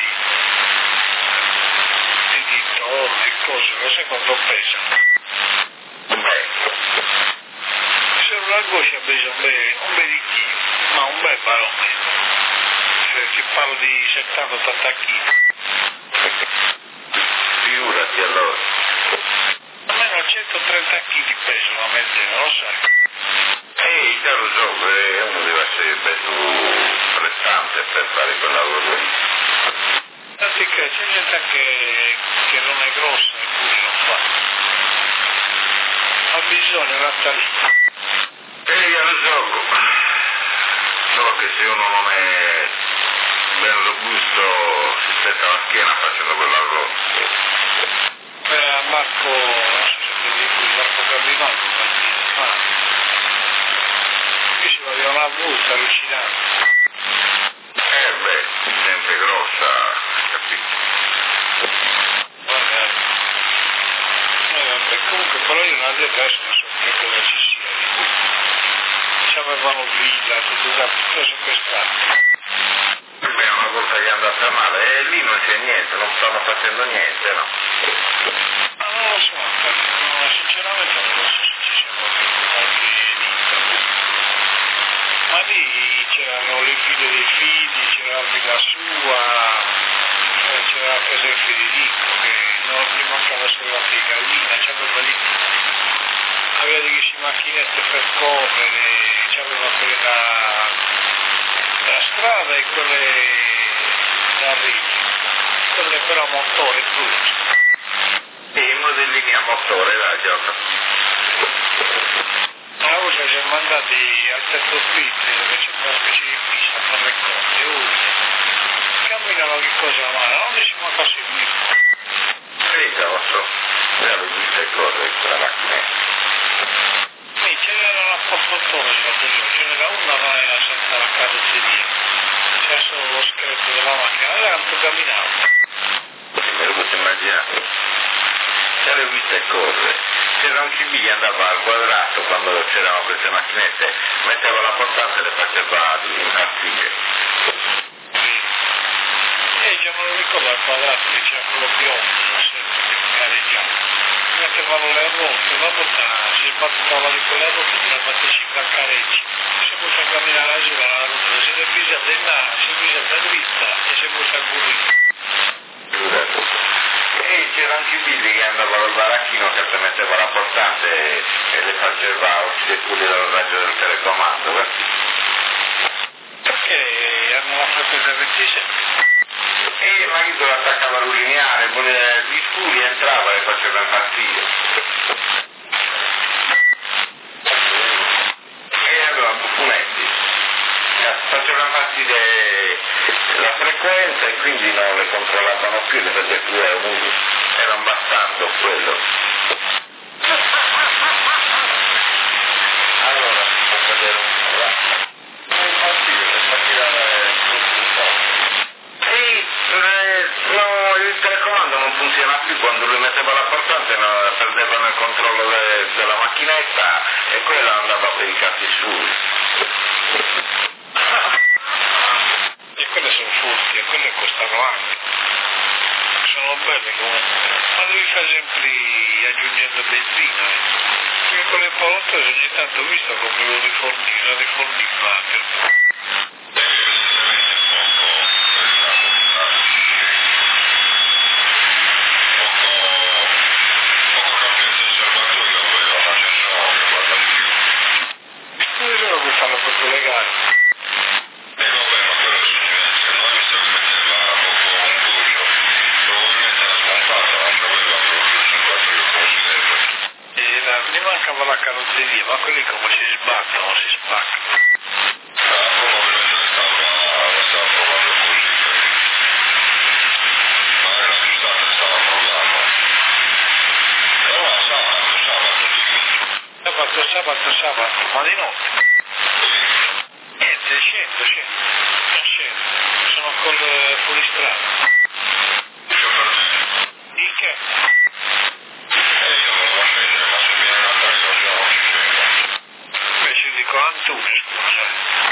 di, di toro, di cose, lo sai quanto pesano? Beh, Se una goccia pesa un bel, un bel chilo, ma un bel barone. Se ti parlo di settanta ottanta chili. figurati allora. Almeno centotrenta chili pesano a mezz'ora, lo sai? E già lo so, eh, uno deve essere bello prestante per fare quel lavoro lì. Tanti che c'è gente anche che non è grossa e pure lo fa. Ha bisogno di talita. E io lo so, solo che se uno non è ben robusto si stetta la schiena facendo quel lavoro. Eh, Marco, non so se ti dico, Marco Gabinotto, ma qui si va una busta allucinante. Eh beh, gente grossa, capito? Guarda, eh, vabbè, comunque però io non adesso non so che cosa ci sia di qui. Ci avevano villa, tutto esatto, tutto su quest'anno. Beh, una volta che è andata male, e lì non c'è niente, non stanno facendo niente, no? Ma non lo so, no, sinceramente non lo so se ci sia qualche, qualche ditta. Ma lì c'erano le figlie dei figli, c'era la villa sua, c'era la casa del Federico, che non gli mancava solo la tegallina, c'aveva lì, aveva delle macchinette per correre, c'aveva quelle da, da strada e quelle da rete, quelle però a motore brutto. E i modellini a motore, la gioca. Una volta ci siamo andati al terzo spizio dove c'è una specie di pista per le cose, use. Camminano che cosa male, non ci siamo quasi visto. Sì, lo so, le viste cose quella macchinetta. Sì, ce n'era una portotone, ce n'era una ma era senza la carrozzeria. C'era solo lo scheletro della macchina, era un po' camminato. Sì, me lo posso immaginare. Se le viste cose. C'era un C B che andava al quadrato quando c'erano queste macchinette, metteva la portata e le faceva impazzire. Sì. E già me lo ricordo al quadrato che c'era quello biondo, sempre che gareggiava. Mettevano le ruote, la volta si sbatteva di quelle ruote di una batticina a careggi. Si è potuto camminare a giù alla ruota, si è bisogna là, si è bisogna dritta e si è potuto aggurire. E c'era anche Billy che andava al baracchino che si metteva la portante e, e le faceva uscire fuori dal raggio del telecomando. Perché hanno la frequenza ventisette? E il marito l'attaccava al lineare, gli scuri entrava e faceva impazzire. E aveva buffonetti. Faceva impazzire la frequenza e quindi non le controllavano più, le faceva più a uno. Era un bastardo quello. Allora, fa vedere un po', va. Non impazzire, per far tirare tutto un po'. Sì, eh, no, il telecomando non funziona più, quando lui metteva la portante no, perdevano il controllo de, della macchinetta e quella andava per i cazzi suoi. E quelle sono furti, e quelle costano anche. Sono belle comunque, ma devi fare sempre aggiungendo benzina, eh. Perché con le palotte ogni tanto ho visto come lo rifornì, la riforniva per come sono per farlo per collegare? Mi mancava la carrozzeria, ma quelli come si sbattono, si spaccano. Sabato, sabato, sabato, ma di notte. Niente, scendo, scendo, scendo. Sono col fuoristrada. Di che? Invece dico Antunes, scusa.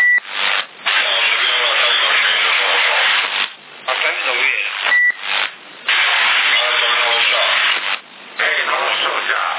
Ma Tanino viene. Eh, non lo so già.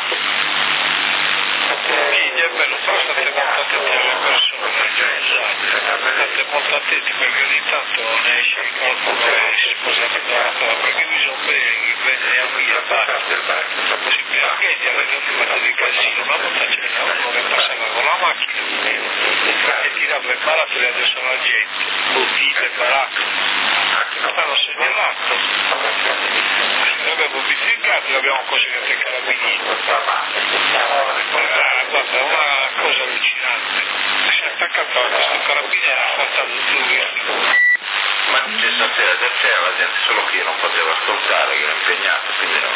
Sì, è bello, però state molto attenti alle persone, state molto attenti perché ogni tanto ne esce qualcuno e si sposa da una perché bisogna bene che prende a via parte. Si perché ti avete fatto dei casini, una volta ce n'era uno che passava con la macchina e tirava le barattole addosso alla gente, bottiglie, baracche, stanno segnalato. Noi abbiamo vistigato e abbiamo consegnato ai carabinieri. Guarda, è una cosa allucinante. Si è attaccato a questo carabiniere e ha asfaltato tutto il viaggio. Ma dice stasera già c'era la gente, solo che io non potevo ascoltare, che ero impegnato, quindi non...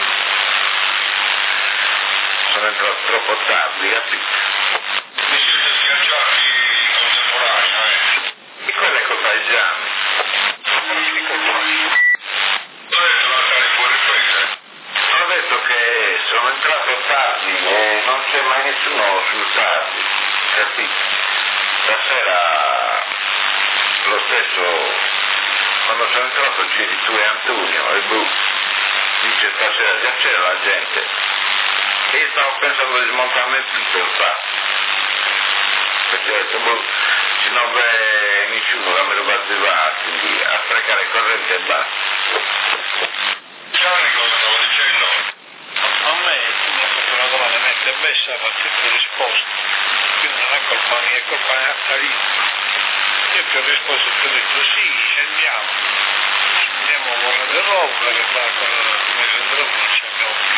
sono entrato troppo tardi, capito? Mi siete schiacciati contemporanei, eh? E quella è colpa di Gianni. Che colpa? Dovete andare fuori prese. Ho detto che sono entrato tardi e non c'è mai nessuno sul tardi, capito? Stasera lo stesso, quando sono entrato giri tu e Antonio e boh, dice stasera già c'era la gente e io stavo pensando di smontarmi il tutto infatti, perché ho detto boh, se non c'è nessuno che me lo va a quindi a sprecare corrente e basta. Gianni cosa stavo dicendo? A me tu mi hai fatto una domanda, mentre Bessa ha tutto risposto, quindi non è colpa mia, è colpa mia Tarino. Io ti ho risposto e ti ho detto sì, scendiamo, scendiamo con la dell'opera che va con come Sandrone non ci abbiamo più.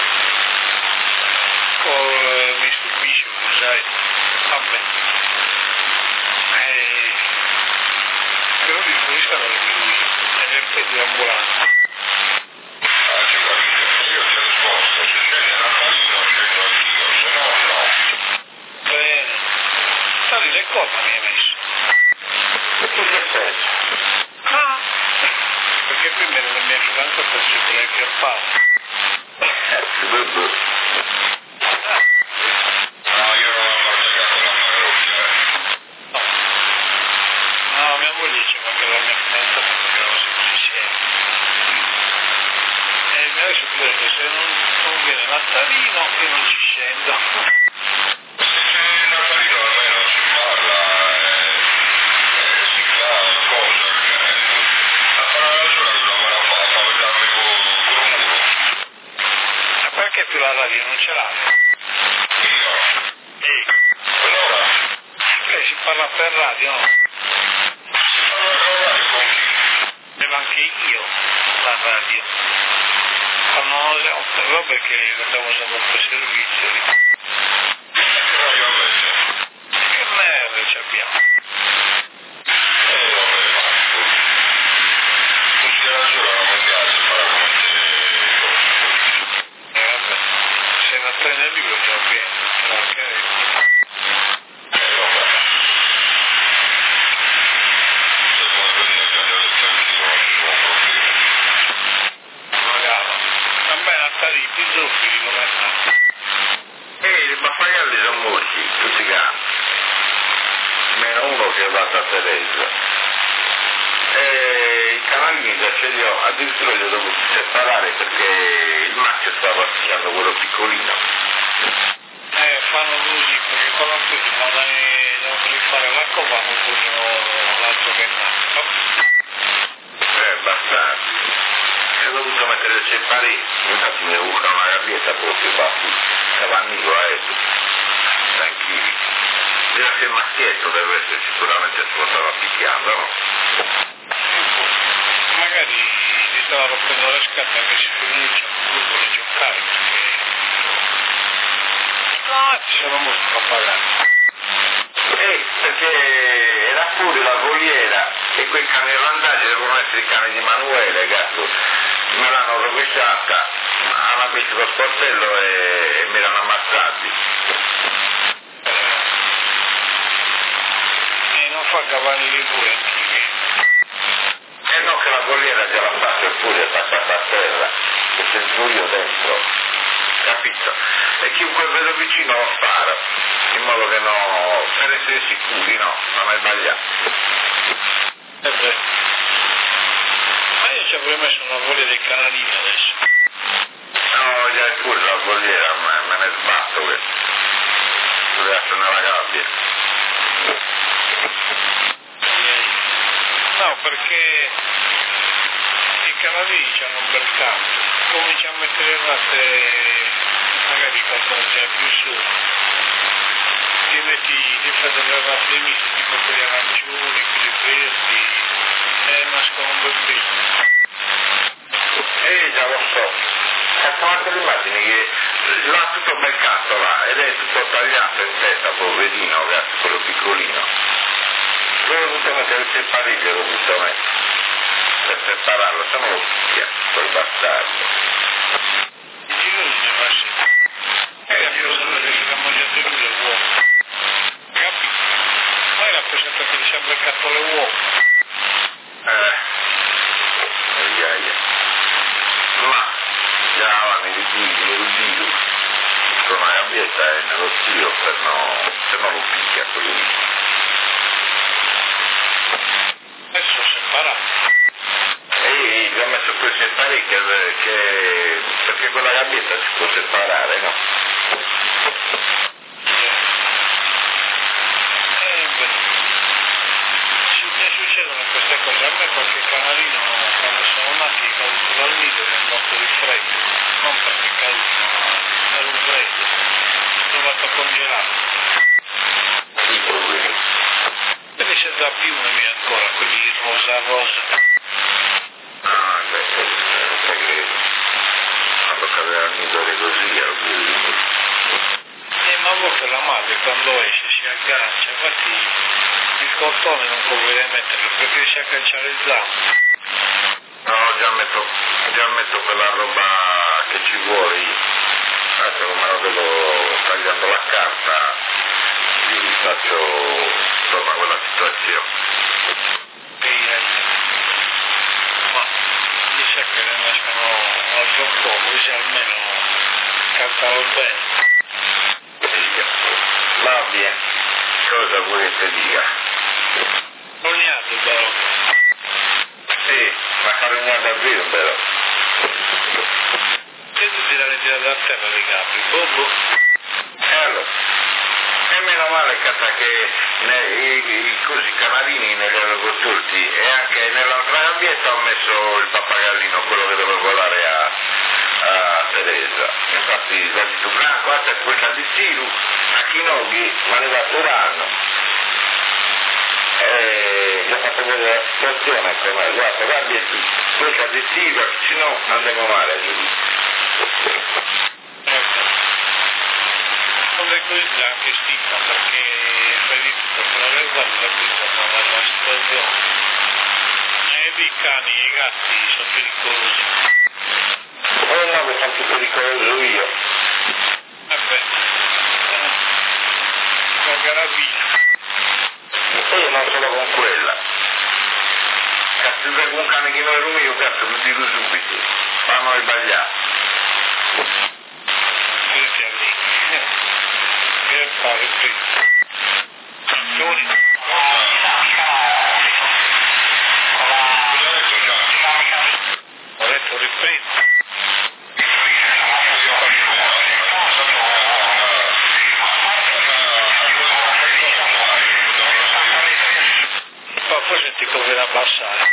Col Mitsubishi, lo sai, vabbè. Eh, però di fuori non è lui, è nel peso di ambulanza. Ah, ci capisco, io ti ho risposto, se scegli la Tarino scelgo anch'io, se no no. Bene, sai le cose mi hai messo. In che senso? Ah, perché qui me ne mi è anche forse con il chiappato. No, io non ho fregato la Marocchia, eh. No. No, mia moglie diceva che la mia fidanzata perché non si insieme. E mi adesso tu hai detto se non, non viene Nattalino io non ci scendo. Se c'è Natalino almeno si parla, eh, eh, si fa cosa, eh, a fare la sua cosa me la fa, fa vedermi con un muro. Ma perché tu la radio non ce l'hai? Io, Sì. allora, Lei si parla per radio, no? allora con chi? Devo anche io la radio. Quando non usiamo però perché abbiamo usato per servizio. Che radio avete? Che merda ci abbiamo? Eh, vabbè, ma così alla sua non mi piace fare come te. E vabbè, se non stai nel libro già pieno, però che Eh, vabbè. Se vuoi venire che andiamo a sentire non ci sono problemi. magari. Vabbè, Natali, più zuccheri come sta? E i pappagalli sono morti, tutti quanti. Meno uno che è andato a Teresa. E i canalini già ce li ho, addirittura li ho dovuti separare perché il maschio stava picchiando quello piccolino. Eh, fanno così, perché quando poi si mandano devono rifare la cova, non usano l'altro che è nato. Eh, bastardi. E ho dovuto mettere il separé, infatti mi devo buscare una gabbietta proprio, baffi, cavannico a esso, tranquilli. Deve essere maschietto, deve essere sicuramente se lo stava picchiando, no? Magari gli stava rompendo le scarpe anche se finisce lui vuole giocare perché no, ci sono molti pappagalli. Eh, perché era fuori la voliera e quei cani irlandesi devono essere i cani di Manuele, cazzo. Me l'hanno rovesciata, hanno messo lo sportello e, e me l'hanno ammazzati. E non fa cavalli pure anche. E no che la voliera ce l'ha fatta eppure è passata a terra, e sento io dentro, capito? E chiunque vedo vicino lo spara, in modo che no, per essere sicuri, no, non è sbagliato. Eh beh. Ma io ci avrei messo una voglia dei canalini adesso. No, già pure la voliera, me, me ne sbatto questo. Deve essere nella gabbia. No, perché i canalini hanno un bel campo. Comincia a mettere le latte, magari quando non c'è più su. Ti metti, ti fai delle latte miste, tipo quelli arancioni, quelli verdi, e nascono un bel business. Eh già lo so. Cazzo, ma te lo immagini che l'ha tutto beccato là ed è tutto tagliato in testa, poverino, cazzo, quello piccolino. L'ho dovuto mettere il separiglio, l'ho dovuto mettere. Per separarlo, se no lo picchia, quel bastardo. Il giro non è passi. E io sono che la mangiato lui le uova. Capito? Ma era pensato che gli si è beccato le uova. Eh, aia, aia. Ma, già vanno i giri, i giri, con una gabbietta e nello stio, per no, se no lo picchia quello lì. Adesso ho separato. E gli ho messo quel separé che, che, perché con la gabbietta si può separare, no? Eh beh. succedono queste cose, a me qualche canarino quando sono nati caduto dal nido è morto di freddo, non perché è caduto, ma per un freddo, ho trovato congelato. I problemi. Perché c'è da più ne ancora, quelli rosa rosa. Ah, beh, sai che quando cade al nido è così, al nido. Eh, ma a volte la madre quando esce si aggancia, infatti il cotone non conviene metterlo, preferisce agganciare il zampo. No, già metto, già metto quella roba che ci vuole io. Adesso come lo vedo tagliando la carta, vi faccio insomma quella situazione. E eh, ma dice che ne nascono un altro po', così almeno cantano bene. Va bene, cosa vuoi che ti dica? Ognato però. Sì, ma farognato davvero però. E tu ti la ritira da terra di Capri, bobo. E allora, e meno male che nei, i, i così canarini negli aeroporti e anche nell'altra gabbietta ho messo il pappagallino, quello che dovevo volare a, a Teresa. Infatti l'ho detto, Branco, guarda questa di Siru, a Chinoghi, ma ne va turanno. E gli ho fatto vedere la situazione come, guarda, guarda, questa di Siru, se no andiamo male lì. Non è così anche stica, perché fai di tutto per aver guardato la vita, ma la situazione. E i cani e i gatti sono pericolosi. Oh no, che sono più pericoloso io. Vabbè, la carabina. E io non solo con quella. Cazzo, se con un cane che non ero io, cazzo, lo dico subito. Fanno sbagliare. Che lì. Che fare qui? Campioni. Ho detto ripeto. Ma forse ti conviene abbassare.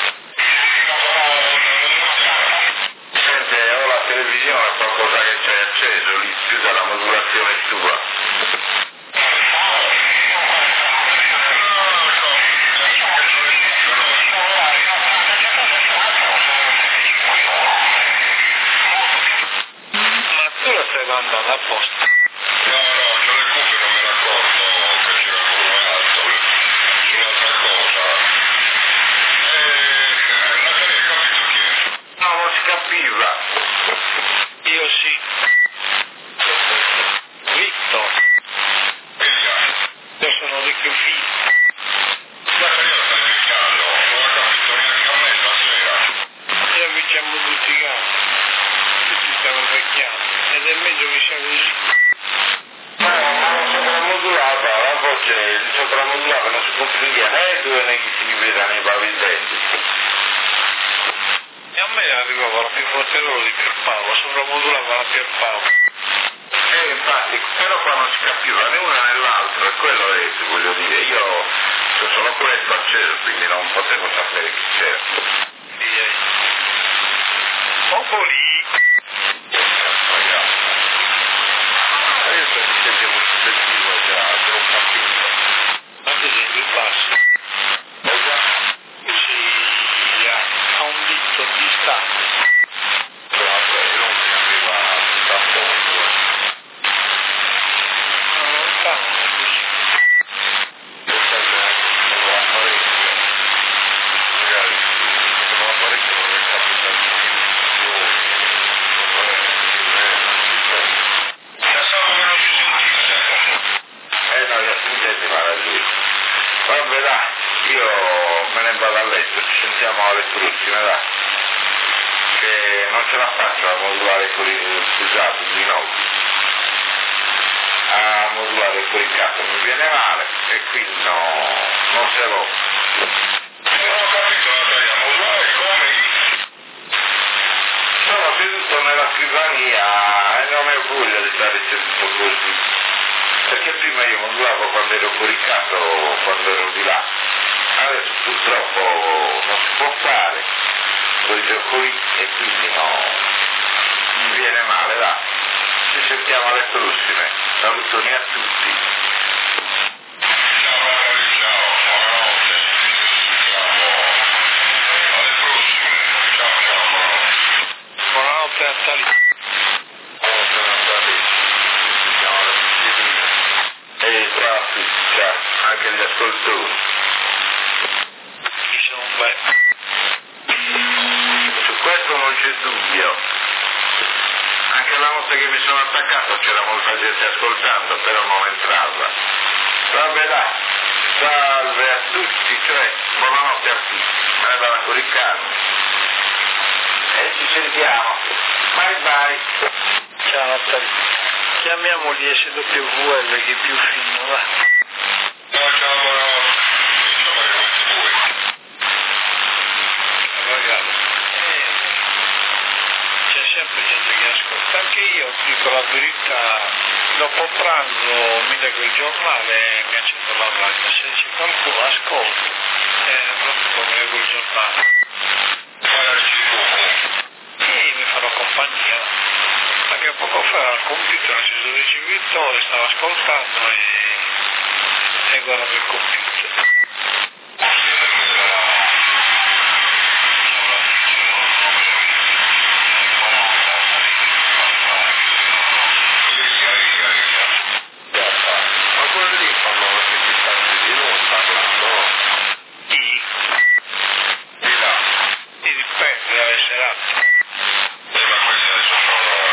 Sente, ho la televisione, qualcosa che c'è acceso, lì più dalla modulazione sua. Ma tu la stai andando apposta. No, no, c'ho le cuffie, non me ne accorgo che c'era qualcun altro, su un'altra cosa. Eh, ma te ne hai capito chi è? No, non si capiva. Io sì. Victor. Io sono Ricco Figlio. Ma io sto invecchiando, non ho capito neanche a me stasera. E avviciniamo tutti i gatti. Tutti stiamo invecchiando. Ed è meglio che sia così. No, ma non sopramodulata, la voce il sopramodulato non si comprende né dove ne si riveda nei pavimenti. E a me arrivava la più forte loro di Pierpaolo, sovramodulava la Pierpaolo. E infatti, però qua non si capiva né una né l'altra, quello è, voglio dire, io c'ho solo questo acceso, quindi non potevo sapere chi c'era. E Popoli! Io mi sentivo un successivo già, ero un capito. Anche se mi basso. Io sei a un dito di stato. Vabbè, non mi aveva da fondo. Non lontano così. Io sempre sono l'apparecchio, magari sono l'apparecchio non è capita di più, non è Eh no, io sentite male a lui. Vabbè dai, io me ne vado a letto, ci sentiamo alle prossime, dai. Che non ce la faccio a modulare con il scusate, di nuovo. A modulare con il cazzo mi viene male e quindi no, non se l'ho. Non ho capito Natalia, modulare come? Sono seduto nella scrivania e non ho voglia di stare seduto così. Perché prima io modulavo quando ero coricato, quando ero di là. Adesso purtroppo non si può fare quel gioco lì e quindi no, mi viene male, va. Ci sentiamo alle prossime, salutoni a tutti. Buonanotte Natale. E ciao a tutti, ciao, anche gli ascoltatori. Chi sono un bel. Su questo non c'è dubbio. Anche la volta che mi sono attaccato c'era molta gente ascoltando, però non entrava. Vabbè dai, salve a tutti, cioè buonanotte a tutti, me ne vado a coricarmi. E ci sentiamo. Bye bye. Ciao Natale. Chiamiamoli S W L che è più fino, va. Ciao ciao, buonanotte. Ragazzi, eh, c'è sempre gente che ascolta. Anche io dico la verità, dopo pranzo mi leggo il giornale e mi accendo la radio. Se c'è qualcuno ascolta, eh, proprio mi leggo il giornale. E mi farò compagnia. Anche poco fa al computer ho acceso il ricevitore, stavo ascoltando e, e guardavo il computer. Ma quello lì fanno una settimana di noi parlando. Sì. Di là. E dipende dalle serate. Ma queste sono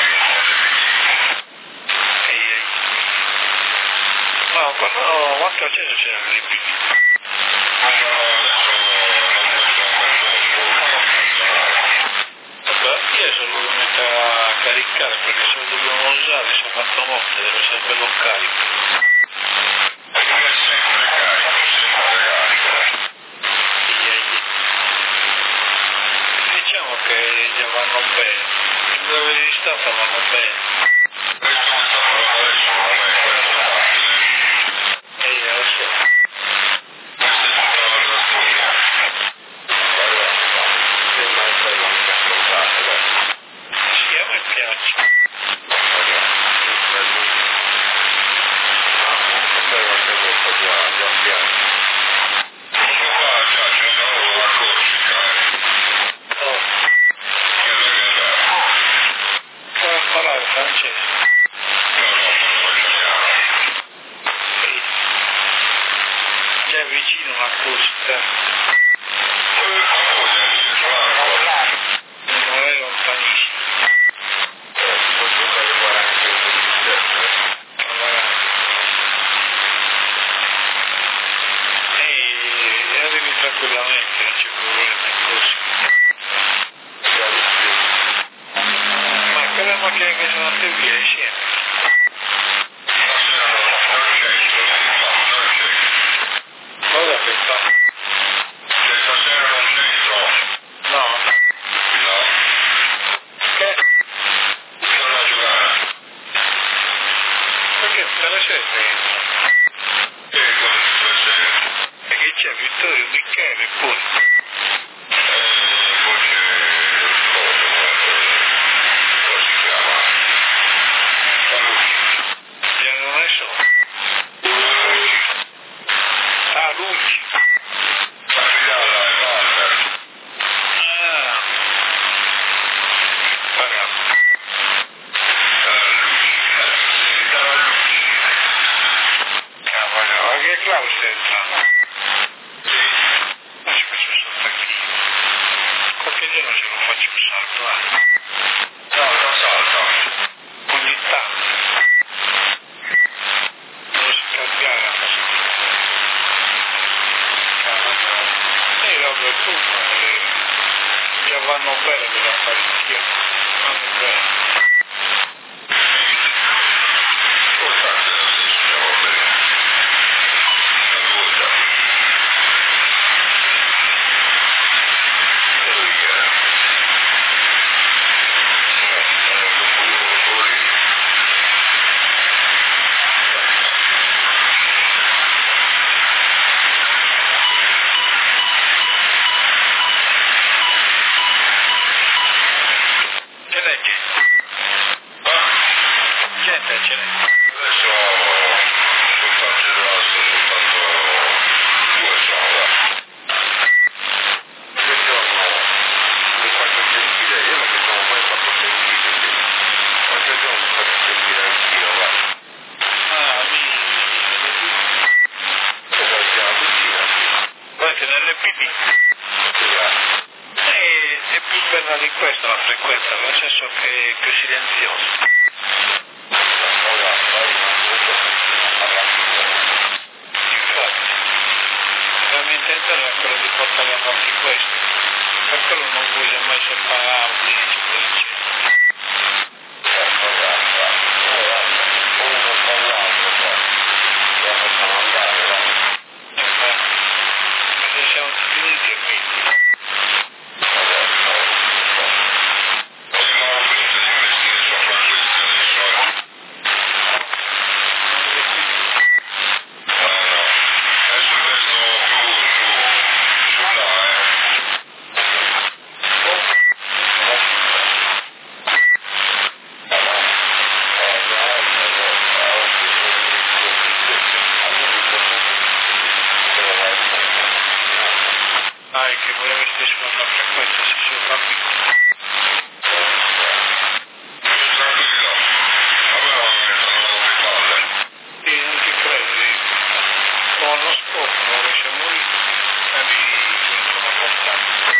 No, quando, quanto acceso c'erano le piglie? Vabbè, io sono venuto a caricare perché se lo dobbiamo usare sono quattro notte, deve essere bello carico. Diciamo che già vanno bene, dove di distanza vanno bene. E io lo so. Sì, a me piace. Oh, puoi imparare francese. Sì. Già è vicino una costa. Non è lontanissimo. E arrivi tranquillamente, non c'è problema così. Ma quella macchina che sono andate via insieme. Cosa che fa? No. Che? Perché te le sette? Perché c'è Vittorio Michele poi. Io non ne so. Ah, Luci. Ah. Pagato. Cavolo, ma che Klaus è entrato? Ma ci faccio un salto anch'io. Qualche giorno ce lo faccio un salto, eh. Ogni tanto. Devo scambiare la pastiglia. Cavolo. E robe tutto, eh, già vanno bene per l'apparecchio. Vanno bene. niente, nelle P D. E è più bella di questa la frequenza, nel senso che è più silenziosa. Infatti, la mia intenzione è quella di portare avanti questo, per quello non voglio mai separarli, eccetera, eccetera. Perché siamo tutti uniti e quindi. Dai, che voi aveste sulla una frequenza, se si è capito. E non ti credi, con lo scopo, non riesce a morire, e lì cominciano a portare.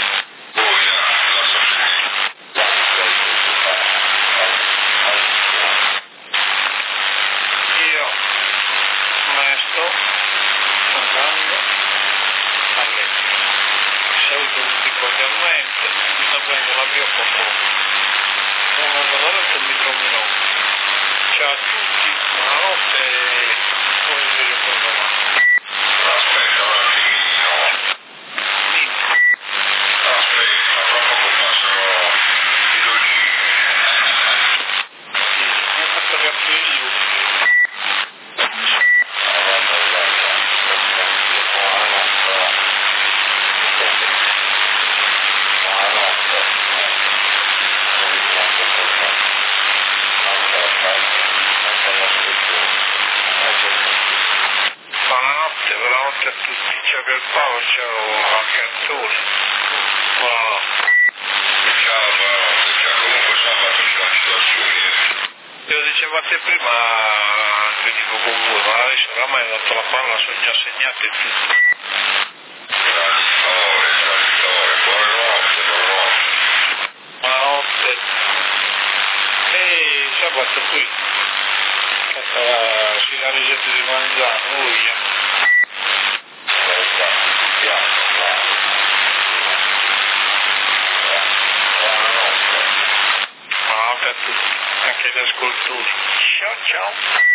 Io me ne sto andando a letto. Saluto tutti cordialmente, mi sta prendendo la mia foto. Buona giornata e mi troverò. Ciao a tutti, buonanotte e poi vi vedo poi domani. Aspetta un attimino. Dimmi. Aspetta, tra poco passano i dolcini. Sì, mi ha fatto riaprire gli occhi. Buonanotte, buonanotte a tutti, ciao Pierpaolo, ciao a Cantone, buonanotte. Ciao, buonanotte. Ciao, comunque sabato ci lasci da soli. Io dicevate prima venivo con voi, ma adesso oramai ho dato la palla, sono già segnate tutto. Traditore, traditore, buonanotte, buonanotte. Buonanotte. E sabato qui, fatta la sigarisetta di Manzano, voglia. Buonanotte a tutti, anche agli ascoltatori. Ciao ciao.